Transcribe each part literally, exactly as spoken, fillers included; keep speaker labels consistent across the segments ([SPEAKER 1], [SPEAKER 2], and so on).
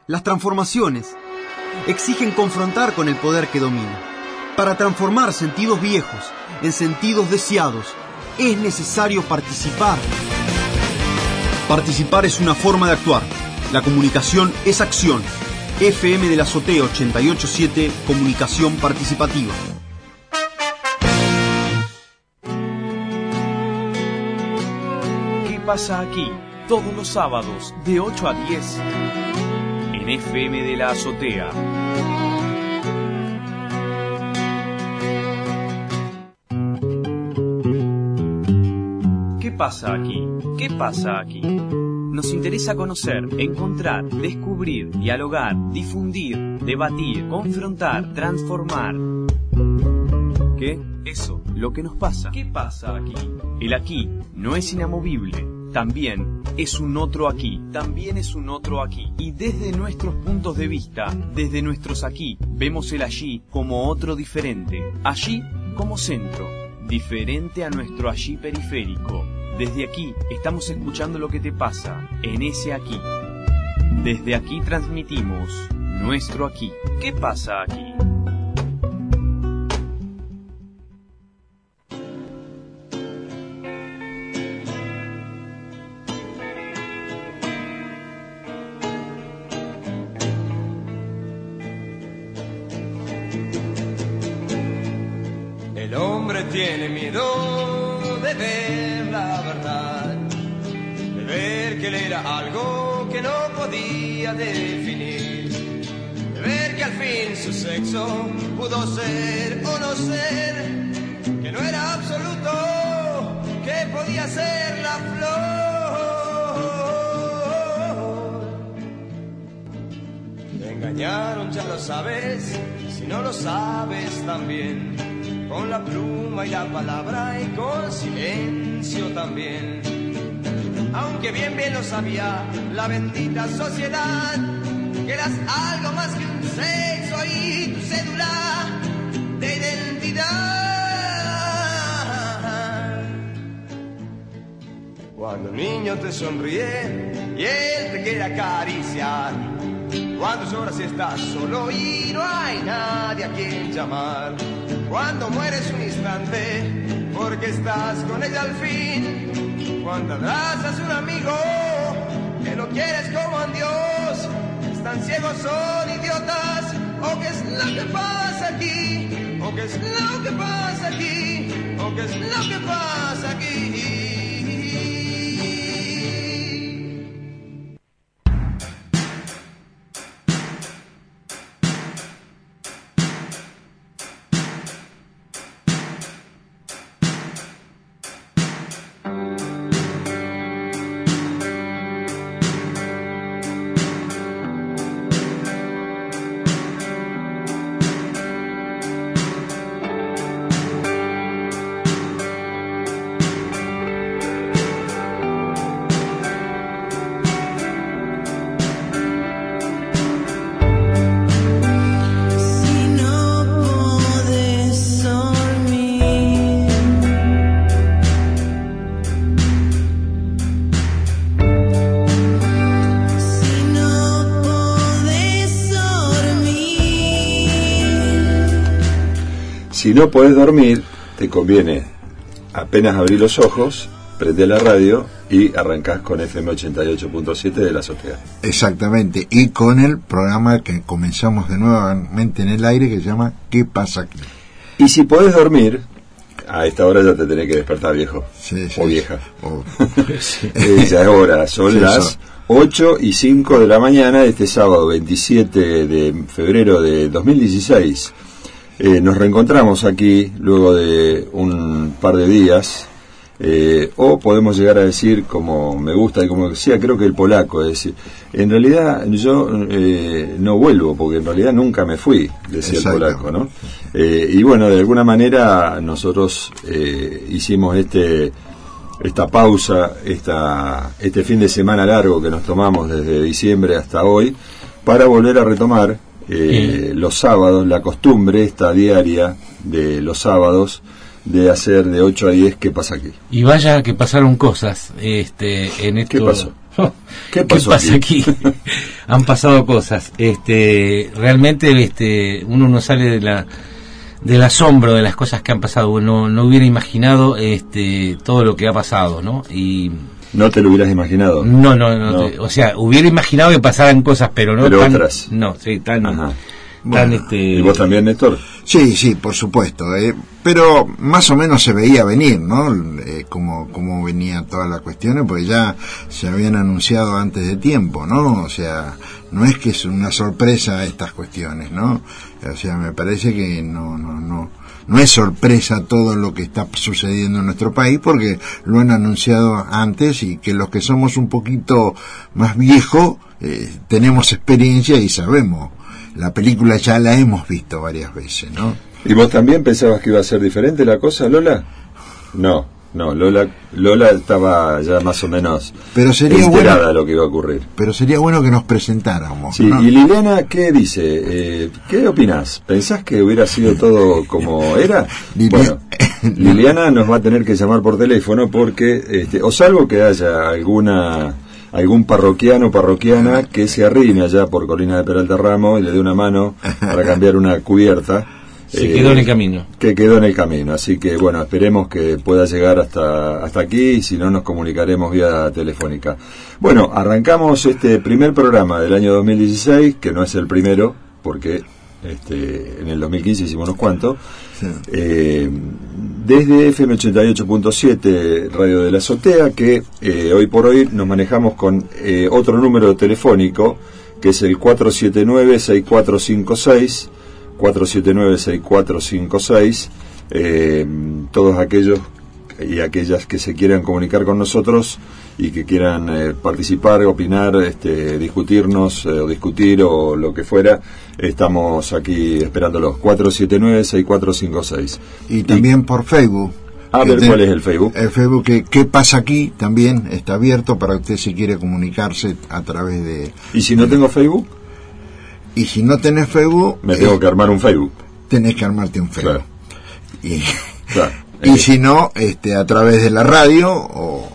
[SPEAKER 1] Las transformaciones exigen confrontar con el poder que domina. Para transformar sentidos viejos en sentidos deseados, es necesario participar. Participar es una forma de actuar. La comunicación es acción. F M de la Azotea ochenta y ocho punto siete, Comunicación Participativa.
[SPEAKER 2] ¿Qué pasa aquí? Todos los sábados de ocho a diez en F M de la Azotea. ¿Qué pasa aquí? ¿Qué pasa aquí? Nos interesa conocer, encontrar, descubrir, dialogar, difundir, debatir, confrontar, transformar. ¿Qué? Eso, lo que nos pasa. ¿Qué pasa aquí? El aquí no es inamovible. También es un otro aquí. También es un otro aquí. Y desde nuestros puntos de vista, desde nuestros aquí, vemos el allí como otro diferente. Allí como centro, diferente a nuestro allí periférico. Desde aquí estamos escuchando lo que te pasa en ese aquí. Desde aquí transmitimos nuestro aquí. ¿Qué pasa aquí?
[SPEAKER 3] El hombre tiene miedo de ver la verdad, de ver que él era algo que no podía definir, de ver que al fin su sexo pudo ser o no ser, que no era absoluto, que podía ser la flor. Te engañaron, ya lo sabes, si no lo sabes también, con la pluma y la palabra y con silencio también. Aunque bien bien lo sabía la bendita sociedad, que eras algo más que un sexo y tu cédula de identidad. Cuando un niño te sonríe y él te quiere acariciar, cuando lloras y estás solo y no hay nadie a quien llamar, cuando mueres un instante porque estás con ella al fin, cuando abrazas a un amigo que lo quieres como a Dios, están ciegos, son idiotas, o qué es lo que pasa aquí, o qué es lo que pasa aquí, o qué es lo que pasa aquí.
[SPEAKER 4] Si no podés dormir, te conviene apenas abrir los ojos, prender la radio y arrancás con F M ochenta y ocho punto siete de la Azotea.
[SPEAKER 5] Exactamente, y con el programa que comenzamos de nuevamente en el aire, que se llama ¿Qué pasa aquí?
[SPEAKER 4] Y si podés dormir, a esta hora ya te tenés que despertar, viejo.
[SPEAKER 5] Sí, sí,
[SPEAKER 4] o vieja.
[SPEAKER 5] Oh. Sí.
[SPEAKER 4] Eh, ya es hora, son sí, las son. ocho y cinco de la mañana de este sábado veintisiete de febrero de dos mil dieciséis. Eh, nos reencontramos aquí luego de un par de días, eh, o podemos llegar a decir, como me gusta y como decía creo que el polaco, es decir, en realidad yo eh, no vuelvo, porque en realidad nunca me fui, decía Exacto. el polaco, ¿no? Eh, y bueno, de alguna manera nosotros eh, hicimos este esta pausa, esta este fin de semana largo que nos tomamos desde diciembre hasta hoy, para volver a retomar Eh, los sábados, la costumbre esta diaria de los sábados de hacer de ocho a diez ¿Qué pasa aquí?
[SPEAKER 6] Y vaya que pasaron cosas este en esto.
[SPEAKER 4] ¿Qué pasó? ¿Qué, pasó
[SPEAKER 6] ¿Qué pasa aquí? aquí? Han pasado cosas. Este, realmente, este, uno no sale de la del asombro de las cosas que han pasado. Uno no hubiera imaginado, este, todo lo que ha pasado, ¿no? Y
[SPEAKER 4] ¿no te lo hubieras imaginado?
[SPEAKER 6] No, no, no. no. Te, o sea, hubiera imaginado que pasaran cosas, pero no
[SPEAKER 4] pero
[SPEAKER 6] tan,
[SPEAKER 4] otras.
[SPEAKER 6] No, sí, tan.
[SPEAKER 4] Ajá.
[SPEAKER 6] Tan,
[SPEAKER 5] bueno,
[SPEAKER 6] este...
[SPEAKER 4] ¿Y vos también, Néstor?
[SPEAKER 5] Sí, sí, por supuesto, eh, pero más o menos se veía venir, ¿no? Eh, como, como venía toda la cuestión, porque ya se habían anunciado antes de tiempo, ¿no? O sea, no es que es una sorpresa estas cuestiones, ¿no? O sea, me parece que no, no, no, no es sorpresa todo lo que está sucediendo en nuestro país, porque lo han anunciado antes y que los que somos un poquito más viejos eh, tenemos experiencia y sabemos. La película ya la hemos visto varias veces, ¿no?
[SPEAKER 4] ¿Y vos también pensabas que iba a ser diferente la cosa, Lola? No, no, Lola Lola estaba ya más o menos
[SPEAKER 5] pero sería
[SPEAKER 4] enterada
[SPEAKER 5] bueno,
[SPEAKER 4] de lo que iba a ocurrir.
[SPEAKER 5] Pero sería bueno que nos presentáramos,
[SPEAKER 4] sí,
[SPEAKER 5] ¿no?
[SPEAKER 4] Y Liliana, ¿qué dice? Eh, ¿Qué opinás? ¿Pensás que hubiera sido todo como era?
[SPEAKER 5] Lili-
[SPEAKER 4] Bueno, Liliana nos va a tener que llamar por teléfono porque, este, o salvo que haya alguna... algún parroquiano o parroquiana que se arrime allá por Colina de Peralta Ramos y le dé una mano para cambiar una cubierta.
[SPEAKER 6] Se
[SPEAKER 4] eh,
[SPEAKER 6] quedó en el camino.
[SPEAKER 4] Que quedó en el camino, así que bueno, esperemos que pueda llegar hasta, hasta aquí y si no nos comunicaremos vía telefónica. Bueno, arrancamos este primer programa del año dos mil dieciséis, que no es el primero, porque este, en el dos mil quince hicimos unos cuantos. Sí. Eh, desde F M ochenta y ocho punto siete Radio de la Azotea, que eh, hoy por hoy nos manejamos con eh, otro número telefónico, que es el cuatro siete nueve, seis cuatro cinco seis, cuatro siete nueve, seis cuatro cinco seis. Eh, todos aquellos y aquellas que se quieran comunicar con nosotros y que quieran eh, participar, opinar, este, discutirnos eh, o discutir o lo que fuera, estamos aquí esperándolos. Cuatro siete nueve, seis cuatro cinco seis.
[SPEAKER 5] Y también y, por Facebook.
[SPEAKER 4] A ver, ¿cuál es el Facebook?
[SPEAKER 5] El Facebook que ¿Qué pasa aquí? También está abierto para usted si quiere comunicarse a través de...
[SPEAKER 4] ¿Y si no tengo Facebook?
[SPEAKER 5] Y si no tenés Facebook...
[SPEAKER 4] Me tengo eh, que armar un Facebook.
[SPEAKER 5] Tenés que armarte un Facebook.
[SPEAKER 4] Claro.
[SPEAKER 5] Y,
[SPEAKER 4] claro.
[SPEAKER 5] y eh. si no, este, a través de la radio o...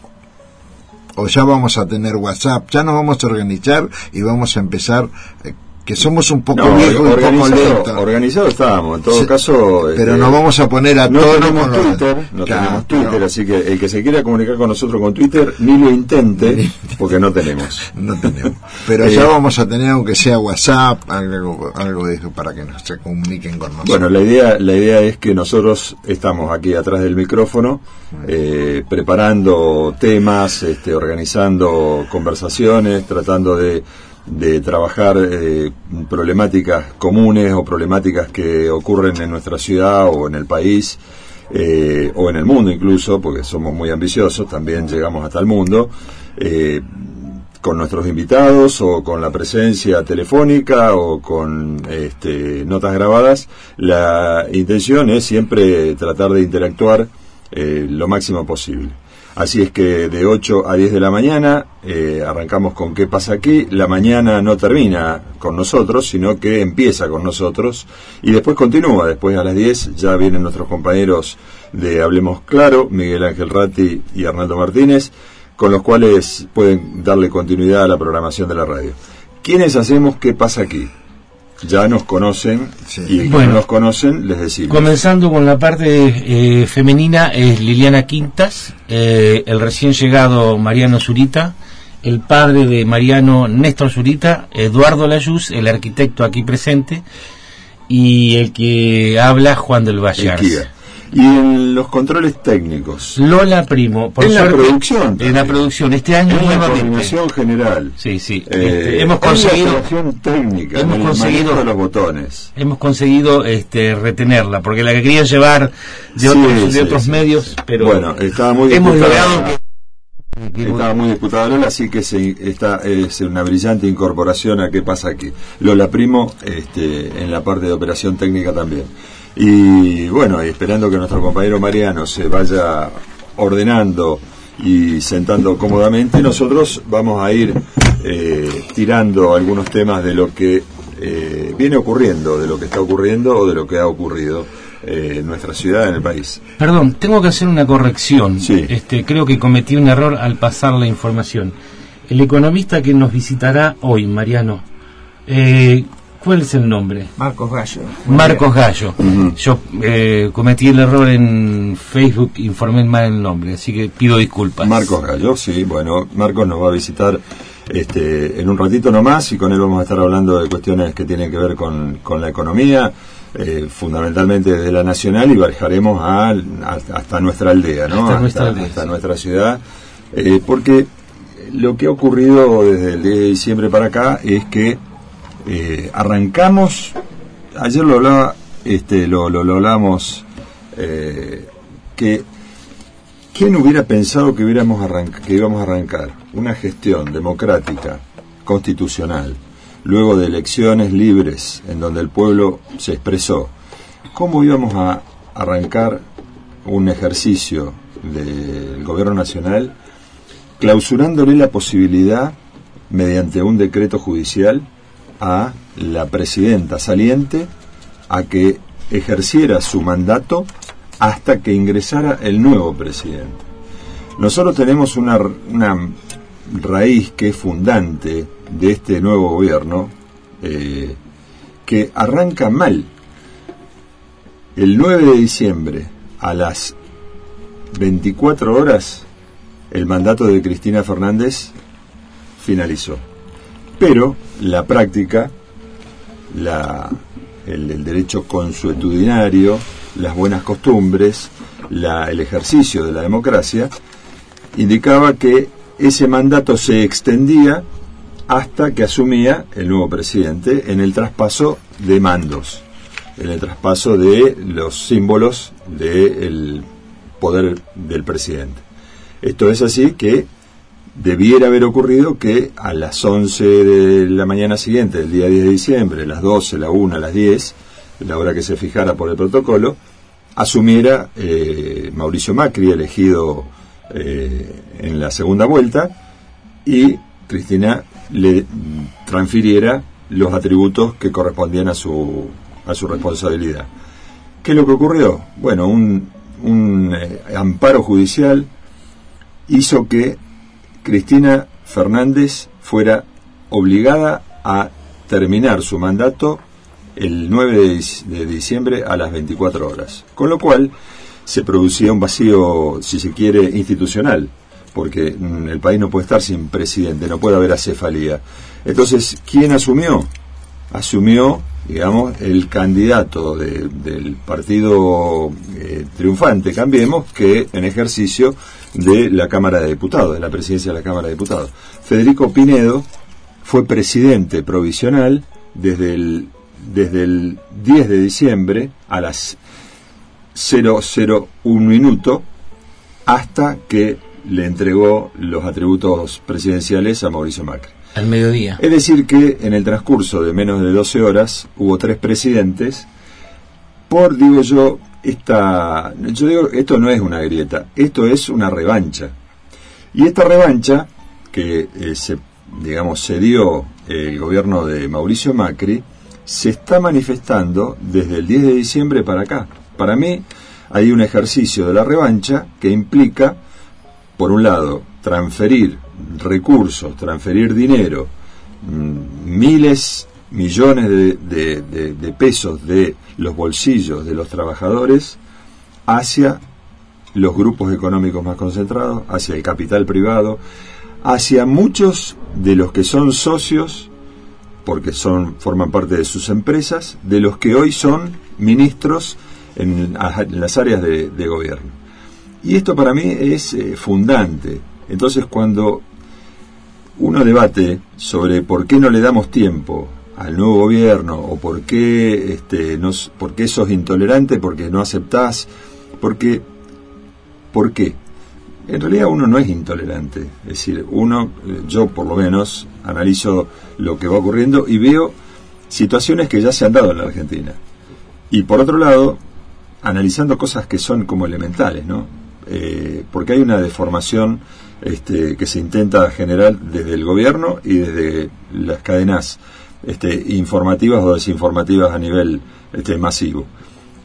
[SPEAKER 5] o ya vamos a tener WhatsApp, ya nos vamos a organizar y vamos a empezar, eh, que somos un poco
[SPEAKER 4] no,
[SPEAKER 5] viejos, un poco lentos.
[SPEAKER 4] Organizado estábamos, en todo
[SPEAKER 5] sí,
[SPEAKER 4] caso...
[SPEAKER 5] Pero
[SPEAKER 4] este,
[SPEAKER 5] nos vamos a poner a
[SPEAKER 4] no
[SPEAKER 5] todos...
[SPEAKER 4] Tenemos Twitter, no
[SPEAKER 5] claro,
[SPEAKER 4] tenemos Twitter,
[SPEAKER 5] no.
[SPEAKER 4] Así que el que se quiera comunicar con nosotros con Twitter, ni lo intente, porque no tenemos.
[SPEAKER 5] No tenemos. Pero eh, ya vamos a tener, aunque sea WhatsApp, algo, algo de eso para que nos se comuniquen con nosotros.
[SPEAKER 4] Bueno, la idea, la idea es que nosotros estamos aquí atrás del micrófono, eh, preparando temas, este, organizando conversaciones, tratando de... de trabajar eh, problemáticas comunes o problemáticas que ocurren en nuestra ciudad o en el país eh, o en el mundo incluso, porque somos muy ambiciosos, también llegamos hasta el mundo, eh, con nuestros invitados o con la presencia telefónica o con este, notas grabadas. La intención es siempre tratar de interactuar eh, lo máximo posible. Así es que de ocho a diez de la mañana eh, arrancamos con ¿Qué pasa aquí? La mañana no termina con nosotros, sino que empieza con nosotros y después continúa. Después a las diez ya vienen nuestros compañeros de Hablemos Claro, Miguel Ángel Ratti y Arnaldo Martínez, con los cuales pueden darle continuidad a la programación de la radio. ¿Quiénes hacemos ¿Qué pasa aquí? Ya nos conocen, sí. Y bueno, no nos conocen, les decimos.
[SPEAKER 6] Comenzando con la parte eh, femenina, es Liliana Quintas, eh, el recién llegado Mariano Zurita, el padre de Mariano, Néstor Zurita, Eduardo Layuz, el arquitecto aquí presente, y el que habla, Juan del Valle Arce.
[SPEAKER 4] Y en los controles técnicos,
[SPEAKER 6] Lola Primo, por
[SPEAKER 4] en
[SPEAKER 6] suerte,
[SPEAKER 4] la producción también.
[SPEAKER 6] en la producción este año
[SPEAKER 4] en
[SPEAKER 6] nuevamente.
[SPEAKER 4] la coordinación general,
[SPEAKER 6] sí sí
[SPEAKER 4] eh,
[SPEAKER 6] este, hemos conseguido
[SPEAKER 4] la técnica,
[SPEAKER 6] hemos
[SPEAKER 4] el
[SPEAKER 6] conseguido
[SPEAKER 4] de los botones
[SPEAKER 6] hemos conseguido este retenerla porque la que querían llevar de
[SPEAKER 4] sí,
[SPEAKER 6] otros
[SPEAKER 4] sí,
[SPEAKER 6] de otros
[SPEAKER 4] sí.
[SPEAKER 6] medios, pero
[SPEAKER 4] bueno, estaba muy
[SPEAKER 6] hemos
[SPEAKER 4] disputada,
[SPEAKER 6] logrado que
[SPEAKER 4] estaba muy disputada Lola, así que se, esta es una brillante incorporación a ¿Qué pasa aquí? Lola Primo este, en la parte de operación técnica también. Y bueno, esperando que nuestro compañero Mariano se vaya ordenando y sentando cómodamente, nosotros vamos a ir eh, tirando algunos temas de lo que eh, viene ocurriendo, de lo que está ocurriendo o de lo que ha ocurrido eh, en nuestra ciudad, en el país.
[SPEAKER 6] Perdón, tengo que hacer una corrección.
[SPEAKER 4] Sí.
[SPEAKER 6] Este, creo que cometí un error al pasar la información. El economista que nos visitará hoy, Mariano, eh, ¿cuál es el nombre?
[SPEAKER 7] Marcos Gallo.
[SPEAKER 6] Marcos Gallo. Uh-huh. Yo eh, cometí el error en Facebook, informé mal el nombre, así que pido disculpas.
[SPEAKER 4] Marcos Gallo, sí, bueno, Marcos nos va a visitar este, en un ratito nomás, y con él vamos a estar hablando de cuestiones que tienen que ver con, con la economía, eh, fundamentalmente desde la nacional, y bajaremos a, a, hasta nuestra aldea, ¿no?
[SPEAKER 6] Hasta,
[SPEAKER 4] hasta
[SPEAKER 6] nuestra, aldea,
[SPEAKER 4] hasta
[SPEAKER 6] sí.
[SPEAKER 4] nuestra ciudad, eh, porque lo que ha ocurrido desde el diez de diciembre para acá es que eh, arrancamos, ayer lo hablaba, este, lo, lo, lo hablamos, eh, que ¿quién hubiera pensado que hubiéramos arranca, que íbamos a arrancar una gestión democrática, constitucional, luego de elecciones libres en donde el pueblo se expresó? ¿Cómo íbamos a arrancar un ejercicio del gobierno nacional clausurándole la posibilidad, mediante un decreto judicial, a la presidenta saliente a que ejerciera su mandato hasta que ingresara el nuevo presidente? Nosotros tenemos una, una raíz que es fundante de este nuevo gobierno, eh, que arranca mal. El nueve de diciembre, a las veinticuatro horas, el mandato de Cristina Fernández finalizó. Pero la práctica, la, el, el derecho consuetudinario, las buenas costumbres, la, el ejercicio de la democracia, indicaba que ese mandato se extendía hasta que asumía el nuevo presidente en el traspaso de mandos, en el traspaso de los símbolos del poder del presidente. Esto es así que debiera haber ocurrido que a las once de la mañana siguiente, el día diez de diciembre, las doce, la una, las diez, la hora que se fijara por el protocolo, asumiera eh, Mauricio Macri, elegido eh, en la segunda vuelta, y Cristina le transfiriera los atributos que correspondían a su a su responsabilidad. ¿Qué es lo que ocurrió? Bueno, un, un eh, amparo judicial hizo que Cristina Fernández fuera obligada a terminar su mandato el nueve de diciembre a las veinticuatro horas, con lo cual se producía un vacío, si se quiere, institucional, porque el país no puede estar sin presidente, no puede haber acefalía. Entonces, ¿quién asumió? Asumió, digamos, el candidato de, del partido eh, triunfante, Cambiemos, que en ejercicio de la Cámara de Diputados, de la presidencia de la Cámara de Diputados. Federico Pinedo fue presidente provisional desde el, desde el diez de diciembre a las cero cero uno minuto hasta que le entregó los atributos presidenciales a Mauricio Macri.
[SPEAKER 6] Al mediodía.
[SPEAKER 4] Es decir que en el transcurso de menos de doce horas hubo tres presidentes por, digo yo, esta, yo digo, esto no es una grieta, esto es una revancha. Y esta revancha que eh, se, digamos, se dio el gobierno de Mauricio Macri se está manifestando desde el diez de diciembre para acá. Para mí hay un ejercicio de la revancha que implica, por un lado, transferir recursos, transferir dinero, miles, millones de, de, de, de pesos de los bolsillos de los trabajadores hacia los grupos económicos más concentrados, hacia el capital privado, hacia muchos de los que son socios, porque son forman parte de sus empresas, de los que hoy son ministros en, en las áreas de, de gobierno. Y esto para mí es eh, fundante. Entonces, cuando uno debate sobre por qué no le damos tiempo al nuevo gobierno, o por qué, este, nos, por qué sos intolerante, porque no aceptás, porque, ¿por qué? En realidad uno no es intolerante. Es decir, uno, yo por lo menos, analizo lo que va ocurriendo y veo situaciones que ya se han dado en la Argentina. Y por otro lado, analizando cosas que son como elementales, ¿no? Eh, porque hay una deformación este, que se intenta generar desde el gobierno y desde las cadenas este, informativas o desinformativas a nivel este, masivo.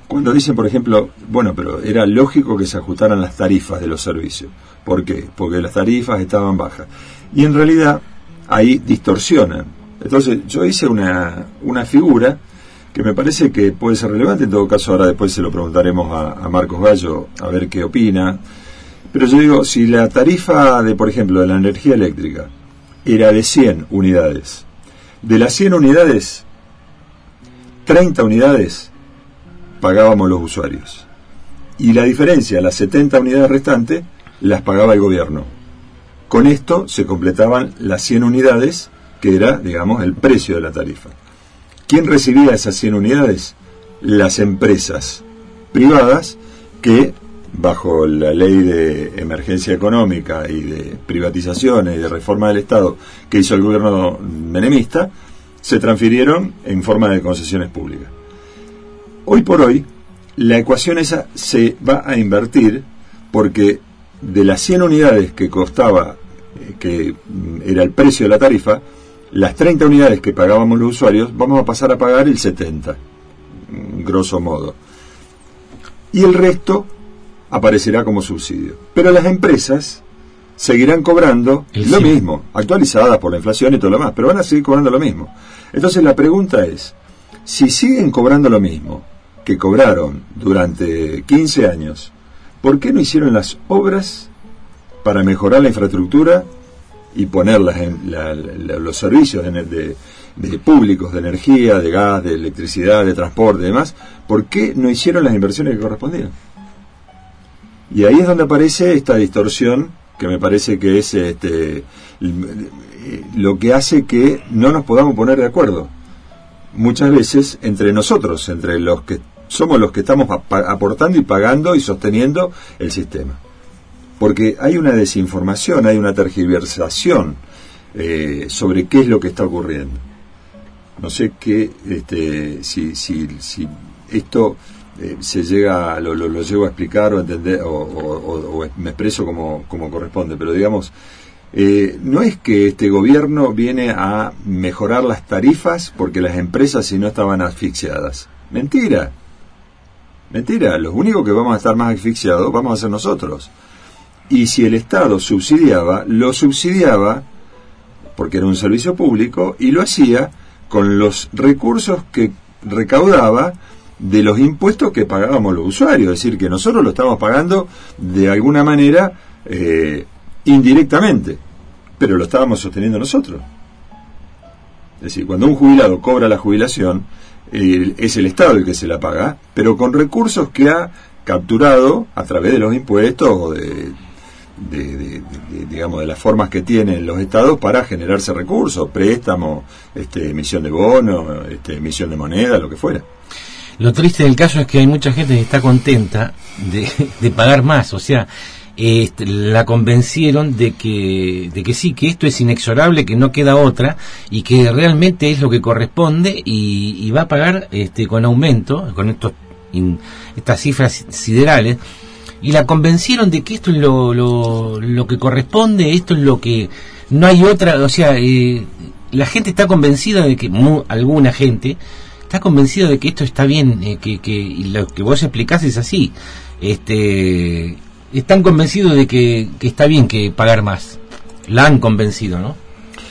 [SPEAKER 4] cuando dicen, por ejemplo, bueno, pero era lógico que se ajustaran las tarifas de los servicios. ¿Por qué? Porque las tarifas estaban bajas. Y en realidad ahí distorsionan. Entonces yo hice una, una figura que me parece que puede ser relevante. En todo caso, ahora después se lo preguntaremos a, a Marcos Gallo a ver qué opina. Pero yo digo, si la tarifa de, por ejemplo, de la energía eléctrica era de cien unidades, de las cien unidades, treinta unidades pagábamos los usuarios. Y la diferencia, las setenta unidades restantes, las pagaba el gobierno. Con esto se completaban las cien unidades, que era, digamos, el precio de la tarifa. ¿Quién recibía esas cien unidades? Las empresas privadas que, bajo la ley de emergencia económica y de privatizaciones y de reforma del Estado que hizo el gobierno menemista, se transfirieron en forma de concesiones públicas. Hoy por hoy, la ecuación esa se va a invertir porque de las cien unidades que costaba, eh, que era el precio de la tarifa, las treinta unidades que pagábamos los usuarios, vamos a pasar a pagar el setenta, grosso modo. Y el resto aparecerá como subsidio. Pero las empresas seguirán cobrando el lo sí. mismo, actualizadas por la inflación y todo lo demás, pero van a seguir cobrando lo mismo. Entonces la pregunta es, si siguen cobrando lo mismo que cobraron durante quince años, ¿por qué no hicieron las obras para mejorar la infraestructura y ponerlas en la, la, los servicios de, de, de públicos de energía, de gas, de electricidad, de transporte y demás? ¿Por qué no hicieron las inversiones que correspondían? Y ahí es donde aparece esta distorsión que me parece que es este, lo que hace que no nos podamos poner de acuerdo muchas veces entre nosotros, entre los que somos los que estamos aportando y pagando y sosteniendo el sistema. Porque hay una desinformación, hay una tergiversación eh, sobre qué es lo que está ocurriendo. No sé qué, este, si, si, si esto eh, se llega, lo, lo, lo llego a explicar o entender o, o, o, o me expreso como, como corresponde, pero digamos, eh, no es que este gobierno viene a mejorar las tarifas porque las empresas si no estaban asfixiadas. Mentira. Mentira, los únicos que vamos a estar más asfixiados vamos a ser nosotros. Y si el Estado subsidiaba, lo subsidiaba porque era un servicio público y lo hacía con los recursos que recaudaba de los impuestos que pagábamos los usuarios. Es decir, que nosotros lo estamos pagando de alguna manera eh, indirectamente, pero lo estábamos sosteniendo nosotros. Es decir, cuando un jubilado cobra la jubilación, eh, es el Estado el que se la paga, pero con recursos que ha capturado a través de los impuestos o de... De, de, de, digamos, de las formas que tienen los estados para generarse recursos, préstamo, este, emisión de bonos, este, emisión de moneda, lo que fuera.
[SPEAKER 6] Lo triste del caso es que hay mucha gente que está contenta de, de pagar más, o sea, este, la convencieron de que, de que sí, que esto es inexorable, que no queda otra y que realmente es lo que corresponde y, y va a pagar este, con aumento, con estos, in, estas cifras siderales. Y la convencieron de que esto es lo, lo, lo que corresponde, esto es lo que no hay otra, o sea, eh, la gente está convencida de que, mu, alguna gente está convencida de que esto está bien, eh, que, que y lo que vos explicás es así, este, están convencidos de que, que está bien que pagar más, la han convencido, ¿no?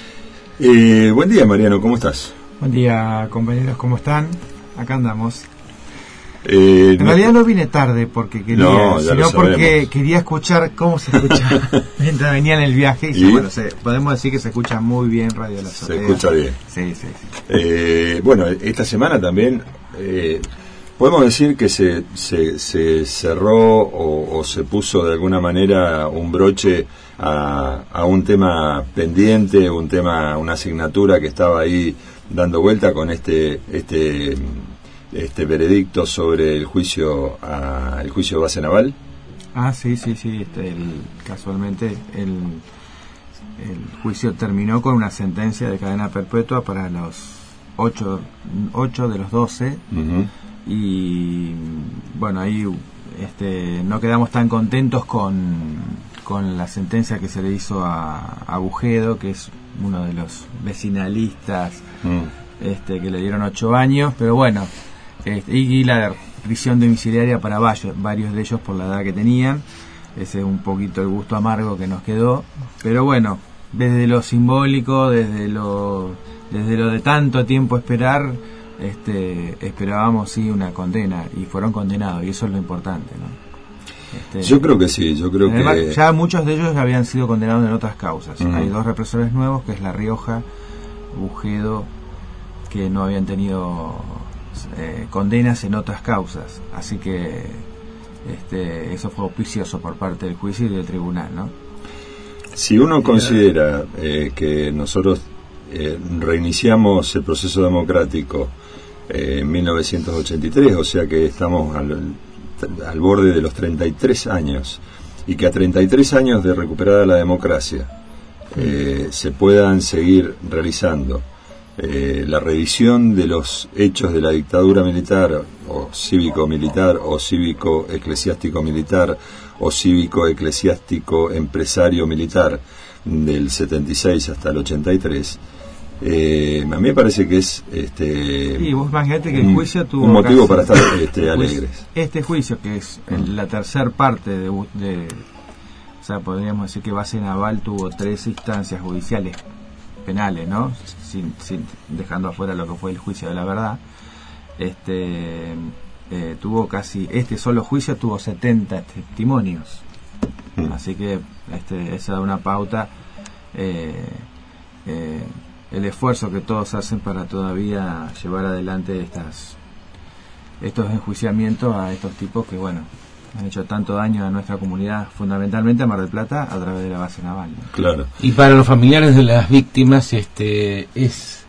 [SPEAKER 4] Eh, buen día, Mariano, ¿cómo estás?
[SPEAKER 7] Buen día, compañeros, ¿cómo están? Acá andamos.
[SPEAKER 4] Eh,
[SPEAKER 7] en
[SPEAKER 4] no,
[SPEAKER 7] realidad no vine tarde porque quería,
[SPEAKER 4] no,
[SPEAKER 7] sino porque quería escuchar cómo se escucha mientras venía en el viaje. Y, ¿Y? Bueno, se, podemos decir que se escucha muy bien Radio La Azotea.
[SPEAKER 4] Se escucha bien.
[SPEAKER 7] Sí, sí, sí.
[SPEAKER 4] Eh, bueno, esta semana también eh, podemos decir que se, se, se cerró o, o se puso de alguna manera un broche a, a un tema pendiente, un tema, una asignatura que estaba ahí dando vuelta con este este este veredicto sobre el juicio a, el juicio de base naval.
[SPEAKER 7] Ah, sí, sí, sí. Este, el, casualmente el, el juicio terminó con una sentencia de cadena perpetua para los ocho, ocho de los doce. Uh-huh. Y bueno, ahí este, no quedamos tan contentos con, con la sentencia que se le hizo a, a Bujedo, que es uno de los vecinalistas, uh-huh. este, que le dieron ocho años, pero bueno. Y la prisión domiciliaria para varios, varios de ellos por la edad que tenían. Ese es un poquito el gusto amargo que nos quedó, pero bueno, desde lo simbólico, desde lo desde lo de tanto tiempo esperar, este, esperábamos sí una condena, y fueron condenados, y eso es lo importante, ¿no? Este,
[SPEAKER 4] yo creo que sí, yo creo
[SPEAKER 7] además,
[SPEAKER 4] que
[SPEAKER 7] ya muchos de ellos habían sido condenados en otras causas.
[SPEAKER 4] Uh-huh.
[SPEAKER 7] Hay dos represores nuevos, que es La Rioja, Bujedo, que no habían tenido eh, condenas en otras causas, así que este, eso fue auspicioso por parte del juicio y del tribunal, ¿no?
[SPEAKER 4] Si uno considera eh, que nosotros eh, reiniciamos el proceso democrático eh, en mil novecientos ochenta y tres, o sea que estamos al, al borde de los treinta y tres años, y que a treinta y tres años de recuperada la democracia eh, se puedan seguir realizando eh, la revisión de los hechos de la dictadura militar, o cívico-militar, o cívico-eclesiástico-militar, o cívico-eclesiástico empresario militar del setenta y seis hasta el ochenta y tres, eh, a mí me parece que es este
[SPEAKER 7] y vos imagínate que el juicio tuvo
[SPEAKER 4] un motivo
[SPEAKER 7] casi,
[SPEAKER 4] para estar este, alegres.
[SPEAKER 7] Este juicio, que es el, la tercer parte de, de, o sea, podríamos decir que Base Naval tuvo tres instancias judiciales penales, ¿no? Sin, sin, dejando afuera lo que fue el juicio de la verdad. Este eh, tuvo casi, este solo juicio tuvo setenta testimonios, mm. así que este, esa da una pauta, eh, eh, el esfuerzo que todos hacen para todavía llevar adelante estas estos enjuiciamientos a estos tipos que, bueno, han hecho tanto daño a nuestra comunidad, fundamentalmente a Mar del Plata, a través de la Base Naval, ¿no?
[SPEAKER 4] Claro.
[SPEAKER 6] Y para los familiares de las víctimas, este es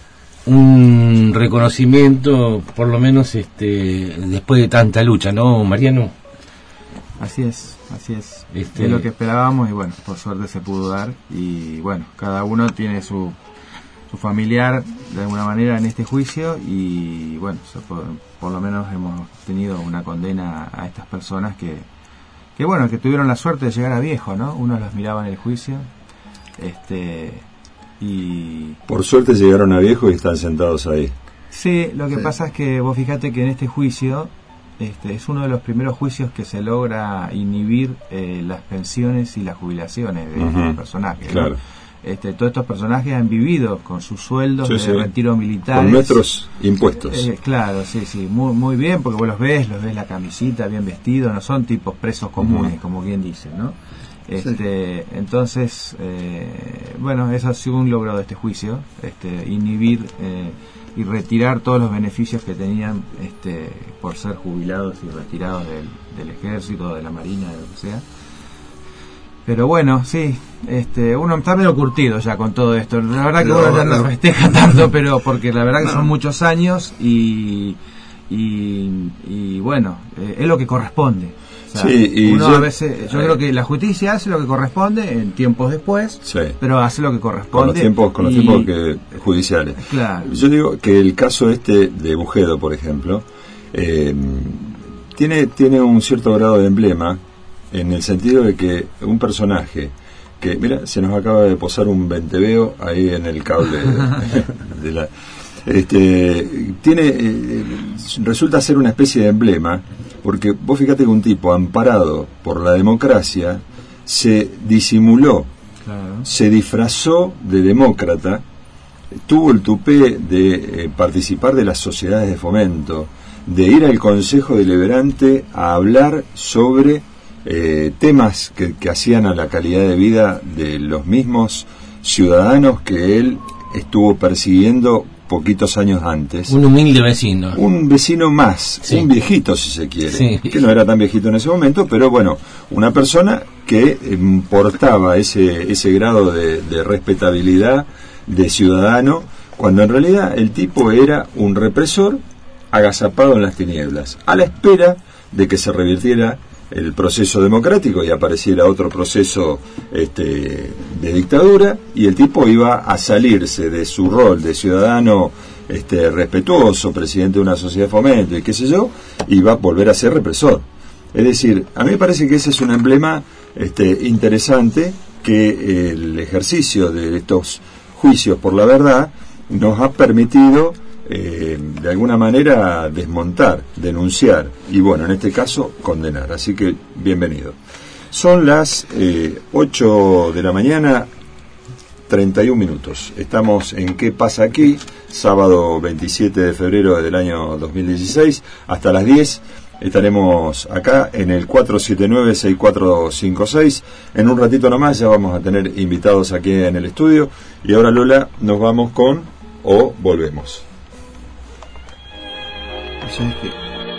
[SPEAKER 6] un reconocimiento, por lo menos este después de tanta lucha, ¿no, Mariano?
[SPEAKER 7] Así es, así es.
[SPEAKER 6] Este...
[SPEAKER 7] Es lo que esperábamos, y bueno, por suerte se pudo dar, y bueno, cada uno tiene su su familiar de alguna manera en este juicio, y bueno, se puede, por lo menos hemos tenido una condena a estas personas que que bueno, que tuvieron la suerte de llegar a viejo, ¿no? Uno los miraba en el juicio, este y
[SPEAKER 4] por suerte llegaron a viejo y están sentados ahí.
[SPEAKER 7] Sí, lo que
[SPEAKER 5] sí.
[SPEAKER 7] pasa es que vos fíjate que en este juicio este es uno de los primeros juicios que se logra inhibir eh, las pensiones y las jubilaciones de uh-huh. los personajes, ¿no?
[SPEAKER 4] Claro.
[SPEAKER 7] Este, todos estos personajes han vivido con sus sueldos sí, de sí. retiro militar.
[SPEAKER 4] Con nuestros impuestos.
[SPEAKER 7] Eh, claro, sí, sí, muy muy bien, porque vos los ves, los ves la camisita, bien vestidos, no son tipos presos comunes, uh-huh. como quien dice, ¿no? Este, sí. Entonces, eh, bueno, eso ha sido un logro de este juicio, este, inhibir eh, y retirar todos los beneficios que tenían este, por ser jubilados y retirados del, del ejército, de la marina, de lo que sea. Pero bueno, sí, este, uno está medio curtido ya con todo esto. La verdad que no, uno ya no, no festeja tanto, pero porque la verdad que no. son muchos años y y, y bueno, eh, es lo que corresponde. O sea,
[SPEAKER 4] sí, y
[SPEAKER 7] uno
[SPEAKER 4] yo,
[SPEAKER 7] a veces, yo eh, creo que la justicia hace lo que corresponde en tiempos después, sí. pero hace lo que corresponde
[SPEAKER 4] con los tiempos, con los
[SPEAKER 7] y,
[SPEAKER 4] tiempos que, judiciales.
[SPEAKER 7] Claro.
[SPEAKER 4] Yo digo que el caso este de Bujedo, por ejemplo, eh, tiene tiene un cierto grado de emblema, en el sentido de que un personaje que, mira, se nos acaba de posar un venteveo ahí en el cable de, de la, este, tiene eh, resulta ser una especie de emblema, porque vos fíjate que un tipo amparado por la democracia se disimuló, claro. se disfrazó de demócrata, tuvo el tupé de eh, participar de las sociedades de fomento, de ir al Consejo Deliberante a hablar sobre Eh, temas que, que hacían a la calidad de vida de los mismos ciudadanos que él estuvo persiguiendo poquitos años antes.
[SPEAKER 6] Un humilde vecino.
[SPEAKER 4] Un vecino más, sí. un viejito si se quiere, sí. que no era tan viejito en ese momento, pero bueno, una persona que eh, portaba ese, ese grado de, de respetabilidad de ciudadano, cuando en realidad el tipo era un represor agazapado en las tinieblas, a la espera de que se revirtiera el proceso democrático y apareciera otro proceso este, de dictadura, y el tipo iba a salirse de su rol de ciudadano este, respetuoso, presidente de una sociedad de fomento y qué sé yo, y iba a volver a ser represor. Es decir, a mí me parece que ese es un emblema este, interesante, que el ejercicio de estos juicios por la verdad nos ha permitido eh, de alguna manera desmontar, denunciar y bueno, en este caso condenar. Así que bienvenido. Son las eh, ocho de la mañana, treinta y un minutos. Estamos en ¿Qué pasa aquí? Sábado veintisiete de febrero del año dos mil dieciséis, hasta las diez. Estaremos acá en el cuatro siete nueve, seis cuatro cinco seis. En un ratito nomás ya vamos a tener invitados aquí en el estudio. Y ahora, Lola, nos vamos con O Volvemos.
[SPEAKER 5] ¿Sabes qué?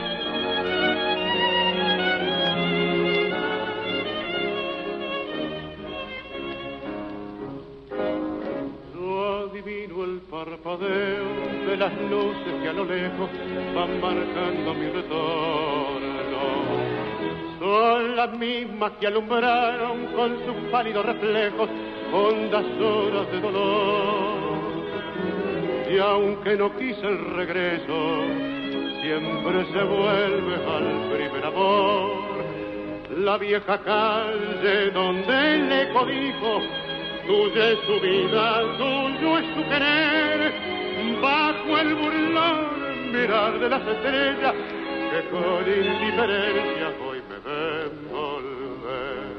[SPEAKER 8] Yo adivino el parpadeo de las luces que a lo lejos van marcando mi retorno. Son las mismas que alumbraron con sus pálidos reflejos hondas horas de dolor. Y aunque no quise el regreso, siempre se vuelve al primer amor. La vieja calle donde el eco dijo, tuya es su vida, tuyo es su querer, bajo el burlón mirar de las estrellas que con indiferencia hoy me ven volver,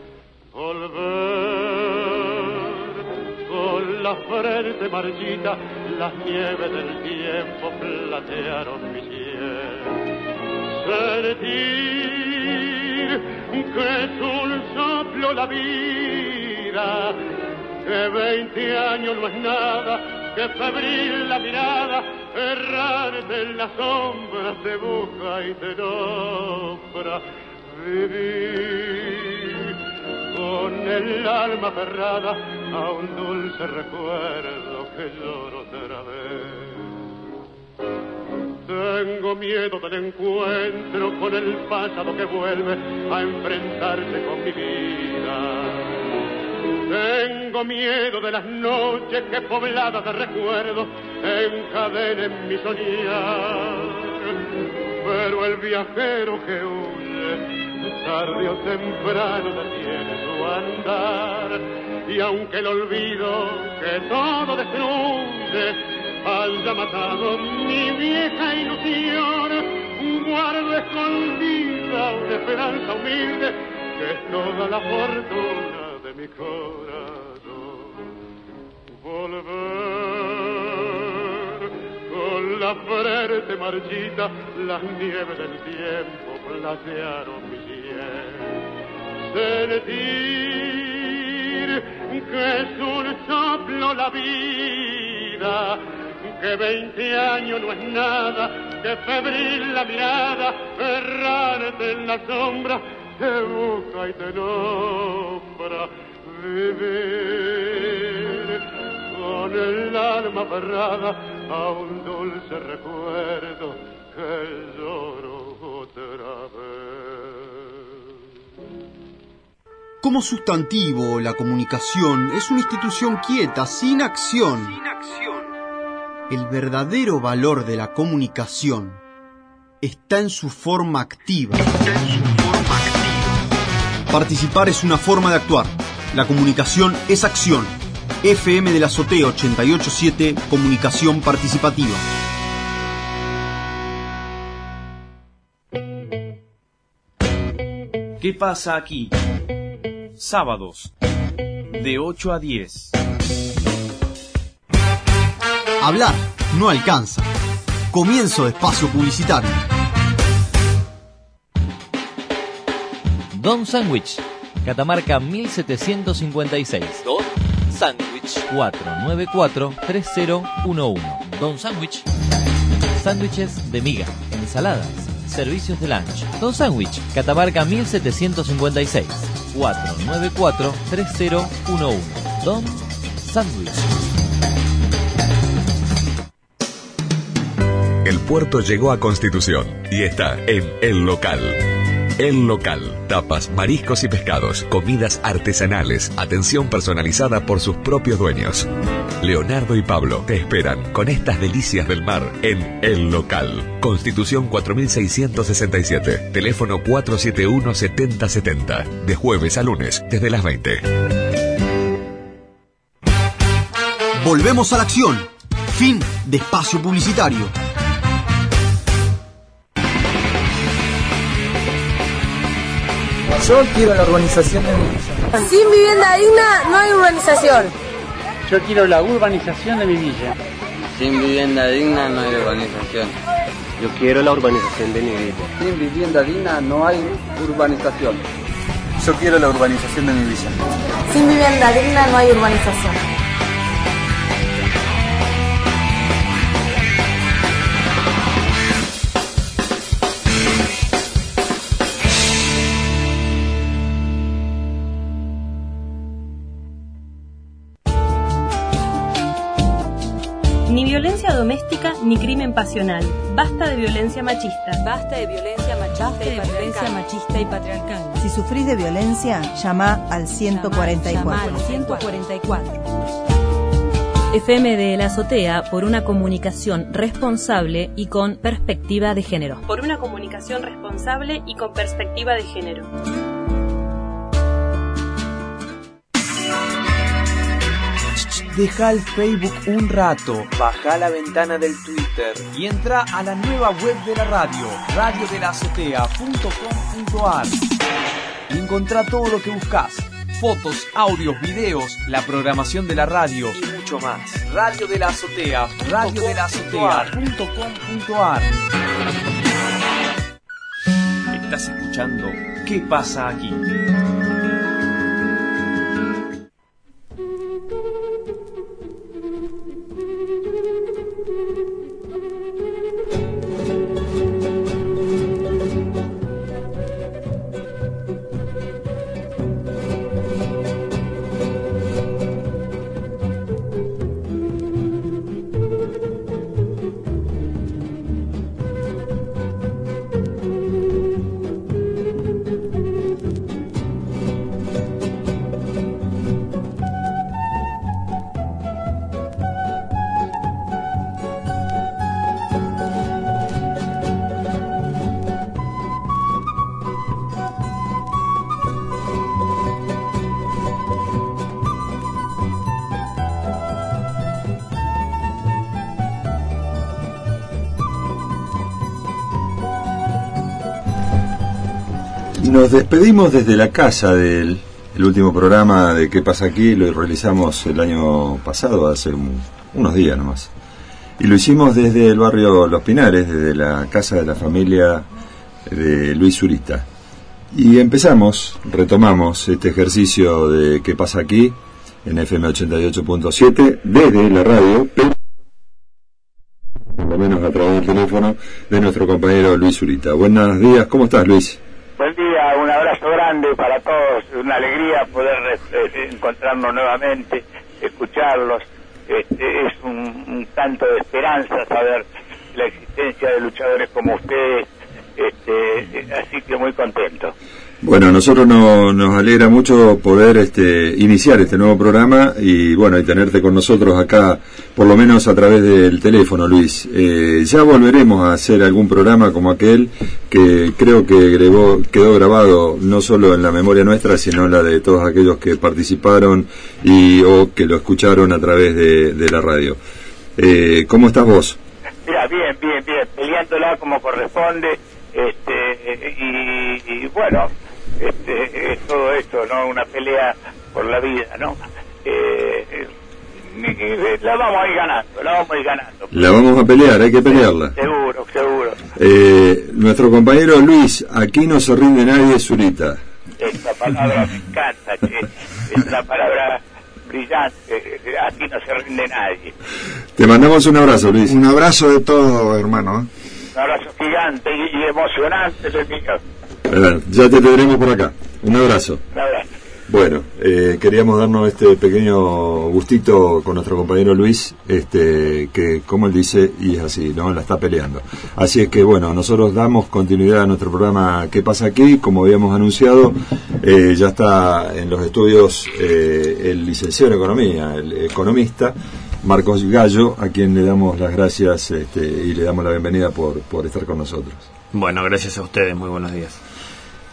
[SPEAKER 8] volver, con la frente marchita, las nieves del tiempo platearon mi piel, sentir que es un soplo la vida, que veinte años no es nada, que febril la mirada, errarte en las sombras te busca y te nombra, vivir con el alma aferrada a un dulce recuerdo que lloro otra vez. Tengo miedo del encuentro con el pasado que vuelve a enfrentarse con mi vida. Tengo miedo de las noches que pobladas de recuerdos encadenen mi soñar. Pero el viajero que huye, tarde o temprano detiene su andar. Y aunque el olvido que todo destruye haya matado mi vieja ilusión, guardo escondida una esperanza humilde que es toda la fortuna de mi corazón. Volver con la frente marchita, las nieves del tiempo platearon mi piel. Sentir que es un soplo la vida, que veinte años no es nada, que febril la mirada, errarte en la sombra, te busca y te nombra, vivir con el alma aferrada a un dulce recuerdo que lloro otra vez.
[SPEAKER 1] Como sustantivo, la comunicación es una institución quieta, sin acción.
[SPEAKER 2] Sin acción.
[SPEAKER 1] El verdadero valor de la comunicación está en su forma activa.
[SPEAKER 2] Está en su forma activa.
[SPEAKER 1] Participar es una forma de actuar. La comunicación es acción. F M de la Azotea ochenta y ocho punto siete, comunicación participativa.
[SPEAKER 2] ¿Qué pasa aquí? Sábados, de ocho a diez.
[SPEAKER 1] Hablar no alcanza. Comienzo de espacio publicitario.
[SPEAKER 9] Don Sandwich, Catamarca mil setecientos cincuenta y seis. Don Sandwich. cuatro nueve cuatro, tres cero uno uno. Don Sandwich. Sándwiches de miga, ensaladas, servicios de lunch. Don Sandwich, Catamarca mil setecientos cincuenta y seis. cuatro nueve cuatro, tres cero uno uno. Don Sandwich.
[SPEAKER 10] El puerto llegó a Constitución y está en El Local. El Local. Tapas, mariscos y pescados, comidas artesanales, atención personalizada por sus propios dueños. Leonardo y Pablo te esperan con estas delicias del mar en El Local. Constitución cuatro mil seiscientos sesenta y siete. Teléfono cuatro siete uno, siete cero siete cero. De jueves a lunes desde las veinte.
[SPEAKER 1] Volvemos a la acción. Fin de espacio publicitario.
[SPEAKER 11] Yo quiero la urbanización de mi villa.
[SPEAKER 12] Sin vivienda digna no hay urbanización.
[SPEAKER 13] Yo quiero la urbanización de mi villa.
[SPEAKER 14] Sin vivienda digna no hay urbanización.
[SPEAKER 15] Yo quiero la urbanización de mi villa.
[SPEAKER 16] Sin vivienda digna no hay urbanización.
[SPEAKER 17] Yo quiero la urbanización de mi villa.
[SPEAKER 12] Sin vivienda digna no hay urbanización.
[SPEAKER 18] Ni violencia doméstica ni crimen pasional. Basta de violencia machista.
[SPEAKER 19] Basta de violencia machista,
[SPEAKER 18] Basta de
[SPEAKER 19] y,
[SPEAKER 18] violencia
[SPEAKER 19] patriarcal.
[SPEAKER 18] machista y patriarcal.
[SPEAKER 20] Si sufrís de violencia, llama al ciento cuarenta y cuatro.
[SPEAKER 19] Llama al ciento cuarenta y cuatro.
[SPEAKER 18] F M de La Azotea por una comunicación responsable y con perspectiva de género. Por una comunicación responsable y con perspectiva de género.
[SPEAKER 2] Deja el Facebook un rato, baja la ventana del Twitter y entra a la nueva web de la radio, radio de la azotea punto com punto ar. Y encontrá todo lo que buscas: fotos, audios, videos, la programación de la radio y mucho más. Radio de la Azotea, radio de la azotea punto com punto ar. Estás escuchando ¿Qué pasa aquí?
[SPEAKER 4] Nos despedimos desde la casa del el último programa de ¿Qué pasa aquí? Lo realizamos el año pasado, hace un, unos días nomás. Y lo hicimos desde el barrio Los Pinares, desde la casa de la familia de Luis Zurita. Y empezamos, retomamos este ejercicio de ¿Qué pasa aquí? En F M ochenta y ocho punto siete, desde la radio, pero por lo menos a través del teléfono de nuestro compañero Luis Zurita. Buenos días, ¿cómo estás, Luis?
[SPEAKER 21] Buen día, un abrazo grande para todos, una alegría poder eh, encontrarnos nuevamente, escucharlos. Este, es un, un tanto de esperanza saber la existencia de luchadores como ustedes, este, así que muy contento.
[SPEAKER 4] Bueno, a nosotros no, nos alegra mucho poder este, iniciar este nuevo programa y bueno, y tenerte con nosotros acá, por lo menos a través del teléfono, Luis. Eh, ya volveremos a hacer algún programa como aquel que creo que grabó, quedó grabado no solo en la memoria nuestra, sino en la de todos aquellos que participaron y o que lo escucharon a través de, de la radio. Eh, ¿Cómo estás vos?
[SPEAKER 21] Mira, bien, bien, bien, peleándola como corresponde, este, y, y bueno, este, es todo esto, ¿no? Una pelea por la vida, ¿no? Eh, eh, la vamos a ir ganando, la vamos a ir ganando.
[SPEAKER 4] La vamos a pelear, hay que pelearla.
[SPEAKER 21] Seguro, seguro.
[SPEAKER 4] Eh, nuestro compañero Luis, aquí no se rinde nadie, Zurita.
[SPEAKER 21] Esta palabra me encanta, que es la palabra brillante, aquí no se rinde nadie.
[SPEAKER 4] Te mandamos un abrazo, Luis.
[SPEAKER 5] Un abrazo de todo, hermano.
[SPEAKER 21] Un abrazo gigante y, y emocionante, el mío.
[SPEAKER 4] Bueno, ya te tendremos por acá. Un abrazo.
[SPEAKER 21] Un abrazo.
[SPEAKER 4] Bueno, eh, queríamos darnos este pequeño gustito con nuestro compañero Luis, este, que como él dice, y es así, ¿no? La está peleando. Así es que bueno, nosotros damos continuidad a nuestro programa ¿Qué pasa aquí? Como habíamos anunciado, eh, ya está en los estudios eh, el licenciado en Economía, el economista Marcos Gallo, a quien le damos las gracias este, y le damos la bienvenida por, por estar con nosotros.
[SPEAKER 22] Bueno, gracias a ustedes, muy buenos días.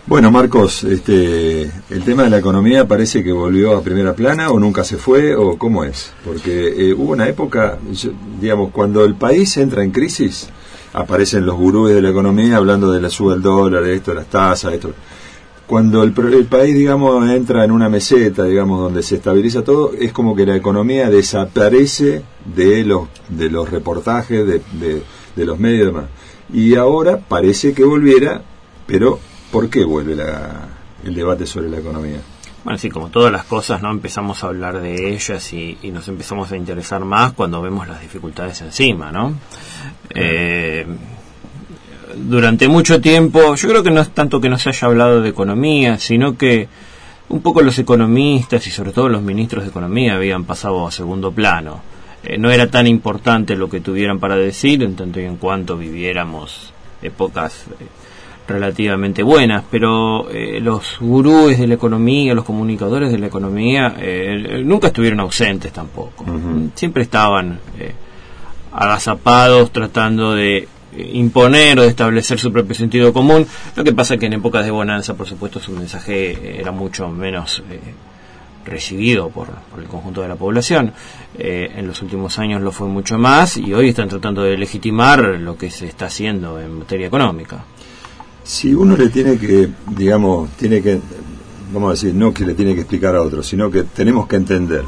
[SPEAKER 4] Bueno, Marcos, este, ¿el tema de la economía parece que volvió a primera plana o nunca se fue o cómo es? Porque eh, hubo una época, yo, digamos, cuando el país entra en crisis, aparecen los gurúes de la economía hablando de la suba del dólar, de esto, de las tasas, de esto. Cuando el, el país, digamos, entra en una meseta, digamos, donde se estabiliza todo, es como que la economía desaparece de los de los reportajes, de, de, de los medios y demás. Y ahora parece que volviera, pero ¿por qué vuelve la, el debate sobre la economía?
[SPEAKER 3] Bueno, sí, como todas las cosas, ¿no? Empezamos a hablar de ellas y, y nos empezamos a interesar más cuando vemos las dificultades encima, ¿no? Eh... Durante mucho tiempo, yo creo que no es tanto que no se haya hablado de economía, sino que un poco los economistas y sobre todo los ministros de economía habían pasado a segundo plano. Eh, no era tan importante lo que tuvieran para decir, en tanto y en cuanto viviéramos épocas eh, relativamente buenas, pero eh, los gurúes de la economía, los comunicadores de la economía, eh, nunca estuvieron ausentes tampoco. Uh-huh. Siempre estaban eh, agazapados tratando de imponer o de establecer su propio sentido común. Lo que pasa es que en épocas de bonanza, por supuesto, su mensaje era mucho menos eh, recibido por, por el conjunto de la población. Eh, en los últimos años lo fue mucho más y hoy están tratando de legitimar lo que se está haciendo en materia económica.
[SPEAKER 4] Si uno le tiene que, digamos, tiene que, vamos a decir, no que le tiene que explicar a otros, sino que tenemos que entender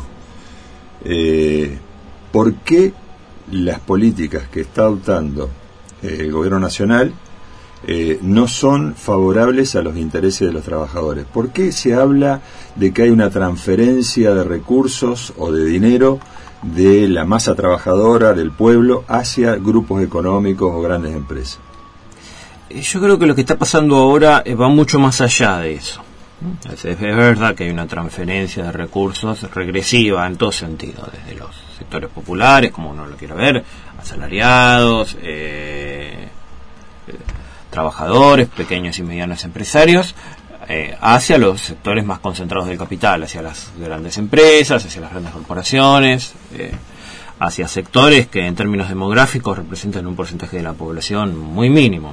[SPEAKER 4] eh, por qué las políticas que está adoptando el gobierno nacional eh, no son favorables a los intereses de los trabajadores. ¿Por qué se habla de que hay una transferencia de recursos o de dinero de la masa trabajadora, del pueblo, hacia grupos económicos o grandes empresas?
[SPEAKER 3] Yo creo que lo que está pasando ahora va mucho más allá de eso. Es, es verdad que hay una transferencia de recursos regresiva en todo sentido, desde los sectores populares, como uno lo quiera ver, asalariados, eh, eh, trabajadores, pequeños y medianos empresarios, eh, hacia los sectores más concentrados del capital, hacia las grandes empresas, hacia las grandes corporaciones, eh, hacia sectores que en términos demográficos representan un porcentaje de la población muy mínimo.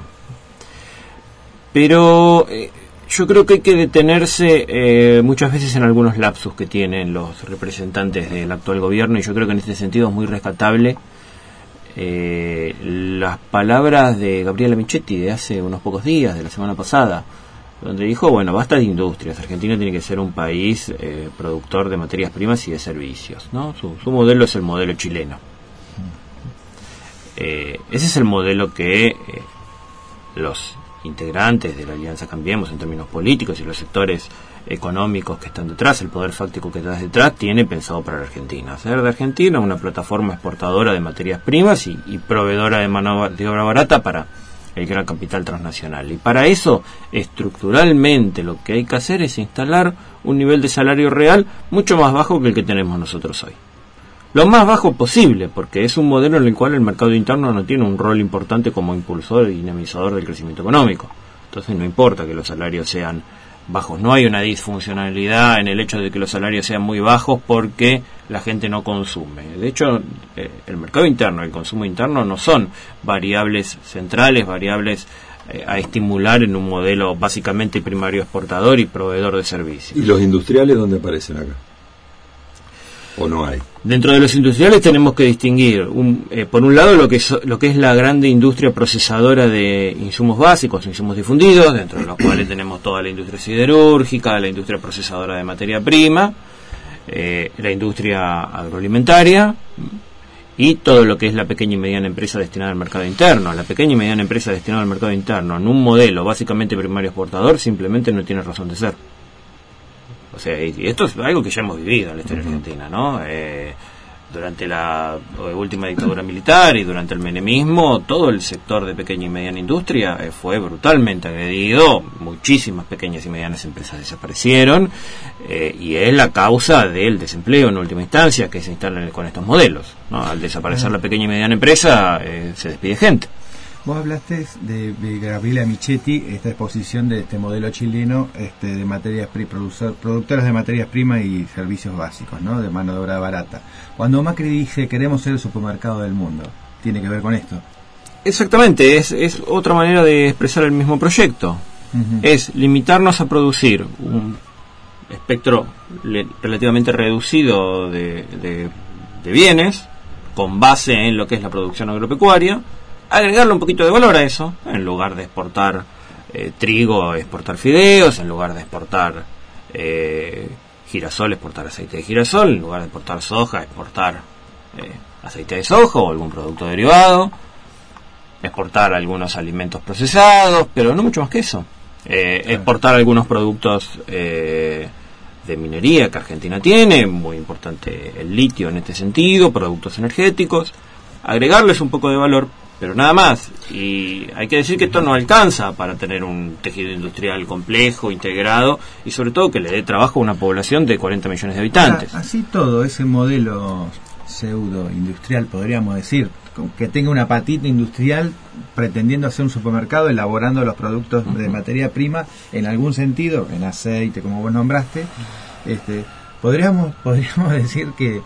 [SPEAKER 3] Pero eh, yo creo que hay que detenerse eh, muchas veces en algunos lapsus que tienen los representantes del actual gobierno, y yo creo que en este sentido es muy rescatable eh, las palabras de Gabriela Michetti de hace unos pocos días, de la semana pasada, donde dijo, bueno, basta de industrias, Argentina tiene que ser un país eh, productor de materias primas y de servicios, ¿no? Su, su modelo es el modelo chileno. Eh, ese es el modelo que eh, los integrantes de la Alianza Cambiemos en términos políticos y los sectores económicos que están detrás, el poder fáctico que está detrás, tiene pensado para la Argentina. Hacer de Argentina una plataforma exportadora de materias primas y, y proveedora de mano de obra barata para el gran capital transnacional. Y para eso, estructuralmente, lo que hay que hacer es instalar un nivel de salario real mucho más bajo que el que tenemos nosotros hoy. Lo más bajo posible, porque es un modelo en el cual el mercado interno no tiene un rol importante como impulsor y dinamizador del crecimiento económico. Entonces no importa que los salarios sean bajos. No hay una disfuncionalidad en el hecho de que los salarios sean muy bajos porque la gente no consume. De hecho, eh, el mercado interno y el consumo interno no son variables centrales, variables eh, a estimular en un modelo básicamente primario exportador y proveedor de servicios.
[SPEAKER 4] ¿Y los industriales dónde aparecen acá? ¿O no hay?
[SPEAKER 3] Dentro de los industriales tenemos que distinguir, un, eh, por un lado, lo que, es, lo que es la grande industria procesadora de insumos básicos, insumos difundidos, dentro de los cuales tenemos toda la industria siderúrgica, la industria procesadora de materia prima, eh, la industria agroalimentaria y todo lo que es la pequeña y mediana empresa destinada al mercado interno. La pequeña y mediana empresa destinada al mercado interno en un modelo básicamente primario exportador simplemente no tiene razón de ser. O sea, y esto es algo que ya hemos vivido en la historia uh-huh. argentina, ¿no? Eh, durante la última dictadura militar y durante el menemismo, todo el sector de pequeña y mediana industria eh, fue brutalmente agredido. Muchísimas pequeñas y medianas empresas desaparecieron eh, y es la causa del desempleo en última instancia que se instala con estos modelos, ¿no? Al desaparecer uh-huh. la pequeña y mediana empresa, eh, se despide gente.
[SPEAKER 7] Vos hablaste de, de Gabriela Michetti, esta exposición de este modelo chileno este, de materias pri, productor, productoras de materias primas y servicios básicos, ¿no? De mano de obra barata. Cuando Macri dice queremos ser el supermercado del mundo, ¿tiene que ver con esto?
[SPEAKER 3] Exactamente, es, es otra manera de expresar el mismo proyecto. Uh-huh. Es limitarnos a producir un espectro le, relativamente reducido de, de, de bienes, con base en lo que es la producción agropecuaria, agregarle un poquito de valor a eso, en lugar de exportar eh, trigo, exportar fideos, en lugar de exportar eh, girasol, exportar aceite de girasol, en lugar de exportar soja, exportar eh, aceite de soja o algún producto derivado, exportar algunos alimentos procesados, pero no mucho más que eso. Eh, exportar algunos productos eh, de minería que Argentina tiene, muy importante el litio en este sentido, productos energéticos, agregarles un poco de valor, pero nada más. Y hay que decir que esto no alcanza para tener un tejido industrial complejo, integrado, y sobre todo que le dé trabajo a una población de cuarenta millones de habitantes.
[SPEAKER 7] Ahora, así todo, ese modelo pseudo industrial, podríamos decir, que tenga una patita industrial pretendiendo hacer un supermercado, elaborando los productos uh-huh. de materia prima, en algún sentido, en aceite, como vos nombraste, este, podríamos podríamos decir que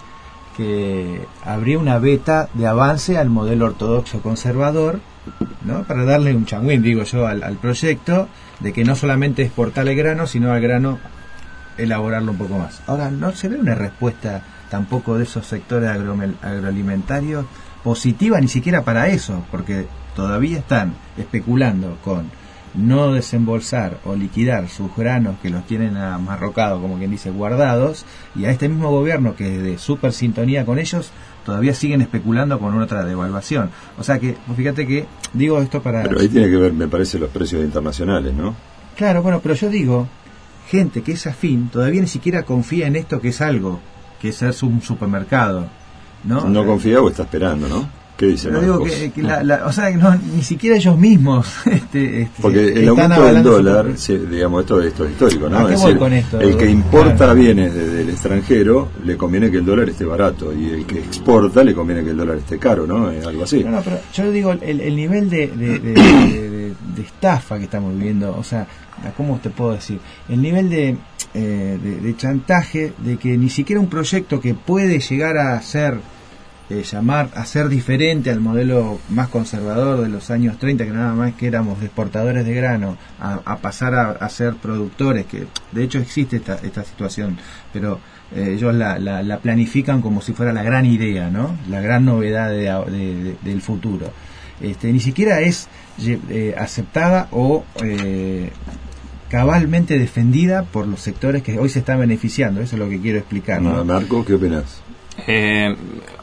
[SPEAKER 7] que habría una beta de avance al modelo ortodoxo conservador, ¿no? Para darle un changüín, digo yo, al, al proyecto, de que no solamente exportar el grano, sino al grano elaborarlo un poco más. Ahora, ¿no se ve una respuesta tampoco de esos sectores agro, agroalimentarios positiva ni siquiera para eso? Porque todavía están especulando con no desembolsar o liquidar sus granos que los tienen amarrocados, como quien dice, guardados, y a este mismo gobierno que es de súper sintonía con ellos, todavía siguen especulando con otra devaluación. O sea que, fíjate que, digo esto para...
[SPEAKER 4] Pero ahí tiene que ver, me parece, los precios internacionales, ¿no?
[SPEAKER 7] Claro, bueno, pero yo digo, gente que es afín todavía ni siquiera confía en esto que es algo, que es ser un supermercado, ¿no?
[SPEAKER 4] No confía o está esperando, ¿no? ¿Qué dice Marcos?
[SPEAKER 7] Digo que, que la, la, o sea, no, ni siquiera ellos mismos este, este,
[SPEAKER 4] porque el aumento del dólar, se, digamos, esto, esto es histórico, ¿no? Es decir, con esto, el que importa claro. bienes desde el extranjero le conviene que el dólar esté barato, y el que exporta le conviene que el dólar esté caro, ¿no? Es algo así.
[SPEAKER 7] No, no, pero yo digo, el, el nivel de, de, de, de, de, de estafa que estamos viviendo, o sea, ¿cómo te puedo decir? El nivel de, eh, de, de chantaje, de que ni siquiera un proyecto que puede llegar a ser Eh, llamar a ser diferente al modelo más conservador de los años treinta, que nada más que éramos exportadores de grano, a, a pasar a, a ser productores, que de hecho existe esta, esta situación, pero eh, ellos la, la, la planifican como si fuera la gran idea, ¿no? La gran novedad de, de, de, del futuro. Este, ni siquiera es eh, aceptada o eh, cabalmente defendida por los sectores que hoy se están beneficiando. Eso es lo que quiero explicar, ¿no?
[SPEAKER 4] Marco, ¿qué opinas?
[SPEAKER 3] Eh,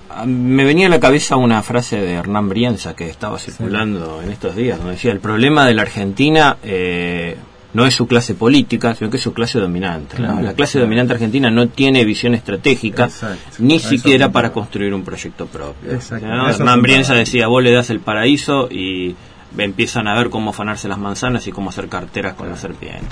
[SPEAKER 3] me venía a la cabeza una frase de Hernán Brienza que estaba circulando sí. en estos días, donde decía: el problema de la Argentina eh, no es su clase política, sino que es su clase dominante. Claro, ¿no? La clase claro. dominante argentina no tiene visión estratégica, exacto. ni a siquiera para construir un proyecto propio, ¿no? Hernán Brienza decía: vos le das el paraíso y empiezan a ver cómo afanarse las manzanas y cómo hacer carteras con las serpientes.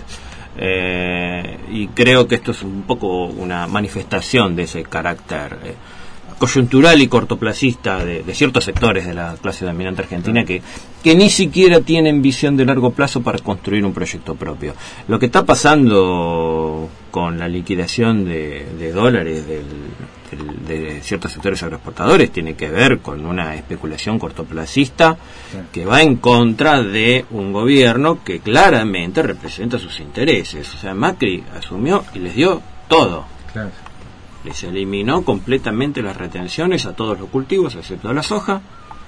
[SPEAKER 3] Eh, y creo que esto es un poco una manifestación de ese carácter eh, coyuntural y cortoplacista de, de ciertos sectores de la clase dominante argentina que, que ni siquiera tienen visión de largo plazo para construir un proyecto propio. Lo que está pasando con la liquidación de, de dólares del, del, de ciertos sectores agroexportadores tiene que ver con una especulación cortoplacista que va en contra de un gobierno que claramente representa sus intereses. O sea, Macri asumió y les dio todo. Claro. Les eliminó completamente las retenciones a todos los cultivos, excepto a la soja,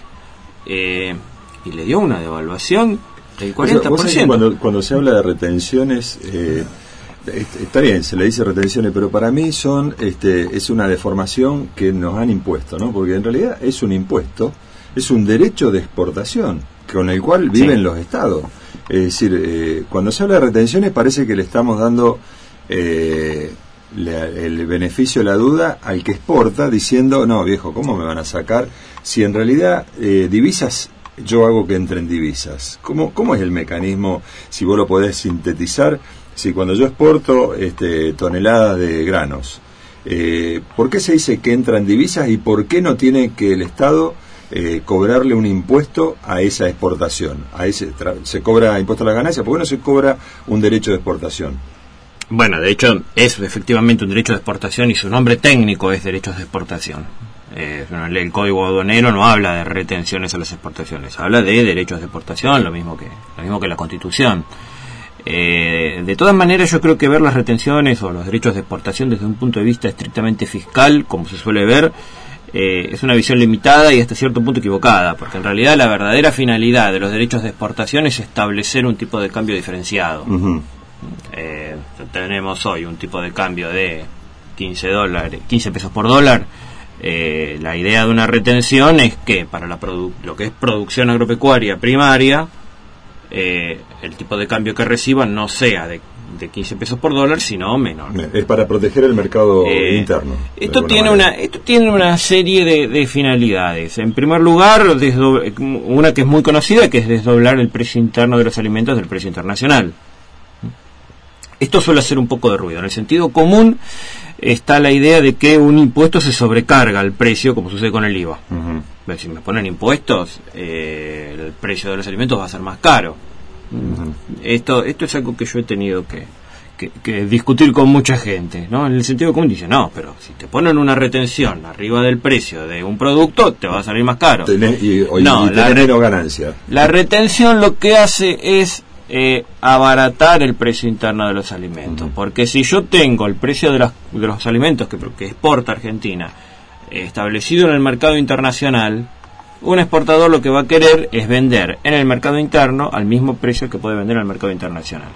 [SPEAKER 3] eh, y le dio una devaluación del cuarenta por ciento.
[SPEAKER 4] O sea, cuando, cuando se habla de retenciones, eh, está bien, se le dice retenciones, pero para mí son este, es una deformación que nos han impuesto, ¿no? Porque en realidad es un impuesto, es un derecho de exportación con el cual viven sí. los estados. Es decir, eh, cuando se habla de retenciones parece que le estamos dando... Eh, Le, el beneficio de la duda al que exporta, diciendo: no, viejo, ¿cómo me van a sacar? Si en realidad eh, divisas, yo hago que entren divisas. ¿Cómo, ¿Cómo es el mecanismo, si vos lo podés sintetizar? Si cuando yo exporto este, toneladas de granos, eh, ¿por qué se dice que entran divisas y por qué no tiene que el Estado eh, cobrarle un impuesto a esa exportación? A ese tra- se cobra impuesto a las ganancias, ¿por qué no se cobra un derecho de exportación?
[SPEAKER 3] Bueno, de hecho es efectivamente un derecho de exportación y su nombre técnico es derechos de exportación. Eh, el Código Aduanero no habla de retenciones a las exportaciones, habla de derechos de exportación, lo mismo que lo mismo que la Constitución. Eh, de todas maneras, yo creo que ver las retenciones o los derechos de exportación desde un punto de vista estrictamente fiscal, como se suele ver, eh, es una visión limitada y hasta cierto punto equivocada, porque en realidad la verdadera finalidad de los derechos de exportación es establecer un tipo de cambio diferenciado. Uh-huh. eh, tenemos hoy un tipo de cambio de quince dólares, quince pesos por dólar. Eh, la idea de una retención es que para la produ- lo que es producción agropecuaria primaria, eh, el tipo de cambio que reciban no sea de, de quince pesos por dólar, sino menor.
[SPEAKER 4] Es para proteger el mercado eh, interno.
[SPEAKER 3] Esto tiene una esto tiene una serie de, de finalidades. En primer lugar, desdob- una que es muy conocida, que es desdoblar el precio interno de los alimentos del precio internacional. Esto suele hacer un poco de ruido. En el sentido común está la idea de que un impuesto se sobrecarga al precio, como sucede con el I V A. Uh-huh. Si me ponen impuestos, eh, el precio de los alimentos va a ser más caro. Uh-huh. Esto esto es algo que yo he tenido que, que, que discutir con mucha gente, ¿no? En el sentido común dice, no, pero si te ponen una retención arriba del precio de un producto, te va a salir más caro.
[SPEAKER 4] Tener, y, y,
[SPEAKER 3] no,
[SPEAKER 4] y tener menos ganancia.
[SPEAKER 3] La retención lo que hace es Eh, abaratar el precio interno de los alimentos, uh-huh. porque si yo tengo el precio de los, de los alimentos que, que exporta Argentina eh, establecido en el mercado internacional, un exportador lo que va a querer es vender en el mercado interno al mismo precio que puede vender en el mercado internacional.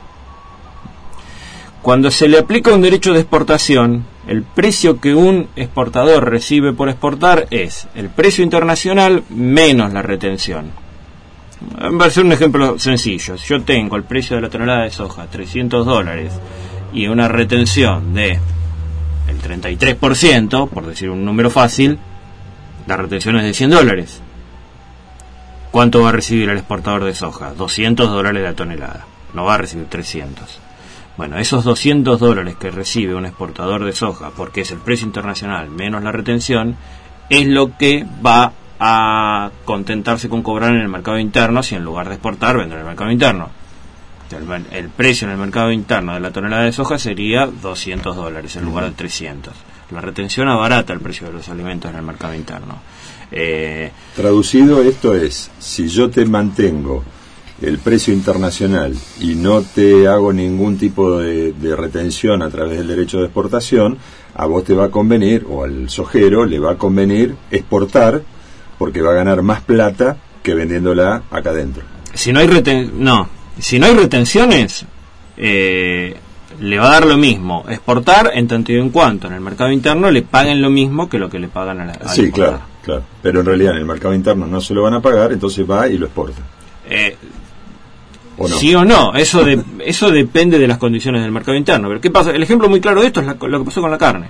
[SPEAKER 3] Cuando se le aplica un derecho de exportación, el precio que un exportador recibe por exportar es el precio internacional menos la retención. Va a ser un ejemplo sencillo. Si yo tengo el precio de la tonelada de soja trescientos dólares y una retención de el treinta y tres por ciento, por decir un número fácil, la retención es de cien dólares. ¿Cuánto va a recibir el exportador de soja? doscientos dólares la tonelada. No va a recibir trescientos. Bueno, esos doscientos dólares que recibe un exportador de soja, porque es el precio internacional menos la retención, es lo que va a contentarse con cobrar en el mercado interno, si en lugar de exportar vender en el mercado interno. El, el precio en el mercado interno de la tonelada de soja sería doscientos dólares en lugar de trescientos. La retención abarata el precio de los alimentos en el mercado interno. Eh,
[SPEAKER 4] Traducido, esto es, si yo te mantengo el precio internacional y no te hago ningún tipo de, de retención a través del derecho de exportación, a vos te va a convenir, o al sojero le va a convenir exportar, porque va a ganar más plata que vendiéndola acá adentro.
[SPEAKER 3] Si no hay reten- no, si no hay retenciones, eh, le va a dar lo mismo exportar en tanto y en cuanto en el mercado interno le paguen lo mismo que lo que le pagan a la a
[SPEAKER 4] Sí, claro, claro. Pero en realidad en el mercado interno no se lo van a pagar, entonces va y lo exporta.
[SPEAKER 3] Eh,
[SPEAKER 4] ¿O no?
[SPEAKER 3] Sí o no, eso de, eso depende de las condiciones del mercado interno. Pero ¿qué pasa? El ejemplo muy claro de esto es la, lo que pasó con la carne.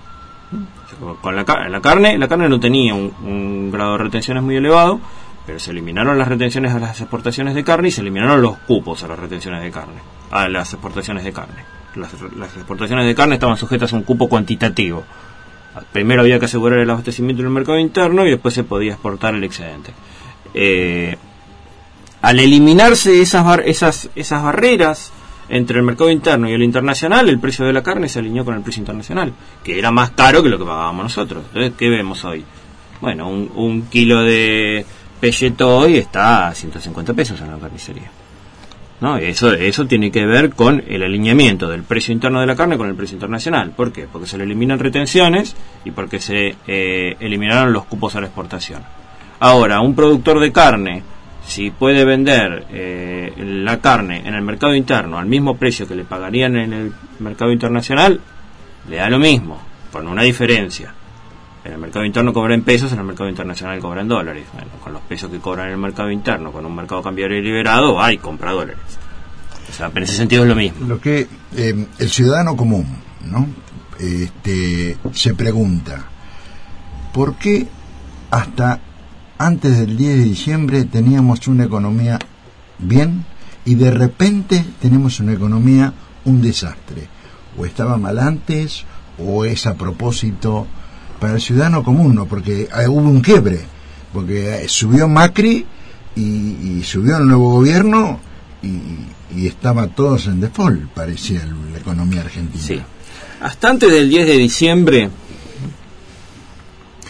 [SPEAKER 3] Con la, la carne, la carne no tenía un, un grado de retenciones muy elevado, pero se eliminaron las retenciones a las exportaciones de carne y se eliminaron los cupos a las retenciones de carne, a las exportaciones de carne. Las, las exportaciones de carne estaban sujetas a un cupo cuantitativo. Primero había que asegurar el abastecimiento en el mercado interno y después se podía exportar el excedente. Eh, al eliminarse esas, bar, esas, esas barreras entre el mercado interno y el internacional, el precio de la carne se alineó con el precio internacional, que era más caro que lo que pagábamos nosotros. Entonces, ¿qué vemos hoy? Bueno, un, un kilo de pelleto hoy está a ciento cincuenta pesos en la carnicería, ¿no? Eso, eso tiene que ver con el alineamiento del precio interno de la carne con el precio internacional. ¿Por qué? Porque se le eliminan retenciones y porque se eh, eliminaron los cupos a la exportación. Ahora, un productor de carne, si puede vender eh, la carne en el mercado interno al mismo precio que le pagarían en el mercado internacional, le da lo mismo, con una diferencia. En el mercado interno cobra en pesos, en el mercado internacional cobra en dólares. Bueno, con los pesos que cobran en el mercado interno, con un mercado cambiario liberado, hay compra dólares. O sea, en ese sentido es lo mismo.
[SPEAKER 5] Lo que eh, el ciudadano común, ¿no? Este, se pregunta, ¿por qué hasta antes del diez de diciembre teníamos una economía bien y de repente tenemos una economía un desastre? O estaba mal antes o es a propósito para el ciudadano común, ¿no? Porque eh, hubo un quiebre, porque eh, subió Macri y, y subió el nuevo gobierno y, y estaba todos en default, parecía la economía argentina.
[SPEAKER 3] Sí. Hasta antes del diez de diciembre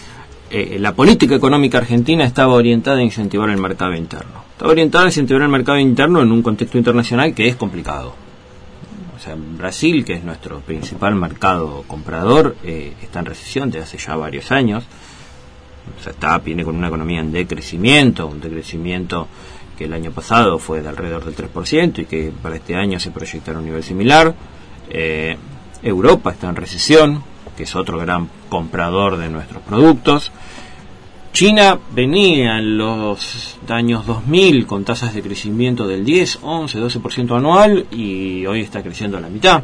[SPEAKER 3] eh, la política económica argentina estaba orientada a incentivar el mercado interno. Estaba orientada a incentivar el mercado interno en un contexto internacional que es complicado. O sea, Brasil, que es nuestro principal mercado comprador, eh, está en recesión desde hace ya varios años. O sea, está, viene con una economía en decrecimiento, un decrecimiento que el año pasado fue de alrededor del tres por ciento y que para este año se proyectará un nivel similar. Eh, Europa está en recesión, que es otro gran comprador de nuestros productos. China venía en los años dos mil con tasas de crecimiento del diez, once, doce por ciento anual y hoy está creciendo a la mitad.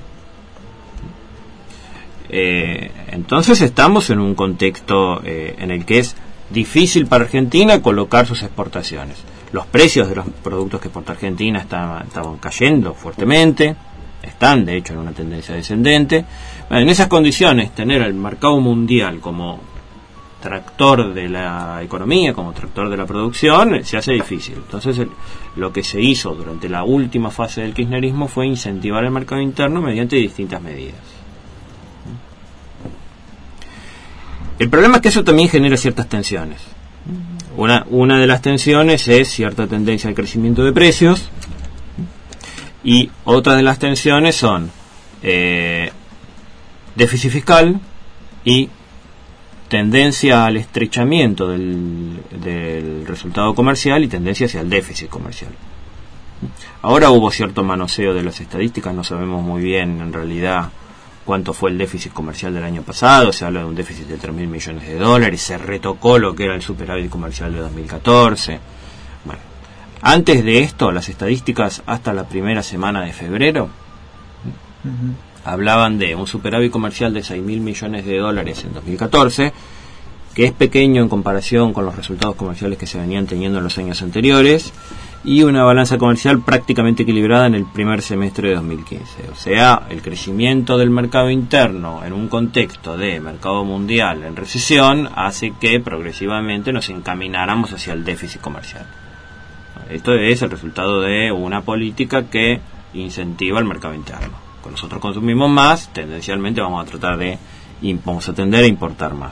[SPEAKER 3] Eh, entonces estamos en un contexto eh, en el que es difícil para Argentina colocar sus exportaciones. Los precios de los productos que exporta Argentina estaban, estaban cayendo fuertemente, están de hecho en una tendencia descendente. Bueno, en esas condiciones, tener el mercado mundial como tractor de la economía, como tractor de la producción, se hace difícil. Entonces el, lo que se hizo durante la última fase del kirchnerismo fue incentivar el mercado interno mediante distintas medidas. El problema es que eso también genera ciertas tensiones. Una, una de las tensiones es cierta tendencia al crecimiento de precios y otras de las tensiones son eh, déficit fiscal y tendencia al estrechamiento del, del resultado comercial y tendencia hacia el déficit comercial. Ahora hubo cierto manoseo de las estadísticas, no sabemos muy bien en realidad cuánto fue el déficit comercial del año pasado. Se habla de un déficit de tres mil millones de dólares, se retocó lo que era el superávit comercial de dos mil catorce. Bueno, antes de esto, las estadísticas hasta la primera semana de febrero uh-huh. hablaban de un superávit comercial de seis mil millones de dólares en dos mil catorce, que es pequeño en comparación con los resultados comerciales que se venían teniendo en los años anteriores, y una balanza comercial prácticamente equilibrada en el primer semestre de dos mil quince. O sea, el crecimiento del mercado interno en un contexto de mercado mundial en recesión hace que progresivamente nos encamináramos hacia el déficit comercial. Esto es el resultado de una política que incentiva el mercado interno. Cuando nosotros consumimos más, tendencialmente vamos a tratar de, vamos a tender a importar más.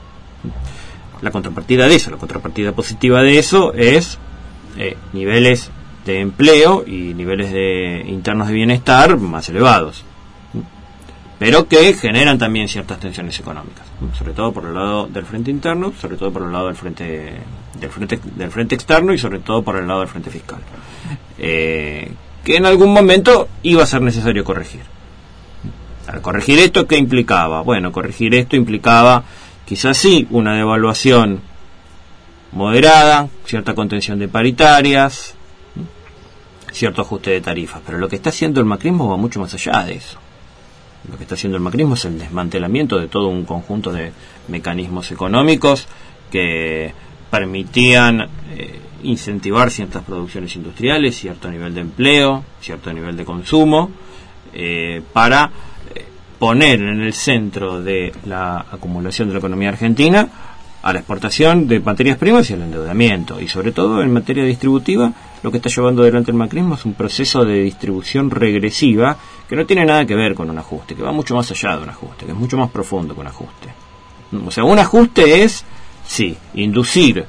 [SPEAKER 3] La contrapartida de eso, la contrapartida positiva de eso es Eh, niveles de empleo y niveles de internos de bienestar más elevados, pero que generan también ciertas tensiones económicas, sobre todo por el lado del frente interno, sobre todo por el lado del frente del frente del frente externo y sobre todo por el lado del frente fiscal, eh, que en algún momento iba a ser necesario corregir. Al corregir esto, ¿qué implicaba? Bueno, corregir esto implicaba quizás sí una devaluación moderada, cierta contención de paritarias, cierto ajuste de tarifas, pero lo que está haciendo el macrismo va mucho más allá de eso. Lo que está haciendo el macrismo es el desmantelamiento de todo un conjunto de mecanismos económicos que permitían eh, incentivar ciertas producciones industriales, cierto nivel de empleo, cierto nivel de consumo, eh, para eh, poner en el centro de la acumulación de la economía argentina a la exportación de materias primas y al endeudamiento, y sobre todo en materia distributiva lo que está llevando adelante el macrismo es un proceso de distribución regresiva que no tiene nada que ver con un ajuste, que va mucho más allá de un ajuste, que es mucho más profundo que un ajuste. O sea, un ajuste es, sí, inducir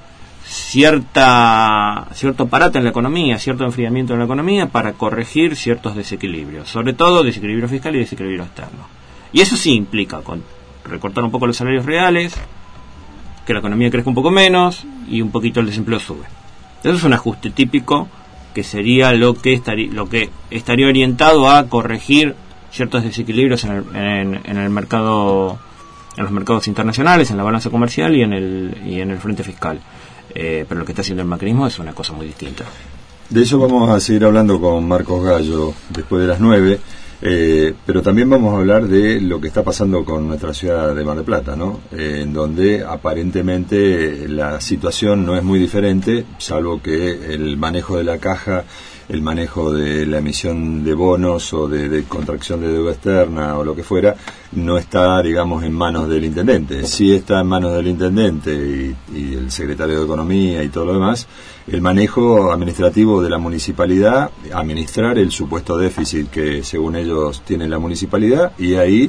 [SPEAKER 3] cierta cierto parate en la economía, cierto enfriamiento en la economía para corregir ciertos desequilibrios, sobre todo desequilibrio fiscal y desequilibrio externo. Y eso sí implica con recortar un poco los salarios reales, que la economía crezca un poco menos y un poquito el desempleo sube. Eso es un ajuste típico que sería lo que estaría, lo que estaría orientado a corregir ciertos desequilibrios en el, en, en el mercado, en los mercados internacionales, en la balanza comercial y en el y en el frente fiscal. Eh, pero lo que está haciendo el macrismo es una cosa muy distinta.
[SPEAKER 4] De eso vamos a seguir hablando con Marcos Gallo después de las nueve. Eh, pero también vamos a hablar de lo que está pasando con nuestra ciudad de Mar del Plata, ¿no? Eh, en donde aparentemente la situación no es muy diferente, salvo que el manejo de la caja, el manejo de la emisión de bonos o de, de contracción de deuda externa o lo que fuera, no está, digamos, en manos del intendente. Sí está en manos del intendente y, y el secretario de Economía y todo lo demás, el manejo administrativo de la municipalidad, administrar el supuesto déficit que según ellos tiene la municipalidad, y ahí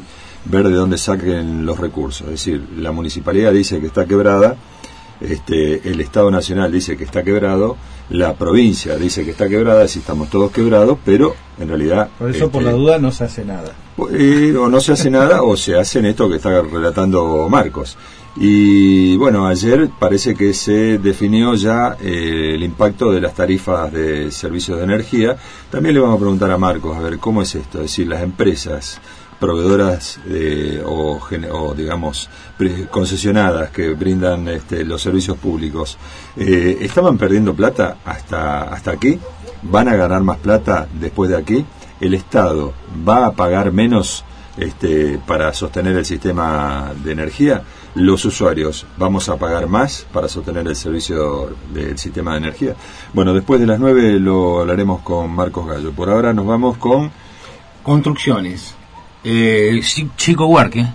[SPEAKER 4] ver de dónde saquen los recursos. Es decir, la municipalidad dice que está quebrada, este, el Estado Nacional dice que está quebrado, la provincia dice que está quebrada, si estamos todos quebrados, pero en realidad...
[SPEAKER 7] Por eso,
[SPEAKER 4] este,
[SPEAKER 7] por la duda, no se hace nada.
[SPEAKER 4] Eh, o no se hace nada, o se hace en esto que está relatando Marcos. Y bueno, ayer parece que se definió ya eh, el impacto de las tarifas de servicios de energía. También le vamos a preguntar a Marcos, a ver, ¿cómo es esto? Es decir, las empresas proveedoras eh, o, o, digamos, concesionadas que brindan este, los servicios públicos, eh, ¿estaban perdiendo plata hasta, hasta aquí? ¿Van a ganar más plata después de aquí? ¿El Estado va a pagar menos este, para sostener el sistema de energía? ¿Los usuarios vamos a pagar más para sostener el servicio del sistema de energía? Bueno, después de las nueve lo hablaremos con Marcos Gallo. Por ahora nos vamos con...
[SPEAKER 6] Construcciones. Eh, Chico Huarque.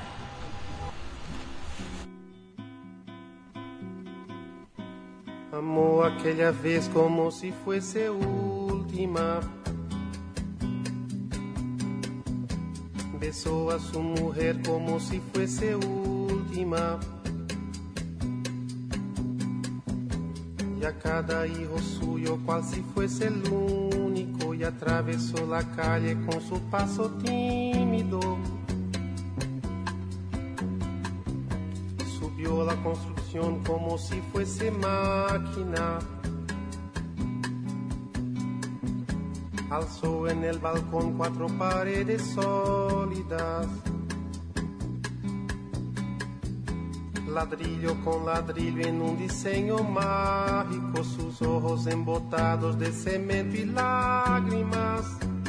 [SPEAKER 22] Amó aquella vez como si fuese última. Besó a su mujer como si fuese última. Y a cada hijo suyo cual si fuese el único. Y atravesó la calle con su paso tímido. Subió a la construcción como si fuese máquina. Alzó en el balcón cuatro paredes sólidas. Ladrillo con ladrillo en un diseño mágico. Sus ojos embotados de cemento y lágrimas.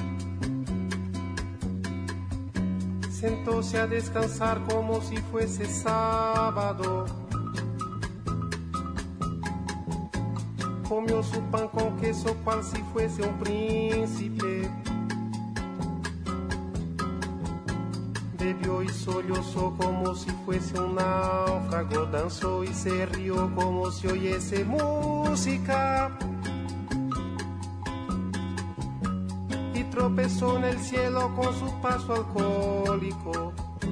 [SPEAKER 22] Sentóse a descansar como si fuese sábado. Comió su pan con queso cual si fuese un príncipe. Bebió y sollozó como si fuese un náufrago. Danzó y se rió como si oyese música. Y tropezó en el cielo con su paso alcohólico.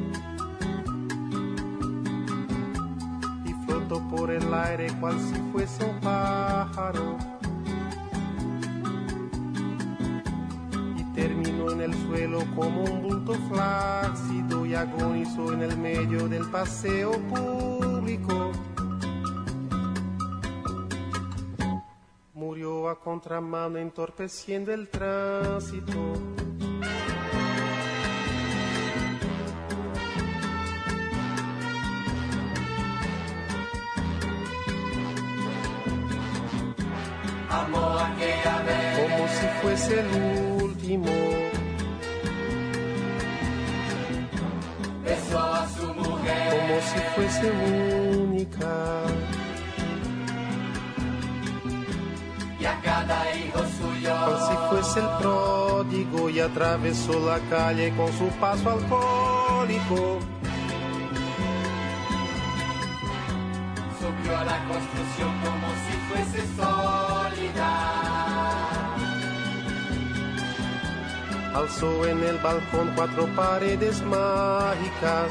[SPEAKER 22] Por el aire cual si fuese un pájaro. Y terminó en el suelo como un bulto flácido. Y agonizó en el medio del paseo público. Murió a contramano entorpeciendo el tránsito.
[SPEAKER 23] Amó aquella vez
[SPEAKER 22] como si fuese el último.
[SPEAKER 23] Besó a su mujer
[SPEAKER 22] como si fuese única.
[SPEAKER 23] Y a cada hijo suyo
[SPEAKER 22] cual si fuese el pródigo. Y atravesó la calle con su paso alcohólico.
[SPEAKER 23] Subió a la construcción como si fuese sólida.
[SPEAKER 22] Alzó en el balcón cuatro paredes mágicas.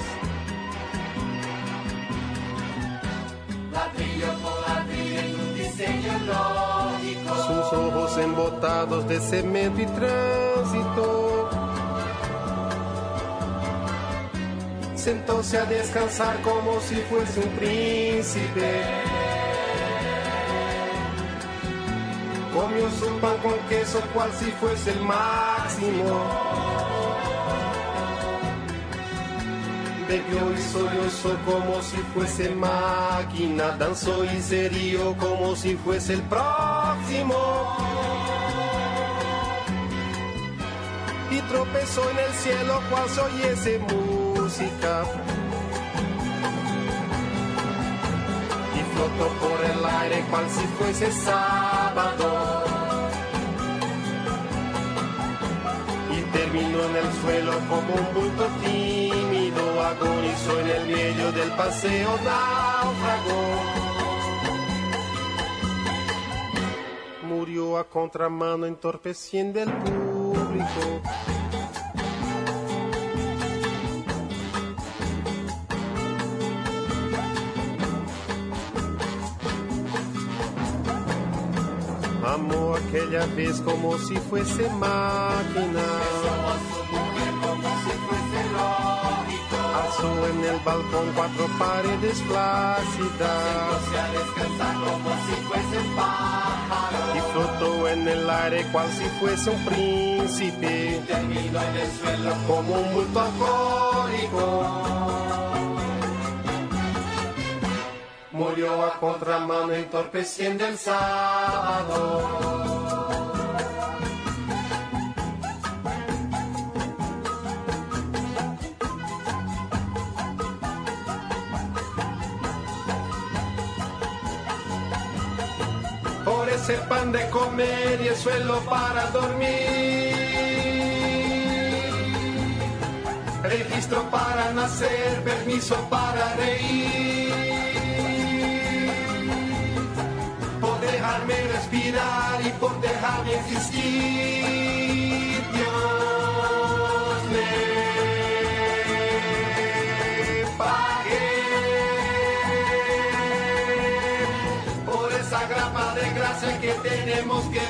[SPEAKER 23] Ladrillo con ladrillo en un diseño lógico.
[SPEAKER 22] Sus ojos embotados de cemento y tránsito. Sentóse a descansar como si fuese un príncipe. Comió su pan con queso cual si fuese el máximo. Bebió y sollozó como si fuese máquina. Danzó y se rió como si fuese el próximo. Y tropezó en el cielo cual se oyese música. Y flotó por el aire cual si fuese sábado. Y terminó en el suelo como un bulto tímido. Agonizó en el medio del paseo náufrago. Murió a contramano entorpeciendo el público. Amó aquella vez como si fuese máquina.
[SPEAKER 23] Besó a su mujer como si fuese lógico.
[SPEAKER 22] Alzó en el balcón cuatro paredes flácidas.
[SPEAKER 23] Sentóse a descansar como si fuese un pájaro.
[SPEAKER 22] Y flotó en el aire cual si fuese un príncipe.
[SPEAKER 23] Y terminó en el suelo
[SPEAKER 22] como un bulto alcohólico. Murió a contramano entorpeciendo el sábado. Por ese pan de comer y el suelo para dormir. Registro para nacer, permiso para reír. Por dejarme respirar y por dejarme existir, Dios le pagué por esa grapa de grasa que tenemos que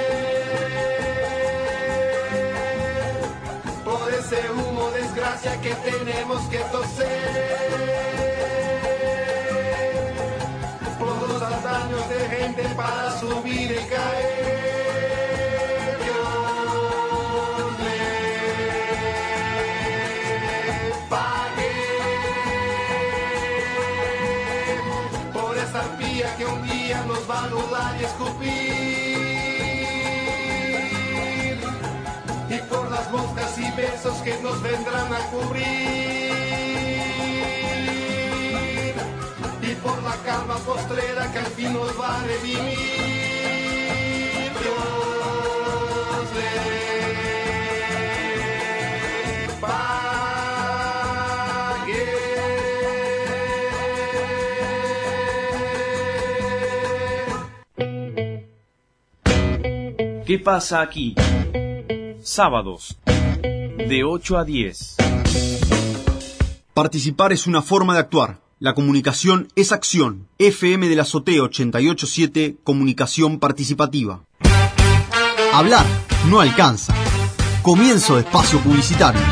[SPEAKER 22] beber, por ese humo desgracia que tenemos que toser. Años de gente para subir y caer, Dios le pague por esa arpía que un día nos va a anular y escupir, y por las moscas y besos que nos vendrán a cubrir, por la calma postrera que al fin nos va a redimir. Dios le
[SPEAKER 2] pague. ¿Qué pasa aquí? Sábados, de ocho a diez.
[SPEAKER 1] Participar es una forma de actuar. La comunicación es acción. F M de la Azotea ochenta y ocho punto siete, comunicación participativa. Hablar no alcanza. Comienzo de espacio publicitario.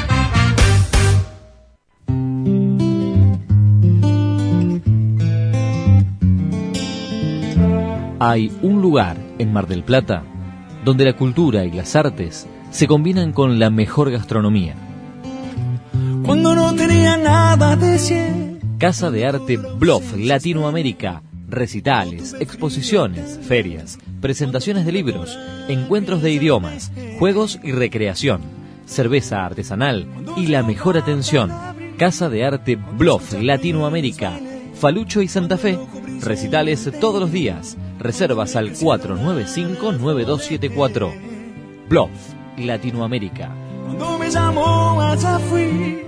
[SPEAKER 8] Hay un lugar en Mar del Plata donde la cultura y las artes se combinan con la mejor gastronomía.
[SPEAKER 9] Cuando no tenía nada decir.
[SPEAKER 8] Casa de Arte Bluff Latinoamérica. Recitales, exposiciones, ferias, presentaciones de libros, encuentros de idiomas, juegos y recreación, cerveza artesanal y la mejor atención. Casa de Arte Bluff Latinoamérica. Falucho y Santa Fe. Recitales todos los días. Reservas al cuatro nueve cinco, nueve dos siete cuatro. Bluff Latinoamérica.
[SPEAKER 9] Cuando me llamó allá fui.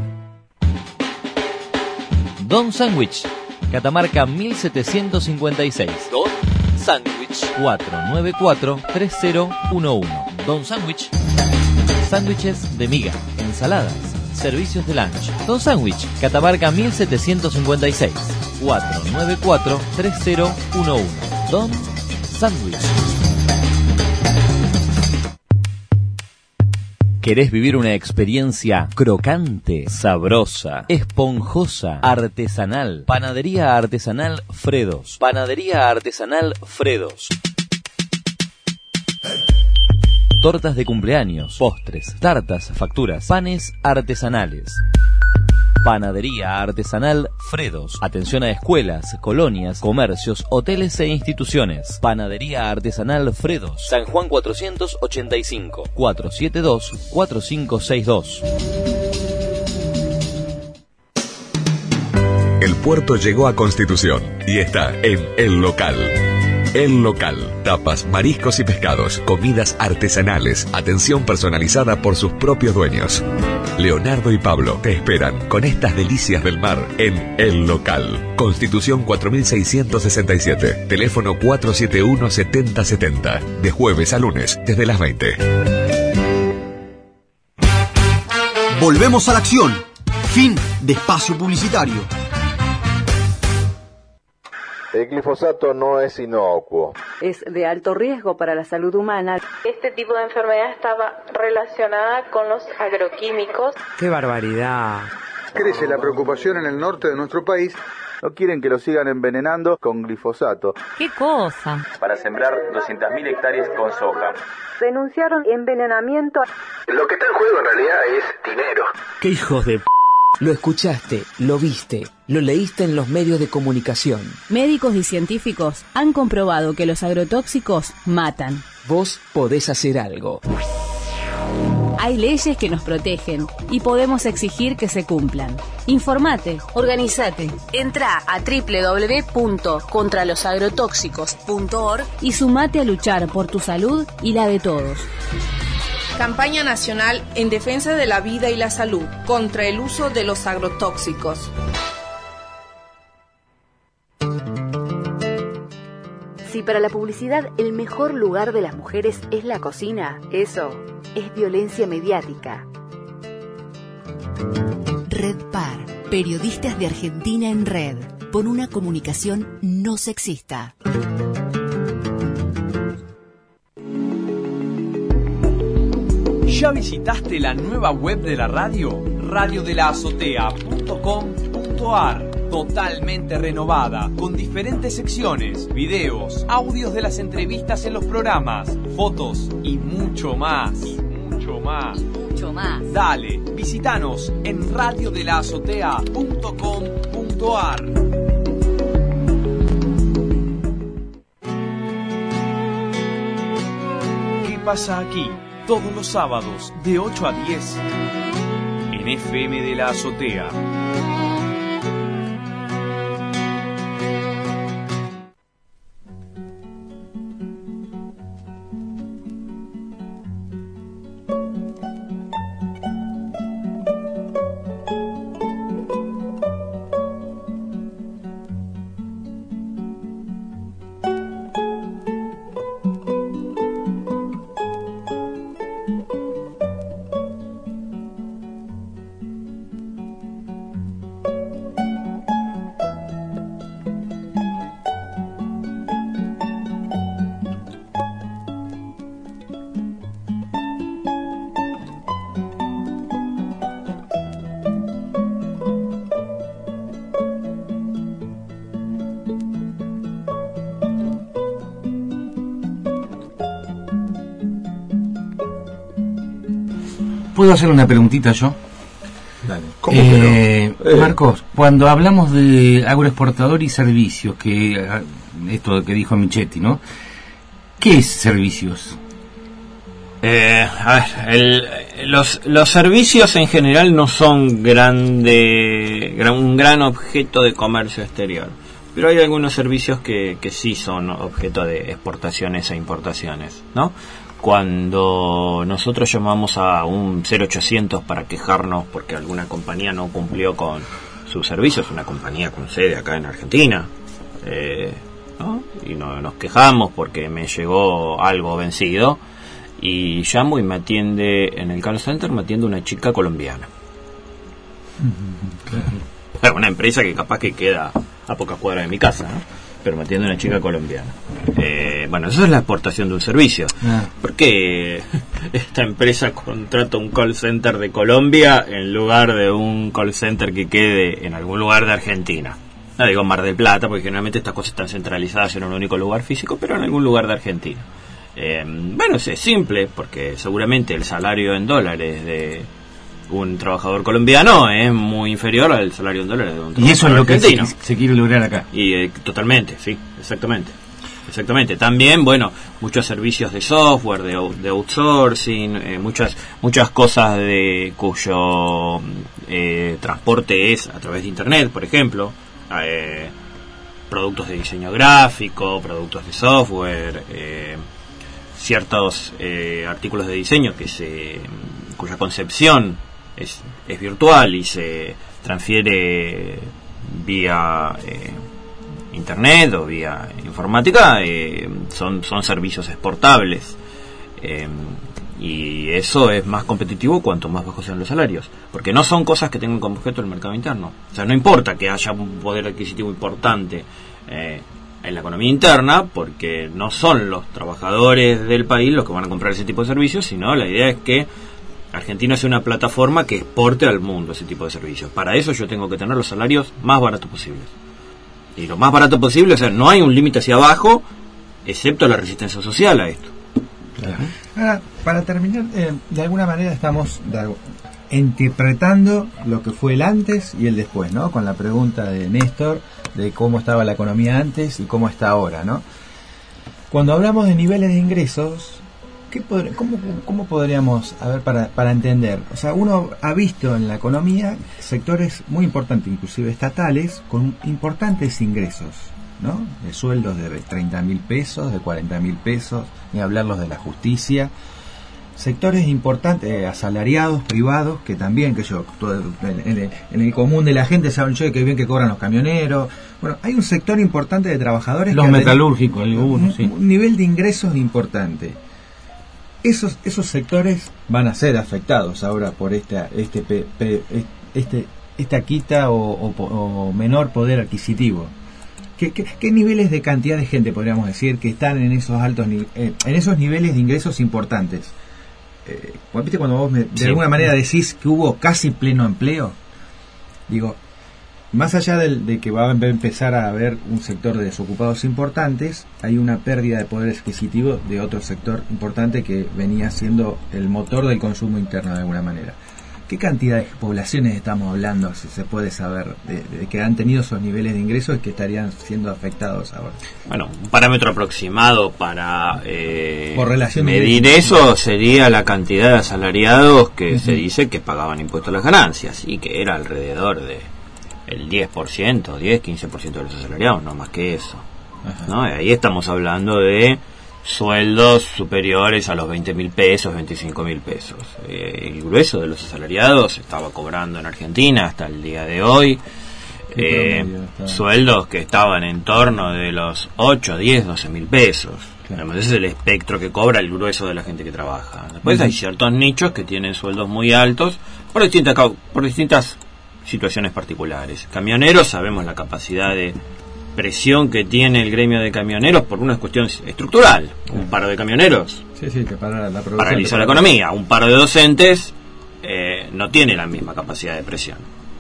[SPEAKER 8] Don Sandwich, Catamarca mil setecientos cincuenta y seis.
[SPEAKER 9] Don Sandwich.
[SPEAKER 8] cuatro nueve cuatro, tres cero uno uno. Don Sandwich. Sándwiches de miga, ensaladas, servicios de lunch. Don Sandwich, Catamarca mil setecientos cincuenta y seis. cuatro nueve cuatro, tres cero uno uno. Don Sandwich. ¿Querés vivir una experiencia crocante, sabrosa, esponjosa, artesanal? Panadería Artesanal Fredos. Panadería Artesanal Fredos. Tortas de cumpleaños, postres, tartas, facturas, panes artesanales. Panadería Artesanal Fredos. Atención a escuelas, colonias, comercios, hoteles e instituciones. Panadería Artesanal Fredos. San Juan cuatrocientos ochenta y cinco. cuatro siete dos, cuatro cinco seis dos.
[SPEAKER 10] El puerto llegó a Constitución y está en El Local. El Local. Tapas, mariscos y pescados, comidas artesanales, atención personalizada por sus propios dueños. Leonardo y Pablo te esperan con estas delicias del mar en El Local. Constitución cuatro mil seiscientos sesenta y siete. Teléfono cuatro siete uno, setenta setenta. De jueves a lunes desde las veinte.
[SPEAKER 1] Volvemos a la acción. Fin de espacio publicitario.
[SPEAKER 11] El glifosato no es inocuo.
[SPEAKER 13] Es de alto riesgo para la salud humana.
[SPEAKER 12] Este tipo de enfermedad estaba relacionada con los agroquímicos.
[SPEAKER 14] ¡Qué barbaridad!
[SPEAKER 17] Crece la preocupación en el norte de nuestro país. No quieren que lo sigan envenenando con glifosato.
[SPEAKER 18] ¡Qué cosa!
[SPEAKER 2] Para sembrar doscientas mil hectáreas con soja.
[SPEAKER 13] Denunciaron envenenamiento.
[SPEAKER 24] Lo que está en juego en realidad es dinero.
[SPEAKER 25] ¡Qué hijos de p***! Lo escuchaste, lo viste, lo leíste en los medios de comunicación.
[SPEAKER 18] Médicos y científicos han comprobado que los agrotóxicos matan.
[SPEAKER 25] Vos podés hacer algo.
[SPEAKER 18] Hay leyes que nos protegen y podemos exigir que se cumplan. Informate, organizate. Entra a doble u doble u doble u punto contra los agrotóxicos punto org y sumate a luchar por tu salud y la de todos.
[SPEAKER 26] Campaña nacional en defensa de la vida y la salud contra el uso de los agrotóxicos.
[SPEAKER 27] Si para la publicidad el mejor lugar de las mujeres es la cocina, eso es violencia mediática.
[SPEAKER 28] Red Par, periodistas de Argentina en red, por una comunicación no sexista.
[SPEAKER 2] ¿Ya visitaste la nueva web de la radio? radio de la azotea punto com punto ar. Totalmente renovada, con diferentes secciones, videos, audios de las entrevistas en los programas, fotos y mucho más. Y mucho más.
[SPEAKER 18] Y mucho más.
[SPEAKER 2] Dale, visítanos en radio de la azotea punto com punto ar. ¿Qué pasa aquí? Todos los sábados de ocho a diez en F M de la Azotea.
[SPEAKER 6] ¿Puedo hacer una preguntita yo?
[SPEAKER 4] Dale. ¿Cómo
[SPEAKER 6] eh,
[SPEAKER 4] que no? eh.
[SPEAKER 6] Marcos, cuando hablamos de agroexportador y servicios, que esto que dijo Michetti, ¿no? ¿Qué es servicios?
[SPEAKER 3] Eh, a ver, el, los, los servicios en general no son grande, gran, un gran objeto de comercio exterior, pero hay algunos servicios que, que sí son objeto de exportaciones e importaciones, ¿no? Cuando nosotros llamamos a un cero ochocientos para quejarnos porque alguna compañía no cumplió con sus servicios, una compañía con sede acá en Argentina, eh, ¿no? Y no, nos quejamos porque me llegó algo vencido, y llamo y me atiende en el call center, me atiende una chica colombiana. Claro. Una empresa que capaz que queda a pocas cuadras de mi casa, ¿no? Pero me atiende una chica colombiana. Eh, bueno, eso es la exportación de un servicio. Ah. ¿Por qué esta empresa contrata un call center de Colombia en lugar de un call center que quede en algún lugar de Argentina? No digo Mar del Plata, porque generalmente estas cosas están centralizadas en un único lugar físico, pero en algún lugar de Argentina. Eh, bueno, es simple, porque seguramente el salario en dólares de un trabajador colombiano es muy inferior al salario en dólares de un trabajador
[SPEAKER 6] y eso es lo
[SPEAKER 3] argentino.
[SPEAKER 6] Que se, se quiere lograr acá.
[SPEAKER 3] Y eh, totalmente, sí, exactamente. Exactamente. También, bueno, muchos servicios de software, de, de outsourcing, eh, muchas muchas cosas de cuyo eh, transporte es a través de internet, por ejemplo. Eh, productos de diseño gráfico, productos de software, eh, ciertos eh, artículos de diseño que se cuya concepción es, es virtual y se transfiere vía eh, internet o vía informática, eh, son, son servicios exportables, eh, y eso es más competitivo cuanto más bajos sean los salarios, porque no son cosas que tengan como objeto el mercado interno. O sea, no importa que haya un poder adquisitivo importante, eh, en la economía interna, porque no son los trabajadores del país los que van a comprar ese tipo de servicios, sino la idea es que Argentina sea una plataforma que exporte al mundo ese tipo de servicios. Para eso yo tengo que tener los salarios más baratos posibles. Y lo más barato posible, o sea, no hay un límite hacia abajo, excepto la resistencia social a esto.
[SPEAKER 5] Claro. Ahora, para terminar, eh, de alguna manera estamos de, interpretando lo que fue el antes y el después, ¿no? Con la pregunta de Néstor de cómo estaba la economía antes y cómo está ahora, ¿no? Cuando hablamos de niveles de ingresos, ¿qué pod- cómo, ¿cómo podríamos, a ver, para, para entender? O sea, uno ha visto en la economía sectores muy importantes, inclusive estatales, con importantes ingresos, ¿no? De sueldos de treinta mil pesos, de cuarenta mil pesos, ni hablar los de la justicia. Sectores importantes, eh, asalariados, privados, que también, que yo, todo, en, en, en el común de la gente saben, che, que bien que cobran los camioneros. Bueno, hay un sector importante de trabajadores.
[SPEAKER 6] Los
[SPEAKER 5] que
[SPEAKER 6] metalúrgicos, algunos, sí.
[SPEAKER 5] Un nivel de ingresos importante. Esos esos sectores van a ser afectados ahora por esta este pe, pe, este esta quita o, o, o menor poder adquisitivo. ¿Qué, qué, ¿Qué niveles de cantidad de gente podríamos decir que están en esos altos eh, en esos niveles de ingresos importantes? Eh, ¿viste cuando vos me, de sí. alguna manera decís que hubo casi pleno empleo? Digo, más allá del, de que va a empezar a haber un sector de desocupados importantes, hay una pérdida de poder adquisitivo de otro sector importante que venía siendo el motor del consumo interno de alguna manera. ¿Qué cantidad de poblaciones estamos hablando, si se puede saber, de, de que han tenido esos niveles de ingresos y que estarían siendo afectados ahora?
[SPEAKER 3] Bueno, un parámetro aproximado para eh,
[SPEAKER 5] Por relación
[SPEAKER 3] medir
[SPEAKER 5] de...
[SPEAKER 3] eso sería la cantidad de asalariados que uh-huh. se dice que pagaban impuestos a las ganancias, y que era alrededor de el diez por ciento, diez, quince por ciento de los asalariados, no más que eso. ¿No? Y ahí estamos hablando de sueldos superiores a los veinte mil pesos, veinticinco mil pesos. Eh, el grueso de los asalariados estaba cobrando en Argentina hasta el día de hoy eh, sueldos que estaban en torno de los ocho, diez, doce mil pesos. Claro. Ese es el espectro que cobra el grueso de la gente que trabaja. Después uh-huh. hay ciertos nichos que tienen sueldos muy altos por distintas, por distintas situaciones particulares. Camioneros, sabemos la capacidad de presión que tiene el gremio de camioneros por una cuestión estructural. Un paro de camioneros
[SPEAKER 5] sí, sí, que para la
[SPEAKER 3] paraliza la economía. Un paro de docentes eh, no tiene la misma capacidad de presión.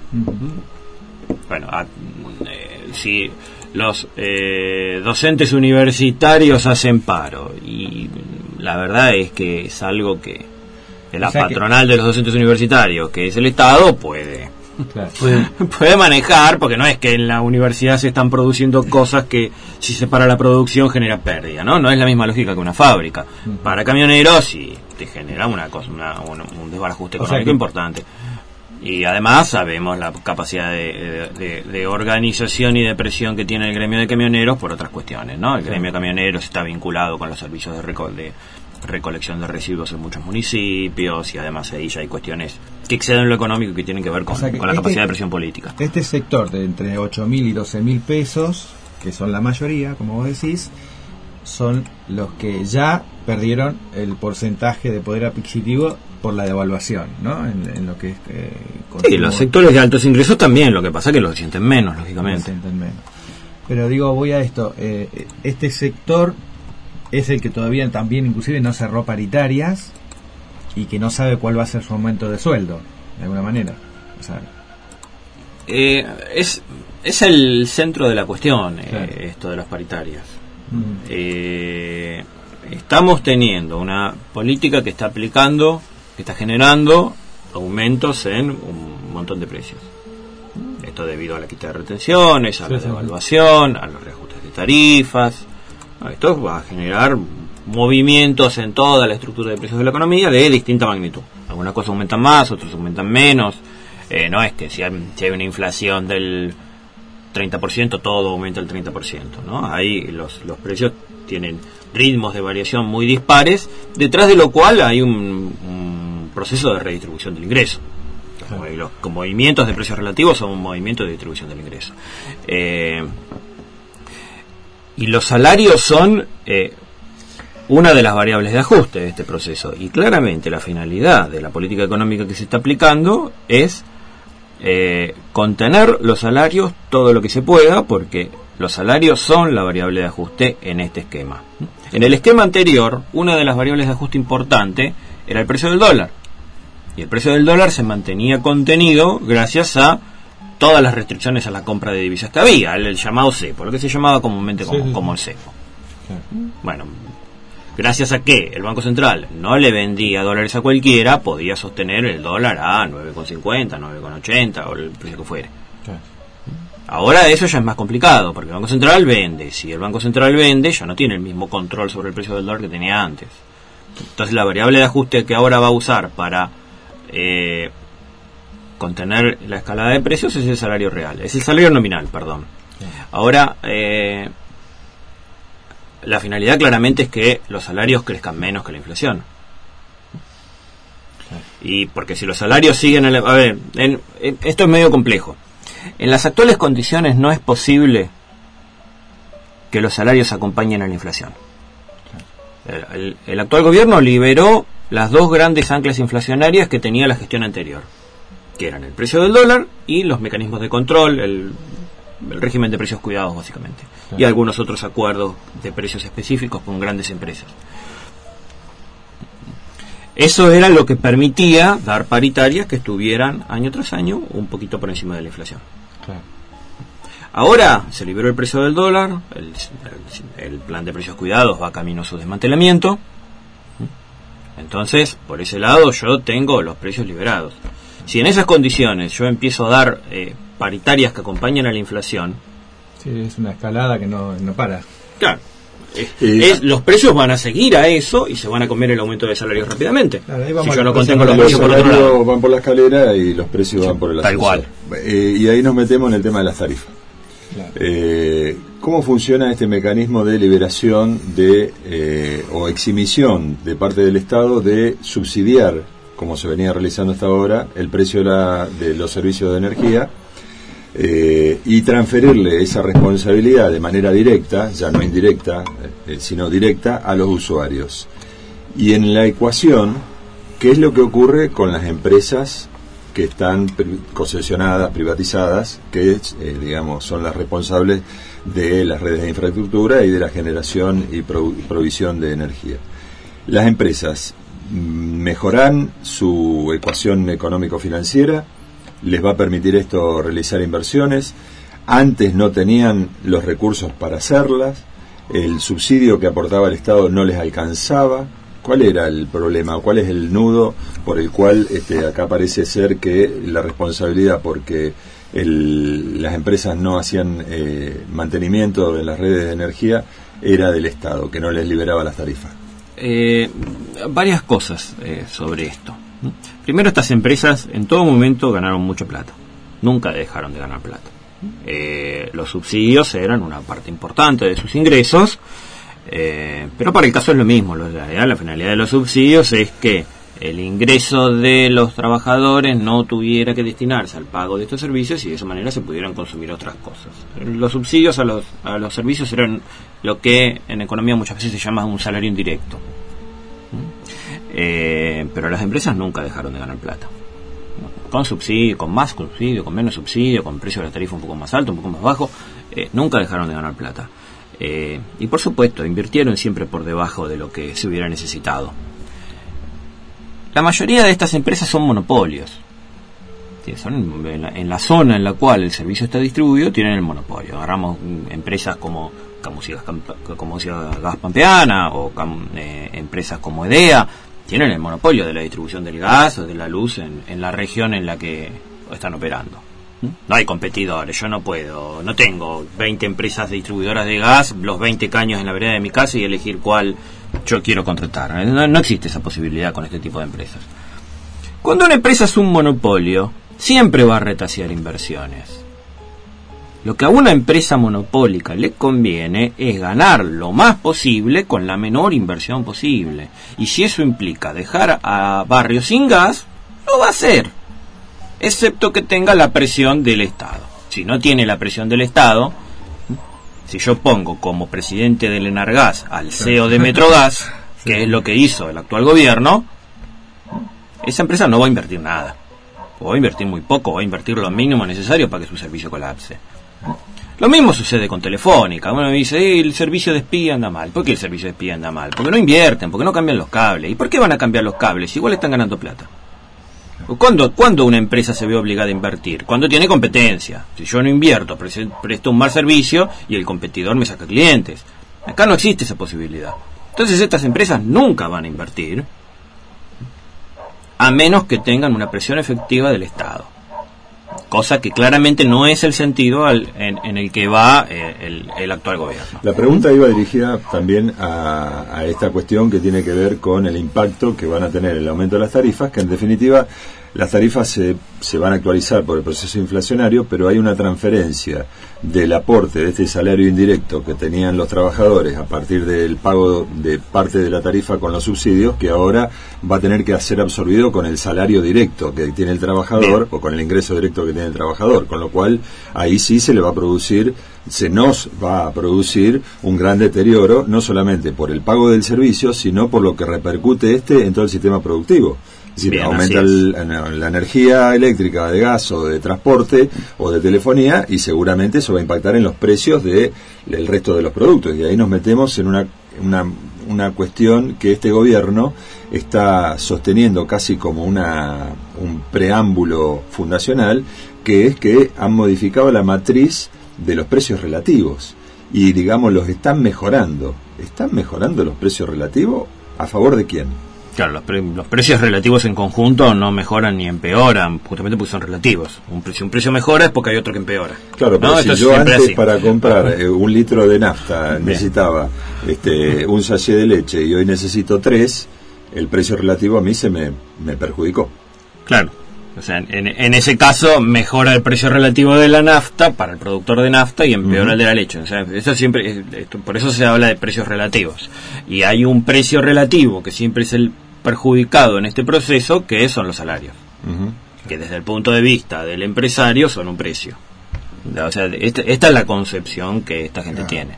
[SPEAKER 3] Uh-huh. Bueno, a, eh, si los eh, docentes universitarios hacen paro, y la verdad es que es algo que, que la o sea patronal que... de los docentes universitarios, que es el Estado, puede Claro. Puede, puede manejar, porque no es que en la universidad se están produciendo cosas que si se para la producción genera pérdida, ¿no? No es la misma lógica que una fábrica. Uh-huh. Para camioneros sí te genera una cosa, una, un, un desbarajuste económico, o sea que... importante. Y además sabemos la capacidad de, de, de, de organización y de presión que tiene el gremio de camioneros por otras cuestiones, ¿no? El gremio de camioneros está vinculado con los servicios de recol de recolección de residuos en muchos municipios, y además ahí ya hay cuestiones que exceden lo económico y que tienen que ver con, o sea que con la este, capacidad de presión política.
[SPEAKER 5] Este sector de entre ocho mil y doce mil pesos, que son la mayoría, como vos decís, son los que ya perdieron el porcentaje de poder adquisitivo por la devaluación, ¿no? En, en lo que es eh,
[SPEAKER 3] sí, los sectores de altos ingresos también, lo que pasa es que los sienten menos, lógicamente.
[SPEAKER 5] Los sienten menos. Pero digo, voy a esto, eh, este sector es el que todavía también inclusive no cerró paritarias y que no sabe cuál va a ser su aumento de sueldo, de alguna manera. O sea,
[SPEAKER 3] eh, es es el centro de la cuestión, claro. eh, esto de las paritarias. Mm. Eh, estamos teniendo una política que está aplicando, que está generando aumentos en un montón de precios. Esto debido a la quita de retenciones, a sí, la devaluación, a los reajustes de tarifas. Esto va a generar movimientos en toda la estructura de precios de la economía de distinta magnitud. Algunas cosas aumentan más, otras aumentan menos. Eh, no es que si hay, si hay una inflación del treinta por ciento, todo aumenta el treinta por ciento, ¿no? Ahí los, los precios tienen ritmos de variación muy dispares, detrás de lo cual hay un, un proceso de redistribución del ingreso. Los, los, los movimientos de precios relativos son un movimiento de distribución del ingreso. Eh, Y los salarios son eh, una de las variables de ajuste de este proceso. Y claramente la finalidad de la política económica que se está aplicando es eh, contener los salarios todo lo que se pueda, porque Los salarios son la variable de ajuste en este esquema. En el esquema anterior, una de las variables de ajuste importante era el precio del dólar. Y el precio del dólar se mantenía contenido gracias a todas las restricciones a la compra de divisas que había, el, el llamado cepo, lo que se llamaba comúnmente como, sí, sí. como el cepo. Claro. Bueno, gracias a que el Banco Central no le vendía dólares a cualquiera, podía sostener el dólar a nueve con cincuenta, nueve con ochenta o el precio que fuere. Claro. Ahora eso ya es más complicado, porque el Banco Central vende. Si el Banco Central vende, ya no tiene el mismo control sobre el precio del dólar que tenía antes. Entonces la variable de ajuste que ahora va a usar para eh, contener la escalada de precios es el salario real, es el salario nominal, perdón. Ahora, eh, la finalidad claramente es que los salarios crezcan menos que la inflación. Y porque si los salarios siguen... Ele- a ver, en, en, esto es medio complejo. En las actuales condiciones no es posible que los salarios acompañen a la inflación. El, el, el actual gobierno liberó las dos grandes anclas inflacionarias que tenía la gestión anterior, que eran el precio del dólar y los mecanismos de control, el, el régimen de precios cuidados básicamente, claro. Y algunos otros acuerdos de precios específicos con grandes empresas. Eso era lo que permitía dar paritarias que estuvieran año tras año un poquito por encima de la inflación. Claro. Ahora se liberó el precio del dólar, el, el, el plan de precios cuidados va camino a su desmantelamiento. Entonces, por ese lado yo tengo los precios liberados. Si en esas condiciones yo empiezo a dar eh, paritarias que acompañan a la inflación...
[SPEAKER 5] Sí, es una escalada que no, no para.
[SPEAKER 3] Claro. Es, es, los precios van a seguir a eso y se van a comer el aumento de salarios rápidamente. Claro, si yo no contengo los precios por otro lado.
[SPEAKER 4] Van por la escalera y los precios sí, van por el ascensor.
[SPEAKER 3] Tal cual.
[SPEAKER 4] Eh, y ahí nos metemos en el tema de las tarifas. Claro. Eh, ¿Cómo funciona este mecanismo de liberación de eh, o exhibición de parte del Estado de subsidiar, como se venía realizando hasta ahora, el precio de, la, de los servicios de energía? Eh, y transferirle esa responsabilidad de manera directa, ya no indirecta, eh, sino directa, a los usuarios. Y en la ecuación, ¿qué es lo que ocurre con las empresas que están pri- concesionadas, privatizadas, que eh, digamos son las responsables de las redes de infraestructura y de la generación y pro- provisión de energía? Las empresas mejorarán su ecuación económico-financiera. Les va a permitir esto realizar inversiones. Antes no tenían los recursos para hacerlas. El subsidio que aportaba el Estado no les alcanzaba. ¿Cuál era el problema? ¿Cuál es el nudo por el cual este, acá parece ser que la responsabilidad porque el, las empresas no hacían eh, mantenimiento de las redes de energía era del Estado, que no les liberaba las tarifas?
[SPEAKER 3] Eh, varias cosas eh, sobre esto. Primero, estas empresas en todo momento ganaron mucha plata, nunca dejaron de ganar plata. Eh, los subsidios eran una parte importante de sus ingresos, eh, pero para el caso es lo mismo. La, la finalidad de los subsidios es que el ingreso de los trabajadores no tuviera que destinarse al pago de estos servicios y de esa manera se pudieran consumir otras cosas. Los subsidios a los, a los servicios eran lo que en economía muchas veces se llama un salario indirecto. Eh, pero las empresas nunca dejaron de ganar plata, con subsidio, con más subsidio, con menos subsidio, con precio de la tarifa un poco más alto, un poco más bajo, eh, nunca dejaron de ganar plata. Eh, y por supuesto, invirtieron siempre por debajo de lo que se hubiera necesitado. La mayoría de estas empresas son monopolios. Sí, son en la, en la zona en la cual el servicio está distribuido, tienen el monopolio. Agarramos empresas como Camusigas, Camusigas Gas Pampeana o eh, empresas como EDEA, tienen el monopolio de la distribución del gas o de la luz en, en la región en la que están operando. No hay competidores, yo no puedo, no tengo veinte empresas distribuidoras de gas, los veinte caños en la vereda de mi casa y elegir cuál yo quiero contratar. No, no existe esa posibilidad con este tipo de empresas. Cuando una empresa es un monopolio, siempre va a retasear inversiones. Lo que a una empresa monopólica le conviene es ganar lo más posible con la menor inversión posible. Y si eso implica dejar a barrios sin gas, lo va a hacer. Excepto que tenga la presión del Estado. Si no tiene la presión del Estado, si yo pongo como presidente del Enargas al C E O de Metrogas, que es lo que hizo el actual gobierno, esa empresa no va a invertir nada. O va a invertir muy poco, va a invertir lo mínimo necesario para que su servicio colapse. Lo mismo sucede con Telefónica. Uno dice, eh, el servicio de espía anda mal. ¿Por qué el servicio de espía anda mal? Porque no invierten, porque no cambian los cables. ¿Y por qué van a cambiar los cables? Igual están ganando plata. ¿Cuándo, ¿Cuándo una empresa se ve obligada a invertir? Cuando tiene competencia. Si yo no invierto, presto un mal servicio y el competidor me saca clientes. Acá no existe esa posibilidad. Entonces estas empresas nunca van a invertir, a menos que tengan una presión efectiva del Estado. Cosa que claramente no es el sentido al, en, en el que va eh, el, el actual gobierno.
[SPEAKER 4] La pregunta iba dirigida también a, a esta cuestión que tiene que ver con el impacto que van a tener el aumento de las tarifas, que en definitiva las tarifas se, se van a actualizar por el proceso inflacionario, pero hay una transferencia del aporte de este salario indirecto que tenían los trabajadores a partir del pago de parte de la tarifa con los subsidios, que ahora va a tener que ser absorbido con el salario directo que tiene el trabajador. Bien. O con el ingreso directo que tiene el trabajador, con lo cual ahí sí se le va a producir, se nos va a producir un gran deterioro, no solamente por el pago del servicio, sino por lo que repercute este en todo el sistema productivo. Es decir, Bien, aumenta el, la energía eléctrica, de gas o de transporte o de telefonía, y seguramente eso va a impactar en los precios de, del resto de los productos. Y ahí nos metemos en una, una, una cuestión que este gobierno está sosteniendo casi como una, un preámbulo fundacional, que es que han modificado la matriz de los precios relativos y, digamos, los están mejorando. ¿Están mejorando los precios relativos? ¿A favor de quién?
[SPEAKER 3] Claro, los, pre- los precios relativos en conjunto no mejoran ni empeoran, justamente porque son relativos. Un precio, un precio mejora es porque hay otro que empeora.
[SPEAKER 4] Claro, pero
[SPEAKER 3] ¿no?
[SPEAKER 4] si yo antes así. para comprar eh, un litro de nafta Bien. necesitaba este, un sachet de leche y hoy necesito tres, el precio relativo a mí se me, me perjudicó.
[SPEAKER 3] Claro, o sea, en, en ese caso mejora el precio relativo de la nafta para el productor de nafta y empeora uh-huh. el de la leche. O sea, eso siempre, esto, por eso se habla de precios relativos. Y hay un precio relativo que siempre es el perjudicado en este proceso, que son los salarios, uh-huh. que desde el punto de vista del empresario son un precio. O sea, esta, esta es la concepción que esta gente uh-huh. tiene.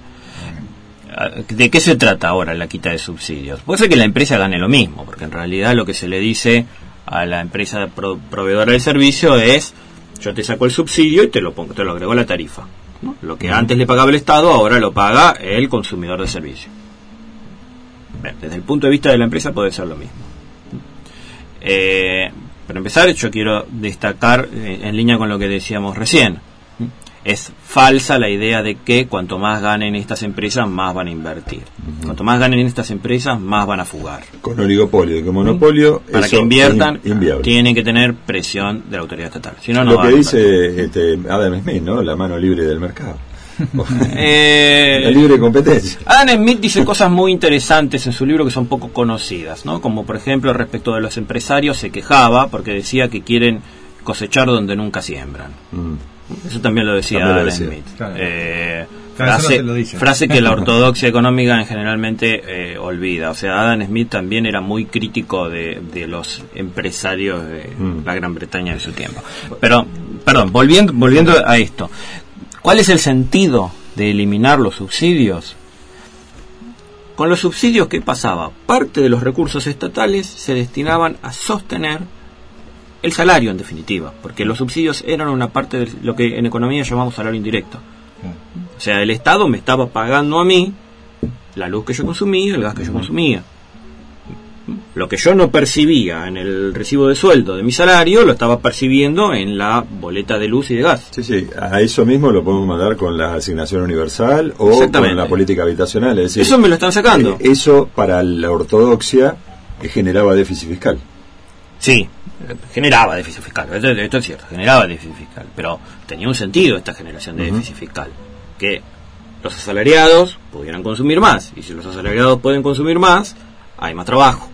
[SPEAKER 3] ¿De qué se trata ahora la quita de subsidios? Puede ser que la empresa gane lo mismo, porque en realidad lo que se le dice a la empresa pro- proveedora del servicio es: yo te saco el subsidio y te lo pongo, te lo agrego a la tarifa, ¿no? Lo que uh-huh. antes le pagaba el Estado, ahora lo paga el consumidor del servicio. Bien, desde el punto de vista de la empresa puede ser lo mismo. Eh, para empezar, yo quiero destacar, eh, en línea con lo que decíamos recién, es falsa la idea de que cuanto más ganen estas empresas, más van a invertir. Uh-huh. Cuanto más ganen estas empresas, más van a fugar.
[SPEAKER 4] Con oligopolio y con monopolio,
[SPEAKER 3] para que inviertan, in- tienen que tener presión de la autoridad estatal. Si no, no
[SPEAKER 4] lo que dice este, Adam Smith, ¿no? La mano libre del mercado.
[SPEAKER 3] eh,
[SPEAKER 4] la libre competencia.
[SPEAKER 3] Adam Smith dice cosas muy interesantes en su libro que son poco conocidas, ¿no? Como por ejemplo, respecto de los empresarios, se quejaba porque decía que quieren cosechar donde nunca siembran. Mm. Eso también lo decía también Adam lo decía. Smith. Claro. Eh, claro, frase, no frase que la ortodoxia económica generalmente eh, olvida. O sea, Adam Smith también era muy crítico de, de los empresarios de mm. la Gran Bretaña de su tiempo. Pero, perdón, volviendo, volviendo a esto. ¿Cuál es el sentido de eliminar los subsidios? Con los subsidios, ¿qué pasaba? Parte de los recursos estatales se destinaban a sostener el salario, en definitiva, porque los subsidios eran una parte de lo que en economía llamamos salario indirecto. O sea, el Estado me estaba pagando a mí la luz que yo consumía, el gas que yo consumía. Lo que yo no percibía en el recibo de sueldo de mi salario, lo estaba percibiendo en la boleta de luz y de gas.
[SPEAKER 4] Sí, sí, a eso mismo lo podemos mandar con la asignación universal o con la política habitacional. Es decir,
[SPEAKER 3] eso me lo están sacando.
[SPEAKER 4] Eh, eso para la ortodoxia eh, generaba déficit fiscal.
[SPEAKER 3] Sí, generaba déficit fiscal, esto, esto es cierto, generaba déficit fiscal, pero tenía un sentido esta generación de uh-huh. déficit fiscal, que los asalariados pudieran consumir más, y si los asalariados pueden consumir más, hay más trabajo.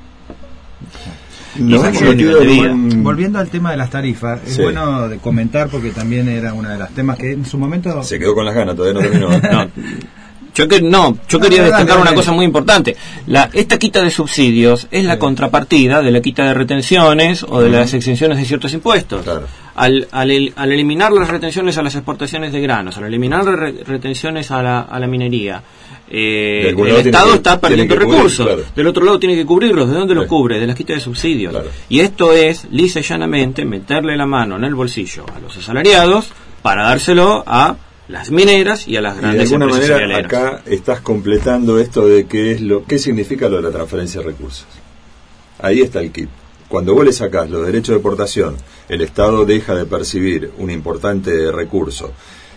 [SPEAKER 5] No, un... Volviendo al tema de las tarifas, sí. es bueno de comentar porque también era uno de los temas que en su momento...
[SPEAKER 4] Se quedó con las ganas, todavía no terminó.
[SPEAKER 3] no. Yo que no, yo no, quería no, destacar dale, una dale. cosa muy importante. La esta quita de subsidios es la sí. contrapartida de la quita de retenciones o de uh-huh. las exenciones de ciertos impuestos. Claro. Al, al, al eliminar las retenciones a las exportaciones de granos, al eliminar las re, retenciones a la, a la minería, eh, el Estado que, está perdiendo recursos. Cubrir, claro. Del otro lado tiene que cubrirlos. ¿De dónde los sí. cubre? De las quitas de subsidios. Claro. Y esto es, lisa y llanamente, meterle la mano en el bolsillo a los asalariados para dárselo a las mineras y a las grandes
[SPEAKER 4] empresas. Y de alguna manera
[SPEAKER 3] cerealeras.
[SPEAKER 4] acá estás completando esto de qué es lo qué significa lo de la transferencia de recursos. Ahí está el kit. Cuando vos le sacás los derechos de exportación, el Estado deja de percibir un importante recurso.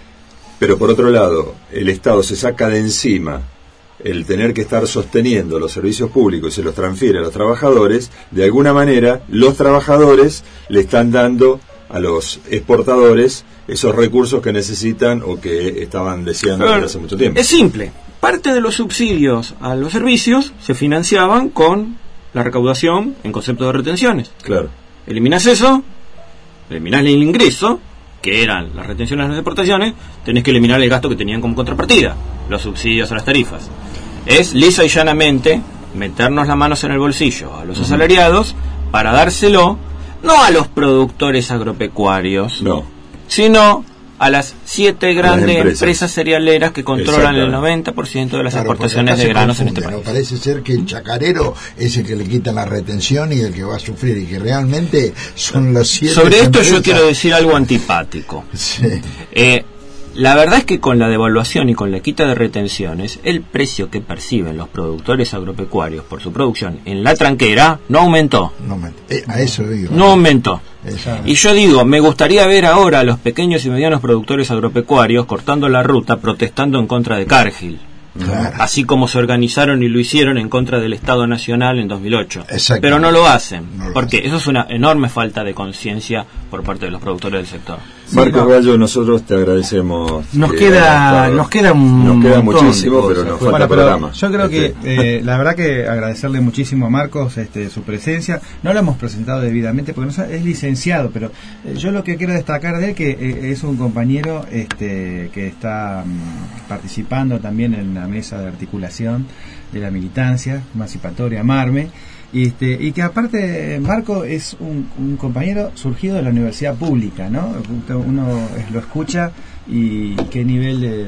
[SPEAKER 4] Pero por otro lado, el Estado se saca de encima el tener que estar sosteniendo los servicios públicos y se los transfiere a los trabajadores. De alguna manera, los trabajadores le están dando a los exportadores esos recursos que necesitan o que estaban deseando desde hace mucho tiempo.
[SPEAKER 3] Es simple. Parte de los subsidios a los servicios se financiaban con la recaudación en concepto de retenciones.
[SPEAKER 4] Claro.
[SPEAKER 3] Eliminás eso, eliminás el ingreso, que eran las retenciones de las exportaciones, tenés que eliminar el gasto que tenían como contrapartida, los subsidios a las tarifas. Es lisa y llanamente meternos las manos en el bolsillo a los asalariados para dárselo no a los productores agropecuarios,
[SPEAKER 4] no,
[SPEAKER 3] sino a las siete grandes
[SPEAKER 4] las
[SPEAKER 3] empresas.
[SPEAKER 4] empresas
[SPEAKER 3] cerealeras que controlan el noventa por ciento de las
[SPEAKER 7] claro,
[SPEAKER 3] exportaciones de granos
[SPEAKER 7] confunde,
[SPEAKER 3] en este país.
[SPEAKER 7] ¿no? Parece ser que el chacarero es el que le quita la retención y el que va a sufrir, y que realmente son los siete.
[SPEAKER 3] Sobre esto
[SPEAKER 7] empresas.
[SPEAKER 3] yo quiero decir algo antipático.
[SPEAKER 7] Sí.
[SPEAKER 3] Eh, la verdad es que con la devaluación y con la quita de retenciones, el precio que perciben los productores agropecuarios por su producción en la tranquera no aumentó.
[SPEAKER 7] No aumentó. Eh, a eso digo.
[SPEAKER 3] No aumentó.
[SPEAKER 7] Esa...
[SPEAKER 3] Y yo digo, me gustaría ver ahora a los pequeños y medianos productores agropecuarios cortando la ruta, protestando en contra de Cargill. Claro. Así como se organizaron y lo hicieron en contra del Estado Nacional en dos mil ocho. Pero no lo hacen, no lo porque hacen. Eso es una enorme falta de conciencia por parte de los productores del sector.
[SPEAKER 4] Marcos Gallo, nosotros te agradecemos.
[SPEAKER 5] Nos queda nos queda un
[SPEAKER 4] nos queda muchísimo, pero nos falta
[SPEAKER 5] bueno, pero
[SPEAKER 4] programa.
[SPEAKER 5] Yo creo
[SPEAKER 4] este.
[SPEAKER 5] que eh, la verdad que agradecerle muchísimo a Marcos este, su presencia. No lo hemos presentado debidamente porque no es licenciado, pero eh, yo lo que quiero destacar de él que eh, es un compañero este, que está um, participando también en la mesa de articulación de la militancia emancipatoria Marme. Y, este, y que aparte Marco es un, un compañero surgido de la universidad pública, ¿no? Uno lo escucha y qué nivel de, de,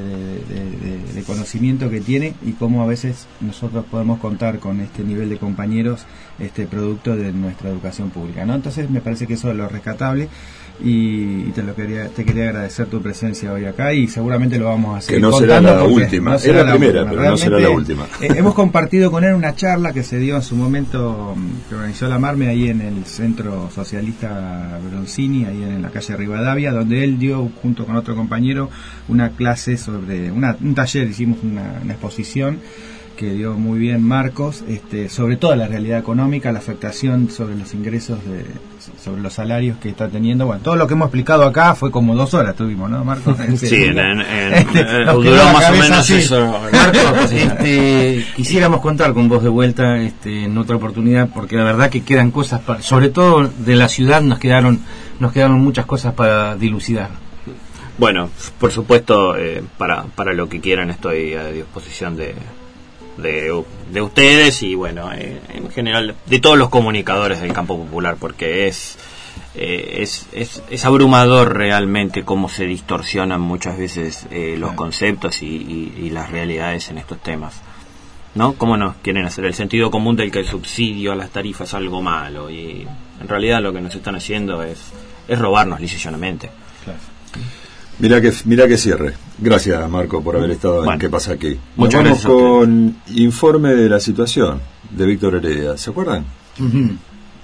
[SPEAKER 5] de, de conocimiento que tiene y cómo a veces nosotros podemos contar con este nivel de compañeros este producto de nuestra educación pública, ¿no? Entonces me parece que eso es lo rescatable y, y te lo quería te quería agradecer tu presencia hoy acá y seguramente lo vamos a hacer.
[SPEAKER 4] Que no será la última, no será es la primera, última. Pero realmente, no será la última.
[SPEAKER 5] Eh, hemos compartido con él una charla que se dio en su momento, que organizó la Marme ahí en el Centro Socialista Bronzini, ahí en la calle Rivadavia, donde él dio junto con otro compañero una clase sobre, una, un taller, hicimos una, una exposición que dio muy bien Marcos, este, sobre toda la realidad económica, la afectación sobre los ingresos, de, sobre los salarios que está teniendo. Bueno, todo lo que hemos explicado acá fue como dos horas tuvimos, ¿no, Marcos? Este,
[SPEAKER 3] sí, en, en, en,
[SPEAKER 5] este,
[SPEAKER 3] eh, duró más o menos así. Eso.
[SPEAKER 6] Marcos, este, quisiéramos contar con vos de vuelta este, en otra oportunidad, porque la verdad que quedan cosas, para, sobre todo de la ciudad nos quedaron, nos quedaron muchas cosas para dilucidar.
[SPEAKER 3] Bueno, por supuesto, eh, para, para lo que quieran estoy a disposición de De, de ustedes y bueno eh, en general de todos los comunicadores del campo popular, porque es, eh, es es es abrumador realmente cómo se distorsionan muchas veces eh, los conceptos y, y, y las realidades en estos temas, ¿no? Cómo nos quieren hacer el sentido común del que el subsidio a las tarifas es algo malo y en realidad lo que nos están haciendo es es robarnos lisa y llanamente.
[SPEAKER 5] Claro.
[SPEAKER 4] Mira que mira que cierre. Gracias, Marco, por haber estado bueno, en ¿Qué pasa aquí?
[SPEAKER 3] Muchas
[SPEAKER 4] Nos vamos
[SPEAKER 3] gracias
[SPEAKER 4] con informe de la situación de Víctor Heredia. ¿Se acuerdan?
[SPEAKER 5] Uh-huh.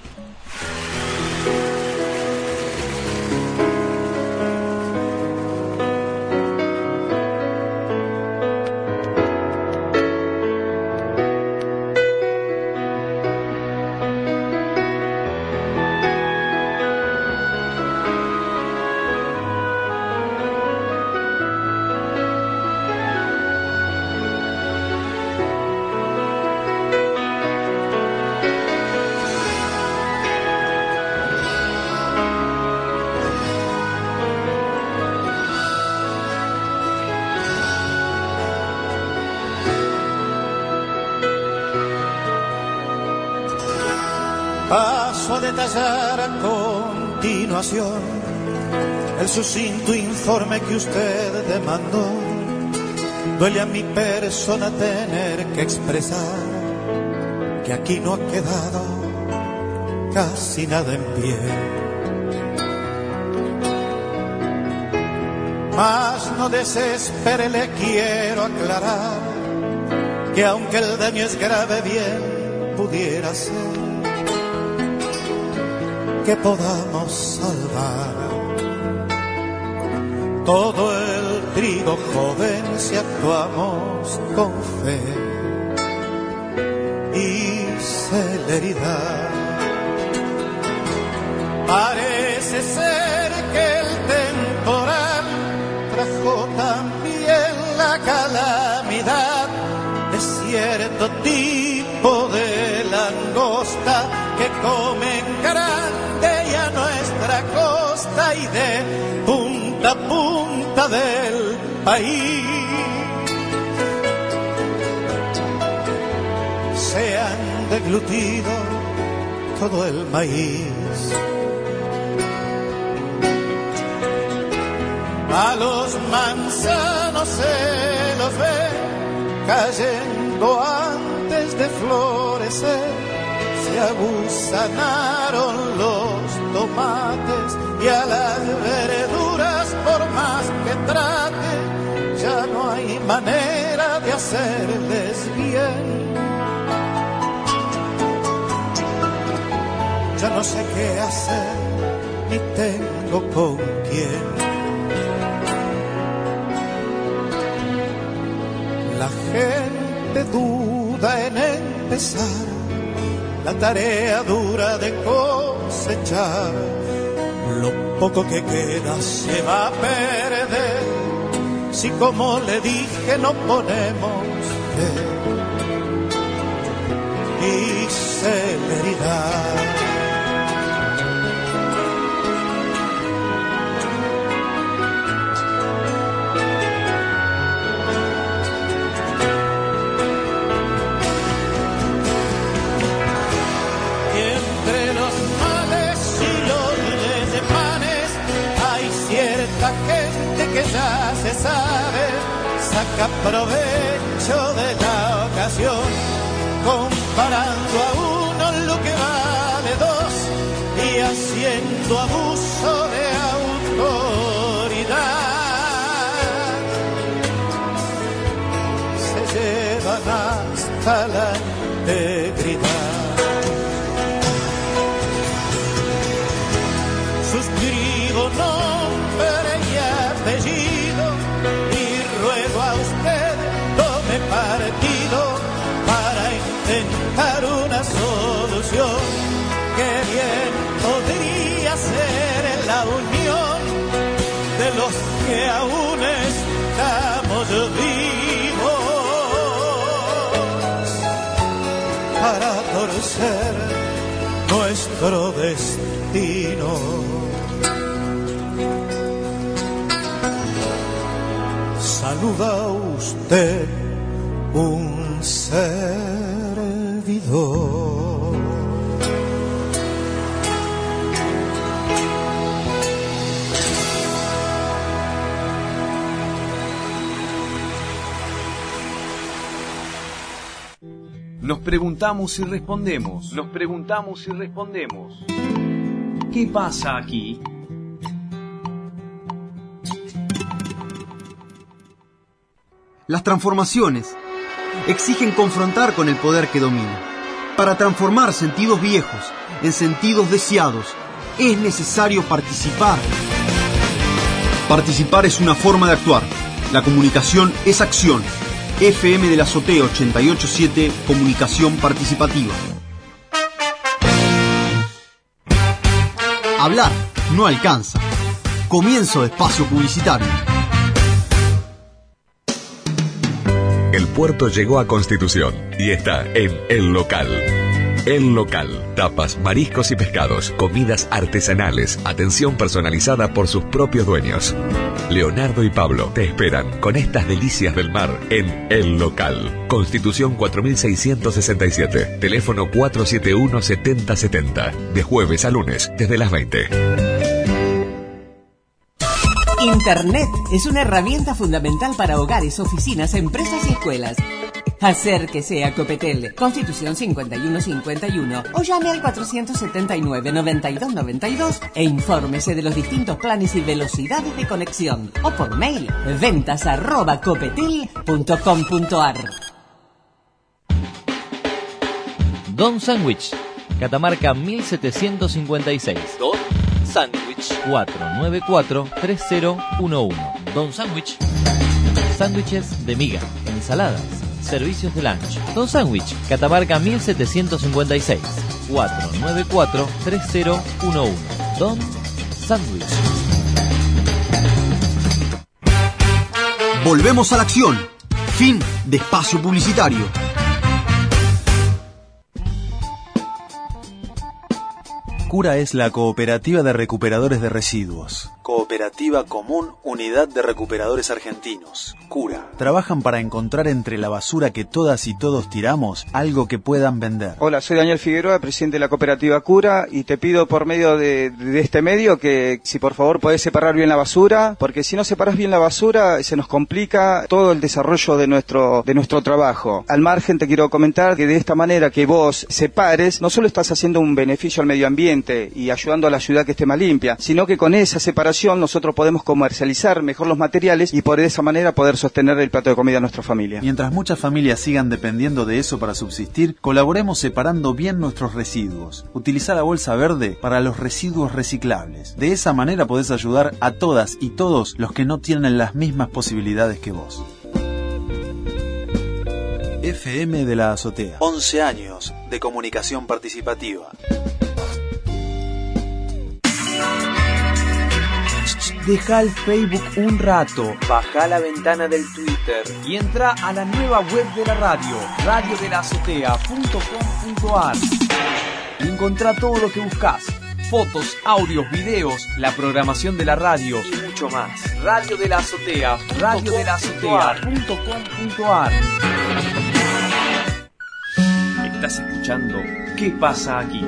[SPEAKER 9] Paso a detallar a continuación el sucinto informe que usted demandó. Duele a mi persona tener que expresar que aquí no ha quedado casi nada en pie. Mas no desespere, le quiero aclarar que aunque el daño es grave, bien pudiera ser que podamos salvar todo el trigo joven si actuamos con fe y celeridad. Parece ser que el temporal trajo también la calamidad de cierto tipo de langosta que comen grande y a nuestra costa y de punta a punta del país. Se han deglutido todo el maíz. A los manzanos se los ve cayendo antes de florecer. Se aguzanaron los tomates y a las verduras, por más que trate, ya no hay manera de hacerles bien. Ya no sé qué hacer, ni tengo con quién. La gente duda en empezar la tarea dura de cosechar. Lo poco que queda se va a perder si, como le dije, no ponemos fe y celeridad. Que ya se sabe, saca provecho de la ocasión, comparando a uno lo que vale dos y haciendo abuso de autoridad. Se llevan hasta la integridad. Suscribo nombre y apellido y ruego a usted tome partido para intentar una solución que bien podría ser la unión de los que aún estamos vivos para torcer nuestro destino. Saluda usted un servidor.
[SPEAKER 2] Nos preguntamos y respondemos. Nos preguntamos y respondemos. ¿Qué pasa aquí?
[SPEAKER 1] Las transformaciones exigen confrontar con el poder que domina. Para transformar sentidos viejos en sentidos deseados, es necesario participar. Participar es una forma de actuar. La comunicación es acción. F M de la Azotea ochenta y ocho punto siete, Comunicación Participativa. Hablar no alcanza. Comienzo de espacio publicitario.
[SPEAKER 10] El puerto llegó a Constitución y está en El Local. El Local. Tapas, mariscos y pescados, comidas artesanales, atención personalizada por sus propios dueños. Leonardo y Pablo te esperan con estas delicias del mar en El Local. Constitución cuatro mil seiscientos sesenta y siete. Teléfono cuatro siete uno, siete cero siete cero. De jueves a lunes, desde las veinte.
[SPEAKER 14] Internet es una herramienta fundamental para hogares, oficinas, empresas y escuelas. Acérquese a Copetel, Constitución cincuenta y uno cincuenta y uno, o llame al cuatrocientos setenta y nueve, noventa y dos noventa y dos e infórmese de los distintos planes y velocidades de conexión, o por mail, ventas arroba copetel punto com punto ar.
[SPEAKER 8] Don Sandwich, Catamarca mil setecientos cincuenta y seis. Don Sandwich. cuatro nueve cuatro, tres cero uno uno. Don Sandwich. Sándwiches de miga, ensaladas, servicios de lunch. Don Sandwich, Catamarca mil setecientos cincuenta y seis. cuatro nueve cuatro, tres cero uno uno. Don Sandwich.
[SPEAKER 1] Volvemos a la acción. Fin de espacio publicitario.
[SPEAKER 15] CURA es la Cooperativa de Recuperadores de Residuos. Cooperativa Común Unidad de Recuperadores Argentinos. CURA. Trabajan para encontrar entre la basura que todas y todos tiramos algo que puedan vender.
[SPEAKER 16] Hola, soy Daniel Figueroa, presidente de la Cooperativa CURA, y te pido por medio de, de este medio que si por favor podés separar bien la basura, porque si no separás bien la basura se nos complica todo el desarrollo de nuestro, de nuestro trabajo. Al margen te quiero comentar que de esta manera que vos separes, no solo estás haciendo un beneficio al medio ambiente y ayudando a la ciudad que esté más limpia, sino que con esa separación nosotros podemos comercializar mejor los materiales y por esa manera poder sostener el plato de comida a nuestra familia.
[SPEAKER 15] Mientras muchas familias sigan dependiendo de eso para subsistir, colaboremos separando bien nuestros residuos. Utiliza la bolsa verde para los residuos reciclables. De esa manera podés ayudar a todas y todos los que no tienen las mismas posibilidades que vos. F M de la Azotea. once años de comunicación participativa.
[SPEAKER 2] Deja el Facebook un rato, baja la ventana del Twitter y entra a la nueva web de la radio, radio de la azotea punto com punto ar. Encontrá todo lo que buscas: fotos, audios, videos, la programación de la radio y mucho más. Radio de la Azotea, radio de la azotea punto com punto ar. Estás escuchando ¿Qué pasa aquí?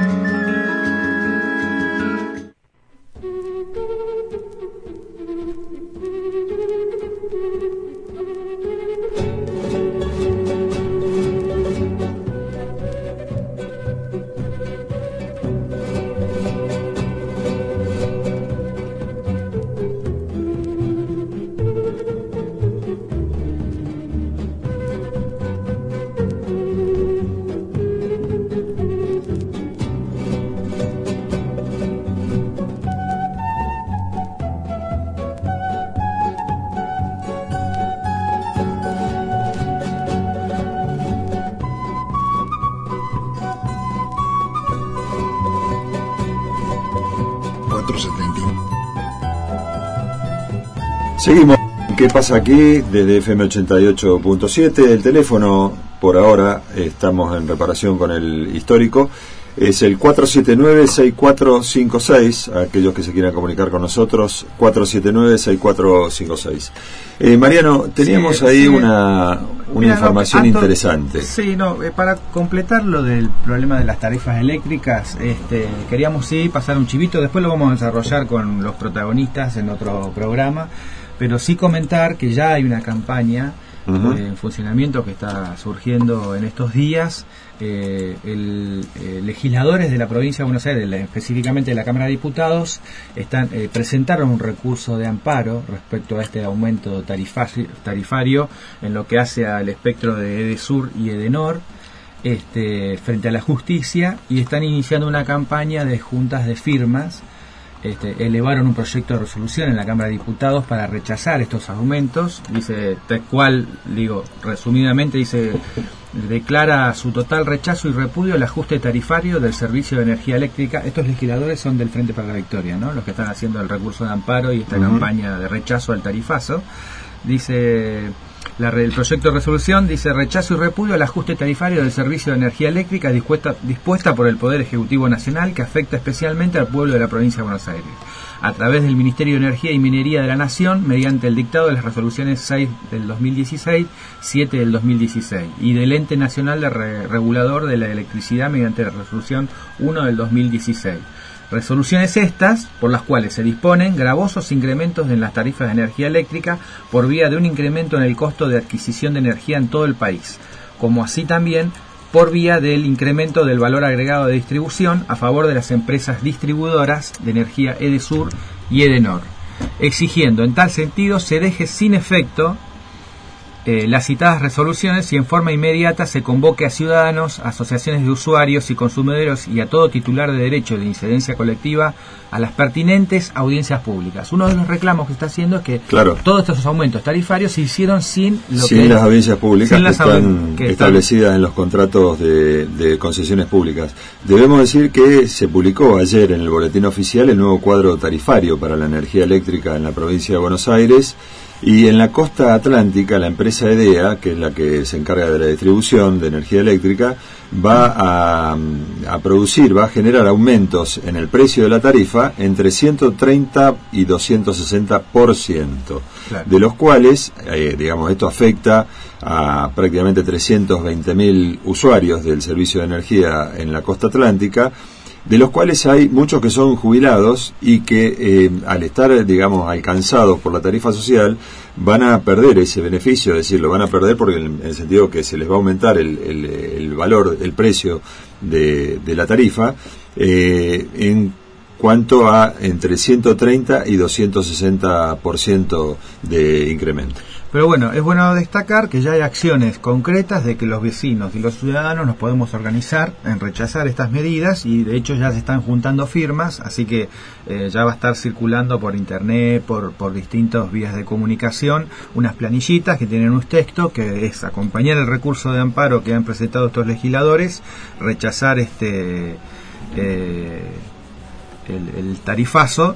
[SPEAKER 4] Seguimos. ¿Qué pasa aquí? Desde F M ochenta y ocho punto siete. El teléfono, por ahora, estamos en reparación con el histórico. Es el cuatro siete nueve, seis cuatro cinco seis. Aquellos que se quieran comunicar con nosotros, cuatro siete nueve, seis cuatro cinco seis. Eh, Mariano, teníamos sí, ahí sí, una, una mira, información no, Anton, interesante.
[SPEAKER 5] Sí, no, eh, para completar lo del problema de las tarifas eléctricas, este, queríamos sí pasar un chivito, después lo vamos a desarrollar con los protagonistas en otro programa, pero sí comentar que ya hay una campaña uh-huh. eh, en funcionamiento que está surgiendo en estos días. Eh, el, eh, legisladores de la provincia de Buenos Aires, específicamente de la Cámara de Diputados, están eh, presentaron un recurso de amparo respecto a este aumento tarifario, tarifario en lo que hace al espectro de Edesur y Edenor, este, frente a la justicia, y están iniciando una campaña de juntas de firmas. Este, elevaron un proyecto de resolución en la Cámara de Diputados para rechazar estos aumentos. Dice, tal cual, digo, resumidamente, dice, declara su total rechazo y repudio al ajuste tarifario del servicio de energía eléctrica. Estos legisladores son del Frente para la Victoria, ¿no? Los que están haciendo el recurso de amparo y esta uh-huh. campaña de rechazo al tarifazo. Dice, la, el proyecto de resolución dice: rechazo y repudio al ajuste tarifario del servicio de energía eléctrica dispuesta, dispuesta por el Poder Ejecutivo Nacional, que afecta especialmente al pueblo de la provincia de Buenos Aires, a través del Ministerio de Energía y Minería de la Nación, mediante el dictado de las resoluciones seis del dos mil dieciséis, siete del dos mil dieciséis, y del Ente Nacional de Re- Regulador de la Electricidad, mediante la resolución uno del dos mil dieciséis. Resoluciones estas por las cuales se disponen gravosos incrementos en las tarifas de energía eléctrica por vía de un incremento en el costo de adquisición de energía en todo el país, como así también por vía del incremento del valor agregado de distribución a favor de las empresas distribuidoras de energía Edesur y Edenor, exigiendo en tal sentido se deje sin efecto Eh, las citadas resoluciones y en forma inmediata se convoque a ciudadanos, asociaciones de usuarios y consumidores y a todo titular de derecho de incidencia colectiva a las pertinentes audiencias públicas. Uno de los reclamos que está haciendo es que
[SPEAKER 4] claro.
[SPEAKER 5] todos estos aumentos tarifarios se hicieron sin lo
[SPEAKER 4] sin
[SPEAKER 5] que
[SPEAKER 4] las audiencias públicas que están
[SPEAKER 5] que
[SPEAKER 4] establecidas están... en los contratos de, de concesiones públicas. Debemos decir que se publicó ayer en el boletín oficial el nuevo cuadro tarifario para la energía eléctrica en la provincia de Buenos Aires. Y en la costa atlántica, la empresa EDEA, que es la que se encarga de la distribución de energía eléctrica, va a, a producir, va a generar aumentos en el precio de la tarifa entre ciento treinta y doscientos sesenta por ciento, claro. De los cuales, eh, digamos, esto afecta a prácticamente trescientos veinte mil usuarios del servicio de energía en la costa atlántica, de los cuales hay muchos que son jubilados y que eh, al estar, digamos, alcanzados por la tarifa social van a perder ese beneficio, es decir, lo van a perder porque en el sentido que se les va a aumentar el, el, el valor, el precio de, de la tarifa eh, en cuanto a entre ciento treinta y doscientos sesenta por ciento de incremento.
[SPEAKER 5] Pero bueno, es bueno destacar que ya hay acciones concretas de que los vecinos y los ciudadanos nos podemos organizar en rechazar estas medidas y de hecho ya se están juntando firmas, así que eh, ya va a estar circulando por internet, por, por distintas vías de comunicación, unas planillitas que tienen un texto que es acompañar el recurso de amparo que han presentado estos legisladores, rechazar este eh, el, el tarifazo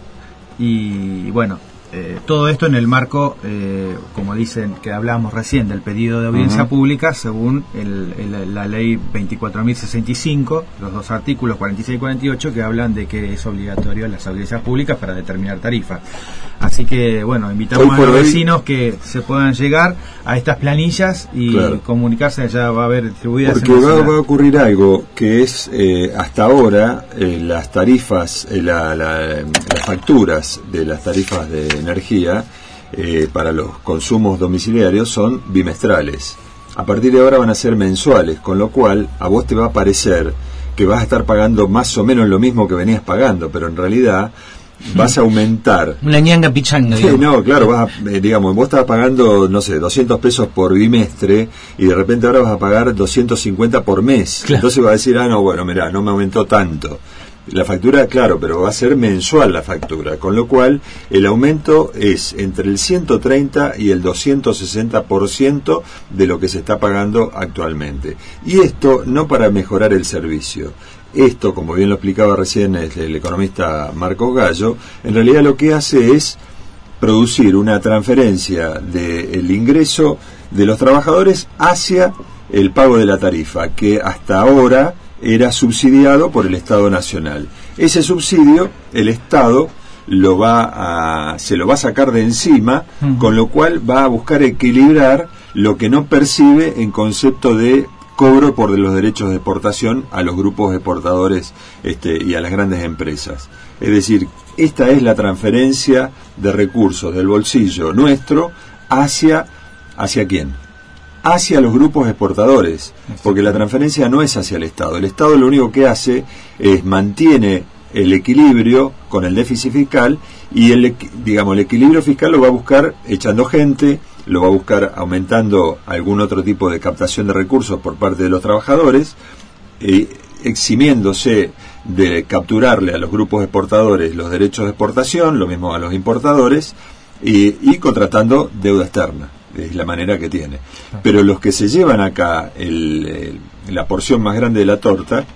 [SPEAKER 5] y bueno, Eh, todo esto en el marco, eh, como dicen, que hablábamos recién, del pedido de audiencia uh-huh. pública, según el, el, la ley veinticuatro mil sesenta y cinco, los dos artículos cuarenta y seis y cuarenta y ocho, que hablan de que es obligatorio las audiencias públicas para determinar tarifas. Así que, bueno, invitamos a los hoy, vecinos que se puedan llegar a estas planillas y claro. comunicarse, ya va a haber distribuidas.
[SPEAKER 4] Porque va, va a ocurrir algo que es, eh, hasta ahora, eh, las tarifas, eh, la, la, las facturas de las tarifas de energía eh, para los consumos domiciliarios son bimestrales. A partir de ahora van a ser mensuales, con lo cual a vos te va a parecer que vas a estar pagando más o menos lo mismo que venías pagando, pero en realidad vas a aumentar.
[SPEAKER 6] Una ñanga pichanga.
[SPEAKER 4] Sí, no, claro, vas a, eh, digamos, vos estabas pagando, no sé, doscientos pesos por bimestre y de repente ahora vas a pagar doscientos cincuenta por mes. Claro. Entonces vas a decir, ah, no, bueno, mirá, no me aumentó tanto. La factura, claro, pero va a ser mensual la factura, con lo cual el aumento es entre el ciento treinta y el doscientos sesenta por ciento de lo que se está pagando actualmente. Y esto no para mejorar el servicio. Esto, como bien lo explicaba recién el, el economista Marcos Gallo, en realidad lo que hace es producir una transferencia del ingreso de los trabajadores hacia el pago de la tarifa, que hasta ahora era subsidiado por el Estado Nacional. Ese subsidio, el Estado lo va a, se lo va a sacar de encima, uh-huh. con lo cual va a buscar equilibrar lo que no percibe en concepto de cobro por los derechos de exportación a los grupos exportadores este, y a las grandes empresas. Es decir, esta es la transferencia de recursos del bolsillo nuestro hacia, ¿hacia quién? Hacia los grupos exportadores, porque la transferencia no es hacia el Estado. El Estado lo único que hace es mantiene el equilibrio con el déficit fiscal y el, digamos, el equilibrio fiscal lo va a buscar echando gente, lo va a buscar aumentando algún otro tipo de captación de recursos por parte de los trabajadores, eh, eximiéndose de capturarle a los grupos exportadores los derechos de exportación, lo mismo a los importadores, y, y contratando deuda externa. Es la manera que tiene. Pero los que se llevan acá el, el, la porción más grande de la torta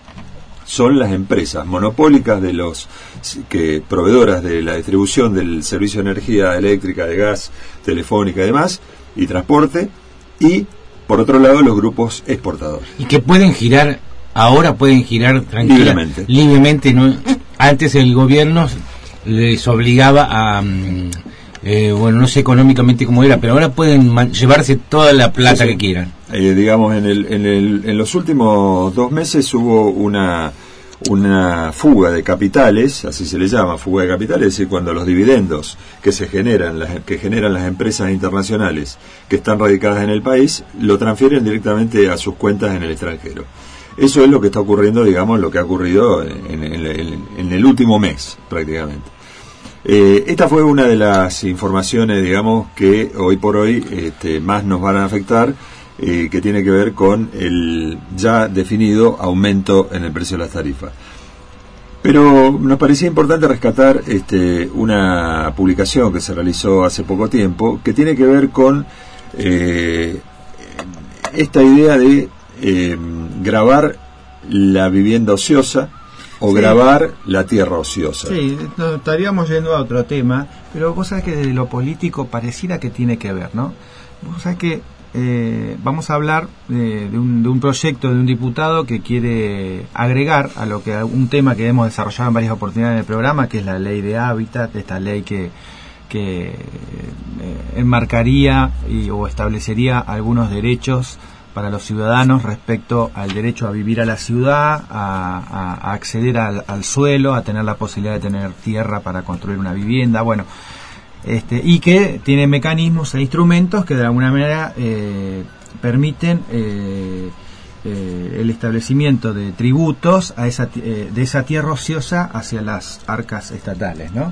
[SPEAKER 4] son las empresas monopólicas de los que proveedoras de la distribución del servicio de energía eléctrica, de gas, telefónica y demás, y transporte, y por otro lado los grupos exportadores.
[SPEAKER 6] Y que pueden girar, ahora pueden girar tranquilamente. Libremente, ¿no? Antes el gobierno les obligaba a... Eh, bueno, no sé económicamente cómo era, pero ahora pueden man- llevarse toda la plata sí, sí. que quieran.
[SPEAKER 4] Eh, digamos, en, el, en, el, en los últimos dos meses hubo una una fuga de capitales, así se le llama, fuga de capitales, es decir, cuando los dividendos que se generan, las, que generan las empresas internacionales que están radicadas en el país, lo transfieren directamente a sus cuentas en el extranjero. Eso es lo que está ocurriendo, digamos, lo que ha ocurrido en, en, en, en el último mes, prácticamente. Eh, esta fue una de las informaciones, digamos, que hoy por hoy este, más nos van a afectar, eh, que tiene que ver con el ya definido aumento en el precio de las tarifas. Pero nos parecía importante rescatar este, una publicación que se realizó hace poco tiempo, que tiene que ver con eh, esta idea de eh, gravar la vivienda ociosa o sí. grabar la tierra ociosa.
[SPEAKER 5] Sí, nos estaríamos yendo a otro tema, pero vos sabés que desde lo político pareciera que tiene que ver, ¿no? Vos sabés que eh, vamos a hablar de, de, un, de un proyecto de un diputado que quiere agregar a lo que un tema que hemos desarrollado en varias oportunidades en el programa, que es la ley de hábitat, esta ley que que eh, enmarcaría y, o establecería algunos derechos para los ciudadanos respecto al derecho a vivir a la ciudad, a, a, a acceder al, al suelo, a tener la posibilidad de tener tierra para construir una vivienda, bueno, este, y que tiene mecanismos e instrumentos que de alguna manera eh, permiten eh, eh, el establecimiento de tributos a esa, eh, de esa tierra ociosa hacia las arcas estatales, ¿no?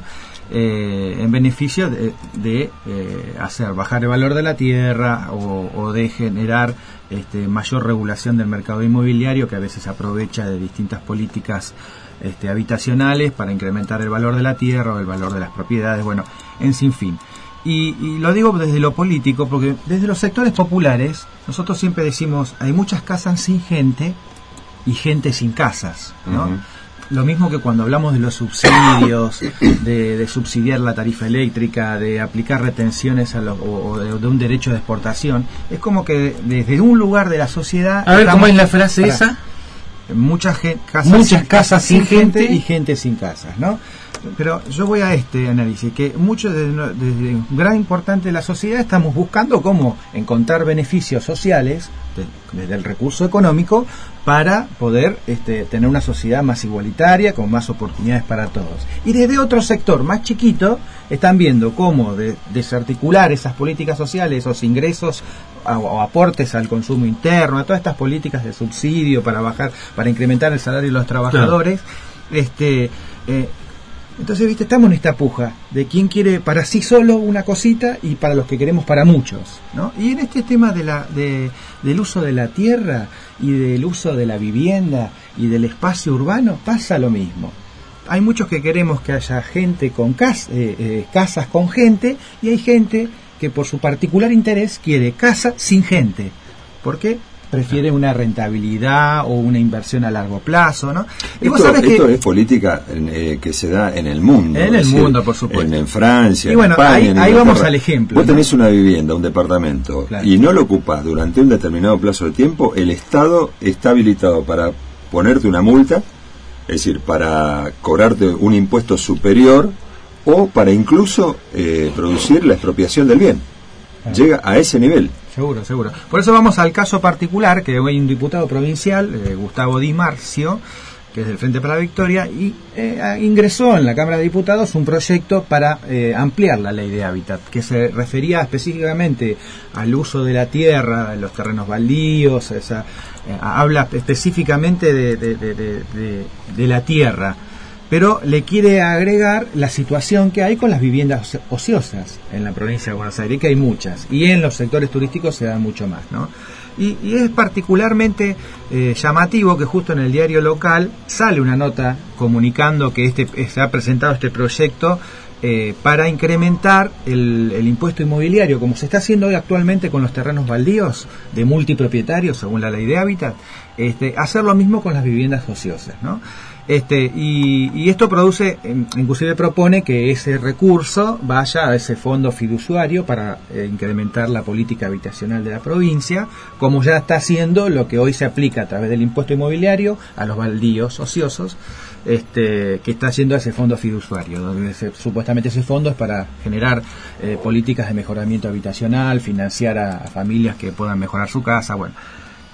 [SPEAKER 5] Eh, en beneficio de, de eh, hacer bajar el valor de la tierra o, o de generar este, mayor regulación del mercado inmobiliario, que a veces aprovecha de distintas políticas este, habitacionales para incrementar el valor de la tierra o el valor de las propiedades, bueno, en sinfín. Y, y lo digo desde lo político porque desde los sectores populares nosotros siempre decimos hay muchas casas sin gente y gente sin casas, ¿no? Uh-huh. Lo mismo que cuando hablamos de los subsidios, de, de subsidiar la tarifa eléctrica, de aplicar retenciones a los, o, o de, de un derecho de exportación, es como que desde un lugar de la sociedad...
[SPEAKER 6] A ver, ¿cómo es la frase para, esa?
[SPEAKER 5] Muchas, ge- casas,
[SPEAKER 6] muchas
[SPEAKER 5] sin,
[SPEAKER 6] casas sin gente,
[SPEAKER 5] gente y gente sin casas, ¿no? Pero yo voy a este análisis, que mucho desde, desde un gran importante de la sociedad estamos buscando cómo encontrar beneficios sociales de, desde el recurso económico para poder este, tener una sociedad más igualitaria, con más oportunidades para todos. Y desde otro sector más chiquito están viendo cómo de, desarticular esas políticas sociales, esos ingresos a, o aportes al consumo interno, a todas estas políticas de subsidio para bajar, para incrementar el salario de los trabajadores, claro. este eh, Entonces, viste, estamos en esta puja de quién quiere para sí solo una cosita y para los que queremos para muchos, ¿no? Y en este tema de la de, del uso de la tierra y del uso de la vivienda y del espacio urbano pasa lo mismo. Hay muchos que queremos que haya gente con cas, eh, eh, casas con gente, y hay gente que por su particular interés quiere casa sin gente. ¿Por qué? Prefiere una rentabilidad o una inversión a largo plazo, ¿no?
[SPEAKER 4] Y esto, vos esto que es política eh, que se da en el mundo.
[SPEAKER 5] En el decir, mundo, por supuesto.
[SPEAKER 4] En, en Francia,
[SPEAKER 5] y bueno,
[SPEAKER 4] en España,
[SPEAKER 5] ahí,
[SPEAKER 4] en
[SPEAKER 5] ahí vamos al ejemplo.
[SPEAKER 4] Vos ¿no? tenés una vivienda, un departamento, claro. y no lo ocupás durante un determinado plazo de tiempo, el Estado está habilitado para ponerte una multa, es decir, para cobrarte un impuesto superior o para incluso eh, producir la expropiación del bien. Claro. Llega a ese nivel.
[SPEAKER 5] Seguro, seguro. Por eso vamos al caso particular, que hoy hay un diputado provincial, eh, Gustavo Di Marcio, que es del Frente para la Victoria, y eh, ingresó en la Cámara de Diputados un proyecto para eh, ampliar la ley de hábitat, que se refería específicamente al uso de la tierra, de los terrenos baldíos, esa, eh, habla específicamente de, de, de, de, de, de la tierra, pero le quiere agregar la situación que hay con las viviendas ociosas en la provincia de Buenos Aires, que hay muchas, y en los sectores turísticos se da mucho más, ¿no? Y, y es particularmente eh, llamativo que justo en el diario local sale una nota comunicando que este se ha presentado este proyecto eh, para incrementar el, el impuesto inmobiliario, como se está haciendo hoy actualmente con los terrenos baldíos de multipropietarios, según la ley de hábitat, este, hacer lo mismo con las viviendas ociosas, ¿no? Este, y, y esto produce, inclusive propone que ese recurso vaya a ese fondo fiduciario para eh, incrementar la política habitacional de la provincia, como ya está haciendo lo que hoy se aplica a través del impuesto inmobiliario a los baldíos ociosos, este, que está haciendo ese fondo fiduciario, donde se, supuestamente ese fondo es para generar eh, políticas de mejoramiento habitacional, financiar a, a familias que puedan mejorar su casa, bueno.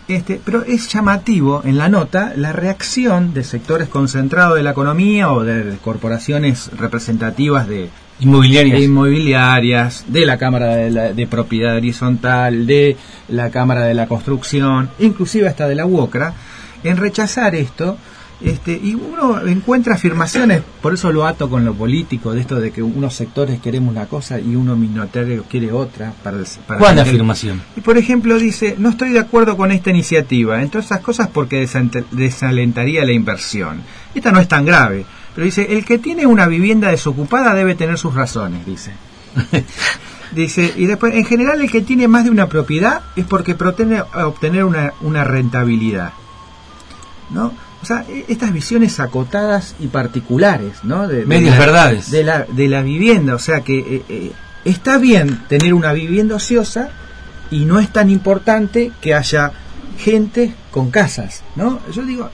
[SPEAKER 5] Este, pero es llamativo en la nota la reacción de sectores concentrados de la economía o de corporaciones representativas de
[SPEAKER 6] inmobiliarias,
[SPEAKER 5] de, inmobiliarias, de la Cámara de, la, de Propiedad Horizontal, de la Cámara de la Construcción, inclusive hasta de la UOCRA, en rechazar esto. Este, y uno encuentra afirmaciones, por eso lo ato con lo político, de esto de que unos sectores queremos una cosa y uno minoritario quiere otra. Para, para
[SPEAKER 6] ¿Cuál afirmación?
[SPEAKER 5] Y por ejemplo dice, no estoy de acuerdo con esta iniciativa, entre otras cosas porque desalentaría la inversión. Esta no es tan grave, pero dice, el que tiene una vivienda desocupada debe tener sus razones, dice. Dice, y después, en general el que tiene más de una propiedad es porque pretende obtener una, una rentabilidad, ¿no? O sea, estas visiones acotadas y particulares, ¿no? De, de
[SPEAKER 6] medias
[SPEAKER 5] la,
[SPEAKER 6] verdades.
[SPEAKER 5] De la, de la vivienda, o sea que eh, eh, está bien tener una vivienda ociosa y no es tan importante que haya gente con casas, ¿no? Yo digo,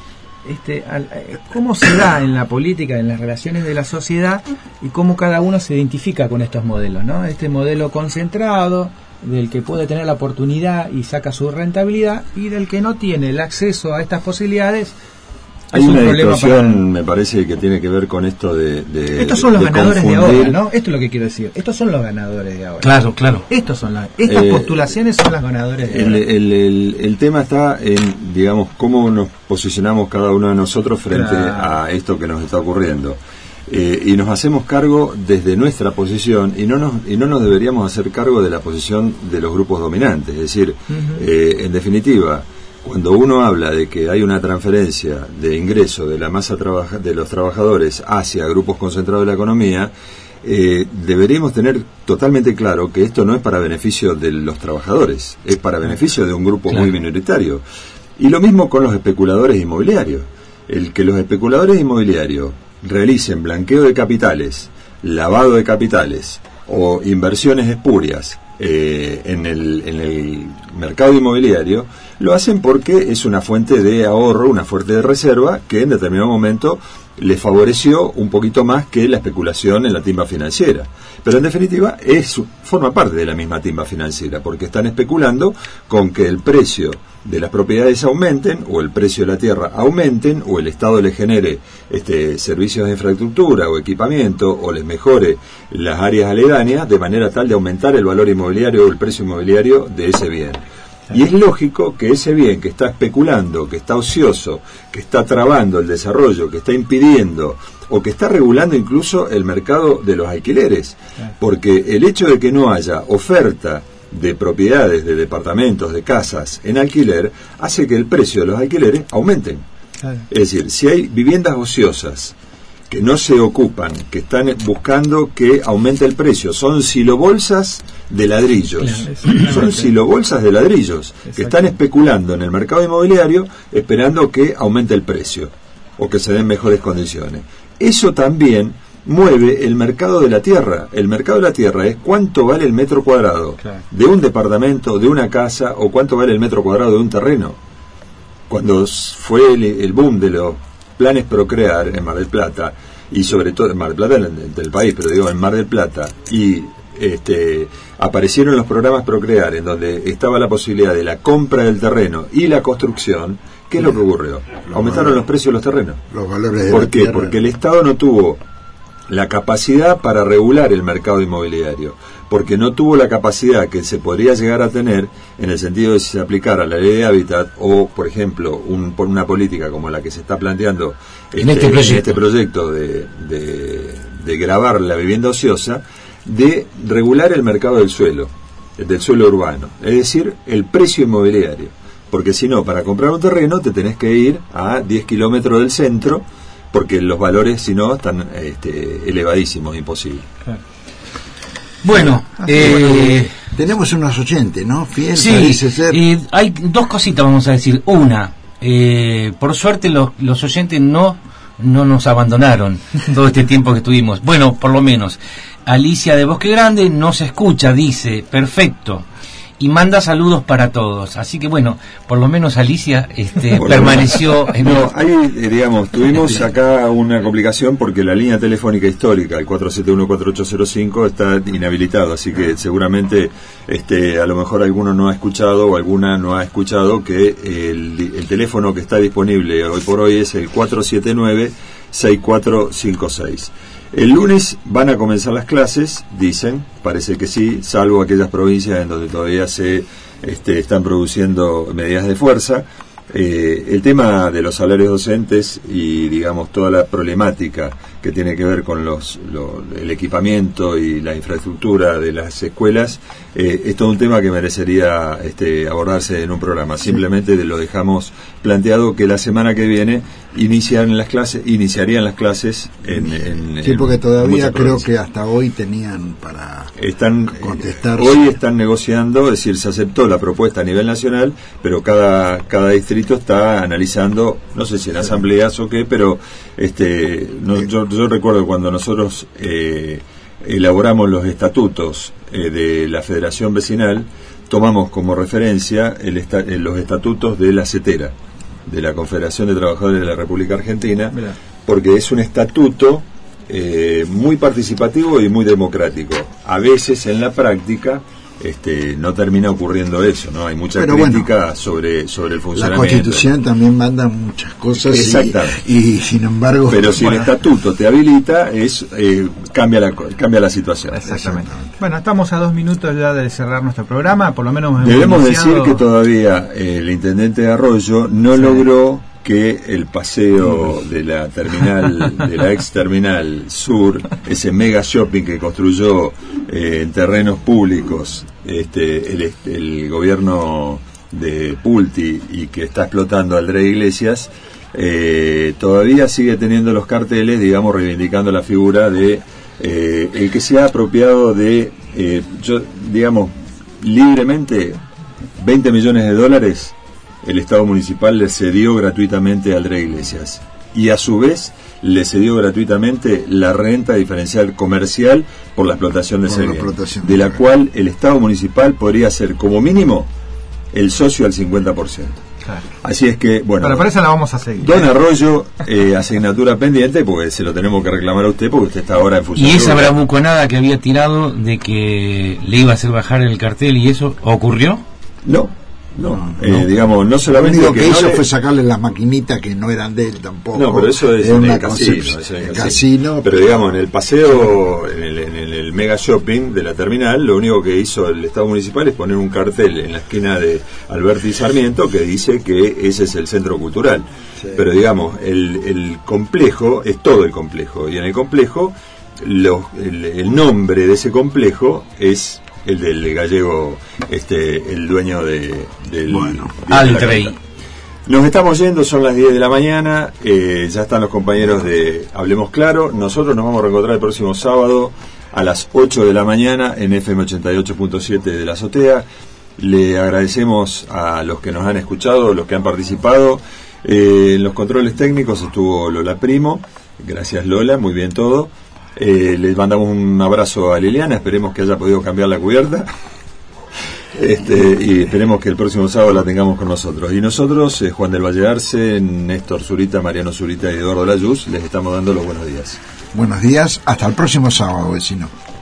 [SPEAKER 5] este, al, ¿cómo se da en la política, en las relaciones de la sociedad y cómo cada uno se identifica con estos modelos, ¿no? Este modelo concentrado, del que puede tener la oportunidad y saca su rentabilidad, y del que no tiene el acceso a estas posibilidades.
[SPEAKER 4] Hay una distorsión, me parece, que tiene que ver con esto de, de
[SPEAKER 5] estos son los
[SPEAKER 4] de
[SPEAKER 5] ganadores
[SPEAKER 4] confundir.
[SPEAKER 5] de ahora, ¿no? Esto es lo que quiero decir. Estos son los ganadores de ahora.
[SPEAKER 6] Claro, claro.
[SPEAKER 5] Estos son las, estas
[SPEAKER 4] eh,
[SPEAKER 5] postulaciones son las ganadores de
[SPEAKER 4] el,
[SPEAKER 5] ahora.
[SPEAKER 4] El, el, el tema está en, digamos, cómo nos posicionamos cada uno de nosotros frente claro. a esto que nos está ocurriendo. Eh, y nos hacemos cargo desde nuestra posición y no nos y no nos deberíamos hacer cargo de la posición de los grupos dominantes. Es decir, uh-huh. eh, en definitiva, cuando uno habla de que hay una transferencia de ingreso de la masa trabaja, de los trabajadores hacia grupos concentrados de la economía, eh, deberíamos tener totalmente claro que esto no es para beneficio de los trabajadores, es para beneficio de un grupo claro. muy minoritario. Y lo mismo con los especuladores inmobiliarios. El que los especuladores inmobiliarios realicen blanqueo de capitales, lavado de capitales o inversiones espurias eh, en, el, en el mercado inmobiliario, lo hacen porque es una fuente de ahorro, una fuente de reserva que en determinado momento les favoreció un poquito más que la especulación en la timba financiera. Pero en definitiva es forma parte de la misma timba financiera, porque están especulando con que el precio de las propiedades aumenten, o el precio de la tierra aumenten, o el Estado les genere este, servicios de infraestructura o equipamiento, o les mejore las áreas aledañas, de manera tal de aumentar el valor inmobiliario o el precio inmobiliario de ese bien. Y es lógico que ese bien que está especulando, que está ocioso, que está trabando el desarrollo, que está impidiendo o que está regulando incluso el mercado de los alquileres, porque el hecho de que no haya oferta de propiedades, de departamentos, de casas en alquiler, hace que el precio de los alquileres aumenten. Es decir, si hay viviendas ociosas que no se ocupan, que están buscando que aumente el precio, son silobolsas de ladrillos, claro, son silobolsas de ladrillos que están especulando en el mercado inmobiliario esperando que aumente el precio o que se den mejores condiciones. Eso también mueve el mercado de la tierra. El mercado de la tierra es cuánto vale el metro cuadrado claro. de un departamento, de una casa, o cuánto vale el metro cuadrado de un terreno. Cuando fue el, el boom de los planes Procrear en Mar del Plata, y sobre todo en Mar del Plata del, del país, pero digo en Mar del Plata, y este, aparecieron los programas Procrear en donde estaba la posibilidad de la compra del terreno y la construcción, ¿qué es lo que ocurrió? Los Aumentaron valores, los precios de los terrenos.
[SPEAKER 7] Los valores de
[SPEAKER 4] ¿Por
[SPEAKER 7] la
[SPEAKER 4] qué?
[SPEAKER 7] tierra.
[SPEAKER 4] Porque el Estado no tuvo la capacidad para regular el mercado inmobiliario, porque no tuvo la capacidad que se podría llegar a tener en el sentido de si se aplicara la ley de hábitat o, por ejemplo, un, por una política como la que se está planteando este,
[SPEAKER 6] en este proyecto,
[SPEAKER 4] en este proyecto de, de, de gravar la vivienda ociosa, de regular el mercado del suelo, del suelo urbano, es decir, el precio inmobiliario, porque si no, para comprar un terreno te tenés que ir a diez kilómetros del centro, porque los valores, si no, están este, elevadísimos, imposible.
[SPEAKER 6] Claro. Bueno, eh,
[SPEAKER 7] tenemos unos oyentes, ¿no? Fiel,
[SPEAKER 6] sí,
[SPEAKER 7] parece ser.
[SPEAKER 6] Eh, hay dos cositas, vamos a decir. Una, eh, por suerte los, los oyentes no, no nos abandonaron todo este tiempo que estuvimos. Bueno, por lo menos. Alicia de Bosque Grande nos escucha, dice, perfecto. y manda saludos para todos. Así que bueno, por lo menos Alicia este, permaneció en
[SPEAKER 4] no, ahí eh, digamos, tuvimos acá una complicación porque la línea telefónica histórica, el cuatro siete uno cuatro ocho cero cinco, está inhabilitado, así que seguramente este, a lo mejor alguno no ha escuchado o alguna no ha escuchado que el, el teléfono que está disponible hoy por hoy es el cuatro siete nueve seis cuatro cinco seis. El lunes van a comenzar las clases, dicen, parece que sí, salvo aquellas provincias en donde todavía se este, están produciendo medidas de fuerza. Eh, el tema de los salarios docentes y, digamos, toda la problemática que tiene que ver con los, lo, el equipamiento y la infraestructura de las escuelas, eh, es todo un tema que merecería este, abordarse en un programa. Simplemente lo dejamos planteado que la semana que viene iniciarían las clases, iniciarían las clases en, en
[SPEAKER 7] sí, porque
[SPEAKER 4] en
[SPEAKER 7] todavía creo que hasta hoy tenían para
[SPEAKER 4] están
[SPEAKER 7] contestar.
[SPEAKER 4] Eh, hoy están negociando, es decir, se aceptó la propuesta a nivel nacional, pero cada cada distrito está analizando, no sé si en asambleas o qué, pero este no, yo, yo recuerdo cuando nosotros eh, elaboramos los estatutos eh, de la Federación Vecinal, tomamos como referencia el esta, eh, los estatutos de la CETERA, de la Confederación de Trabajadores de la República Argentina, Mira. porque es un estatuto eh, muy participativo y muy democrático. A veces en la práctica este, no termina ocurriendo eso, ¿no? Hay mucha Pero crítica bueno, sobre, sobre el funcionamiento.
[SPEAKER 7] La Constitución también manda muchas cosas.
[SPEAKER 4] Exactamente.
[SPEAKER 7] Y, y sin embargo...
[SPEAKER 4] Pero si bueno, el estatuto te habilita, es eh, cambia la cambia la situación.
[SPEAKER 5] Exactamente. Bueno, estamos a dos minutos ya de cerrar nuestro programa, por lo menos hemos
[SPEAKER 4] Debemos
[SPEAKER 5] iniciado...
[SPEAKER 4] decir que todavía eh, el intendente de Arroyo no sí. logró que el paseo de la terminal, de la ex terminal sur, ese mega shopping que construyó eh, en terrenos públicos este, el, el gobierno de Pulti y que está explotando Aldrey Iglesias, eh, todavía sigue teniendo los carteles, digamos, reivindicando la figura de eh, el que se ha apropiado de, eh, yo, digamos, libremente veinte millones de dólares. El Estado municipal le cedió gratuitamente a Aldrey Iglesias y a su vez le cedió gratuitamente la renta diferencial comercial por la explotación de Seguin, de la cual el Estado municipal podría ser como mínimo el socio al cincuenta por ciento. Claro. Así es que, bueno,
[SPEAKER 5] pero para eso la vamos a seguir.
[SPEAKER 4] Don Arroyo, eh, asignatura pendiente, porque se lo tenemos que reclamar a usted, porque usted está ahora en función.
[SPEAKER 6] Y esa bravuconada que había tirado de que le iba a hacer bajar el cartel y eso, ¿ocurrió?
[SPEAKER 4] No. No, no, eh, no, digamos, no solamente
[SPEAKER 7] lo único que, que hizo
[SPEAKER 4] no le...
[SPEAKER 7] fue sacarle las maquinitas que no eran de él tampoco.
[SPEAKER 4] No, pero eso es en el casino, es en el casino. casino. Pero digamos, en el paseo, en el, en el, el mega shopping de la terminal, lo único que hizo el Estado municipal es poner un cartel en la esquina de Alberti y Sarmiento que dice que ese es el centro cultural. Sí. Pero digamos, el, el complejo es todo el complejo, y en el complejo, lo, el, el nombre de ese complejo es el del gallego, este, el dueño de, del
[SPEAKER 6] bueno, de Aldrey.
[SPEAKER 4] Nos estamos yendo, son las diez de la mañana, eh, ya están los compañeros de Hablemos Claro. Nosotros nos vamos a reencontrar el próximo sábado a las ocho de la mañana en F M ochenta y ocho punto siete de la Azotea. Le agradecemos a los que nos han escuchado, los que han participado. Eh, en los controles técnicos estuvo Lola Primo. Gracias, Lola, muy bien todo. Eh, les mandamos un abrazo a Liliana, esperemos que haya podido cambiar la cubierta este, y esperemos que el próximo sábado la tengamos con nosotros. Y nosotros, eh, Juan del Valle Arce, Néstor Zurita, Mariano Zurita y Eduardo Layuz, les estamos dando los buenos días.
[SPEAKER 7] Buenos días, hasta el próximo sábado, vecino.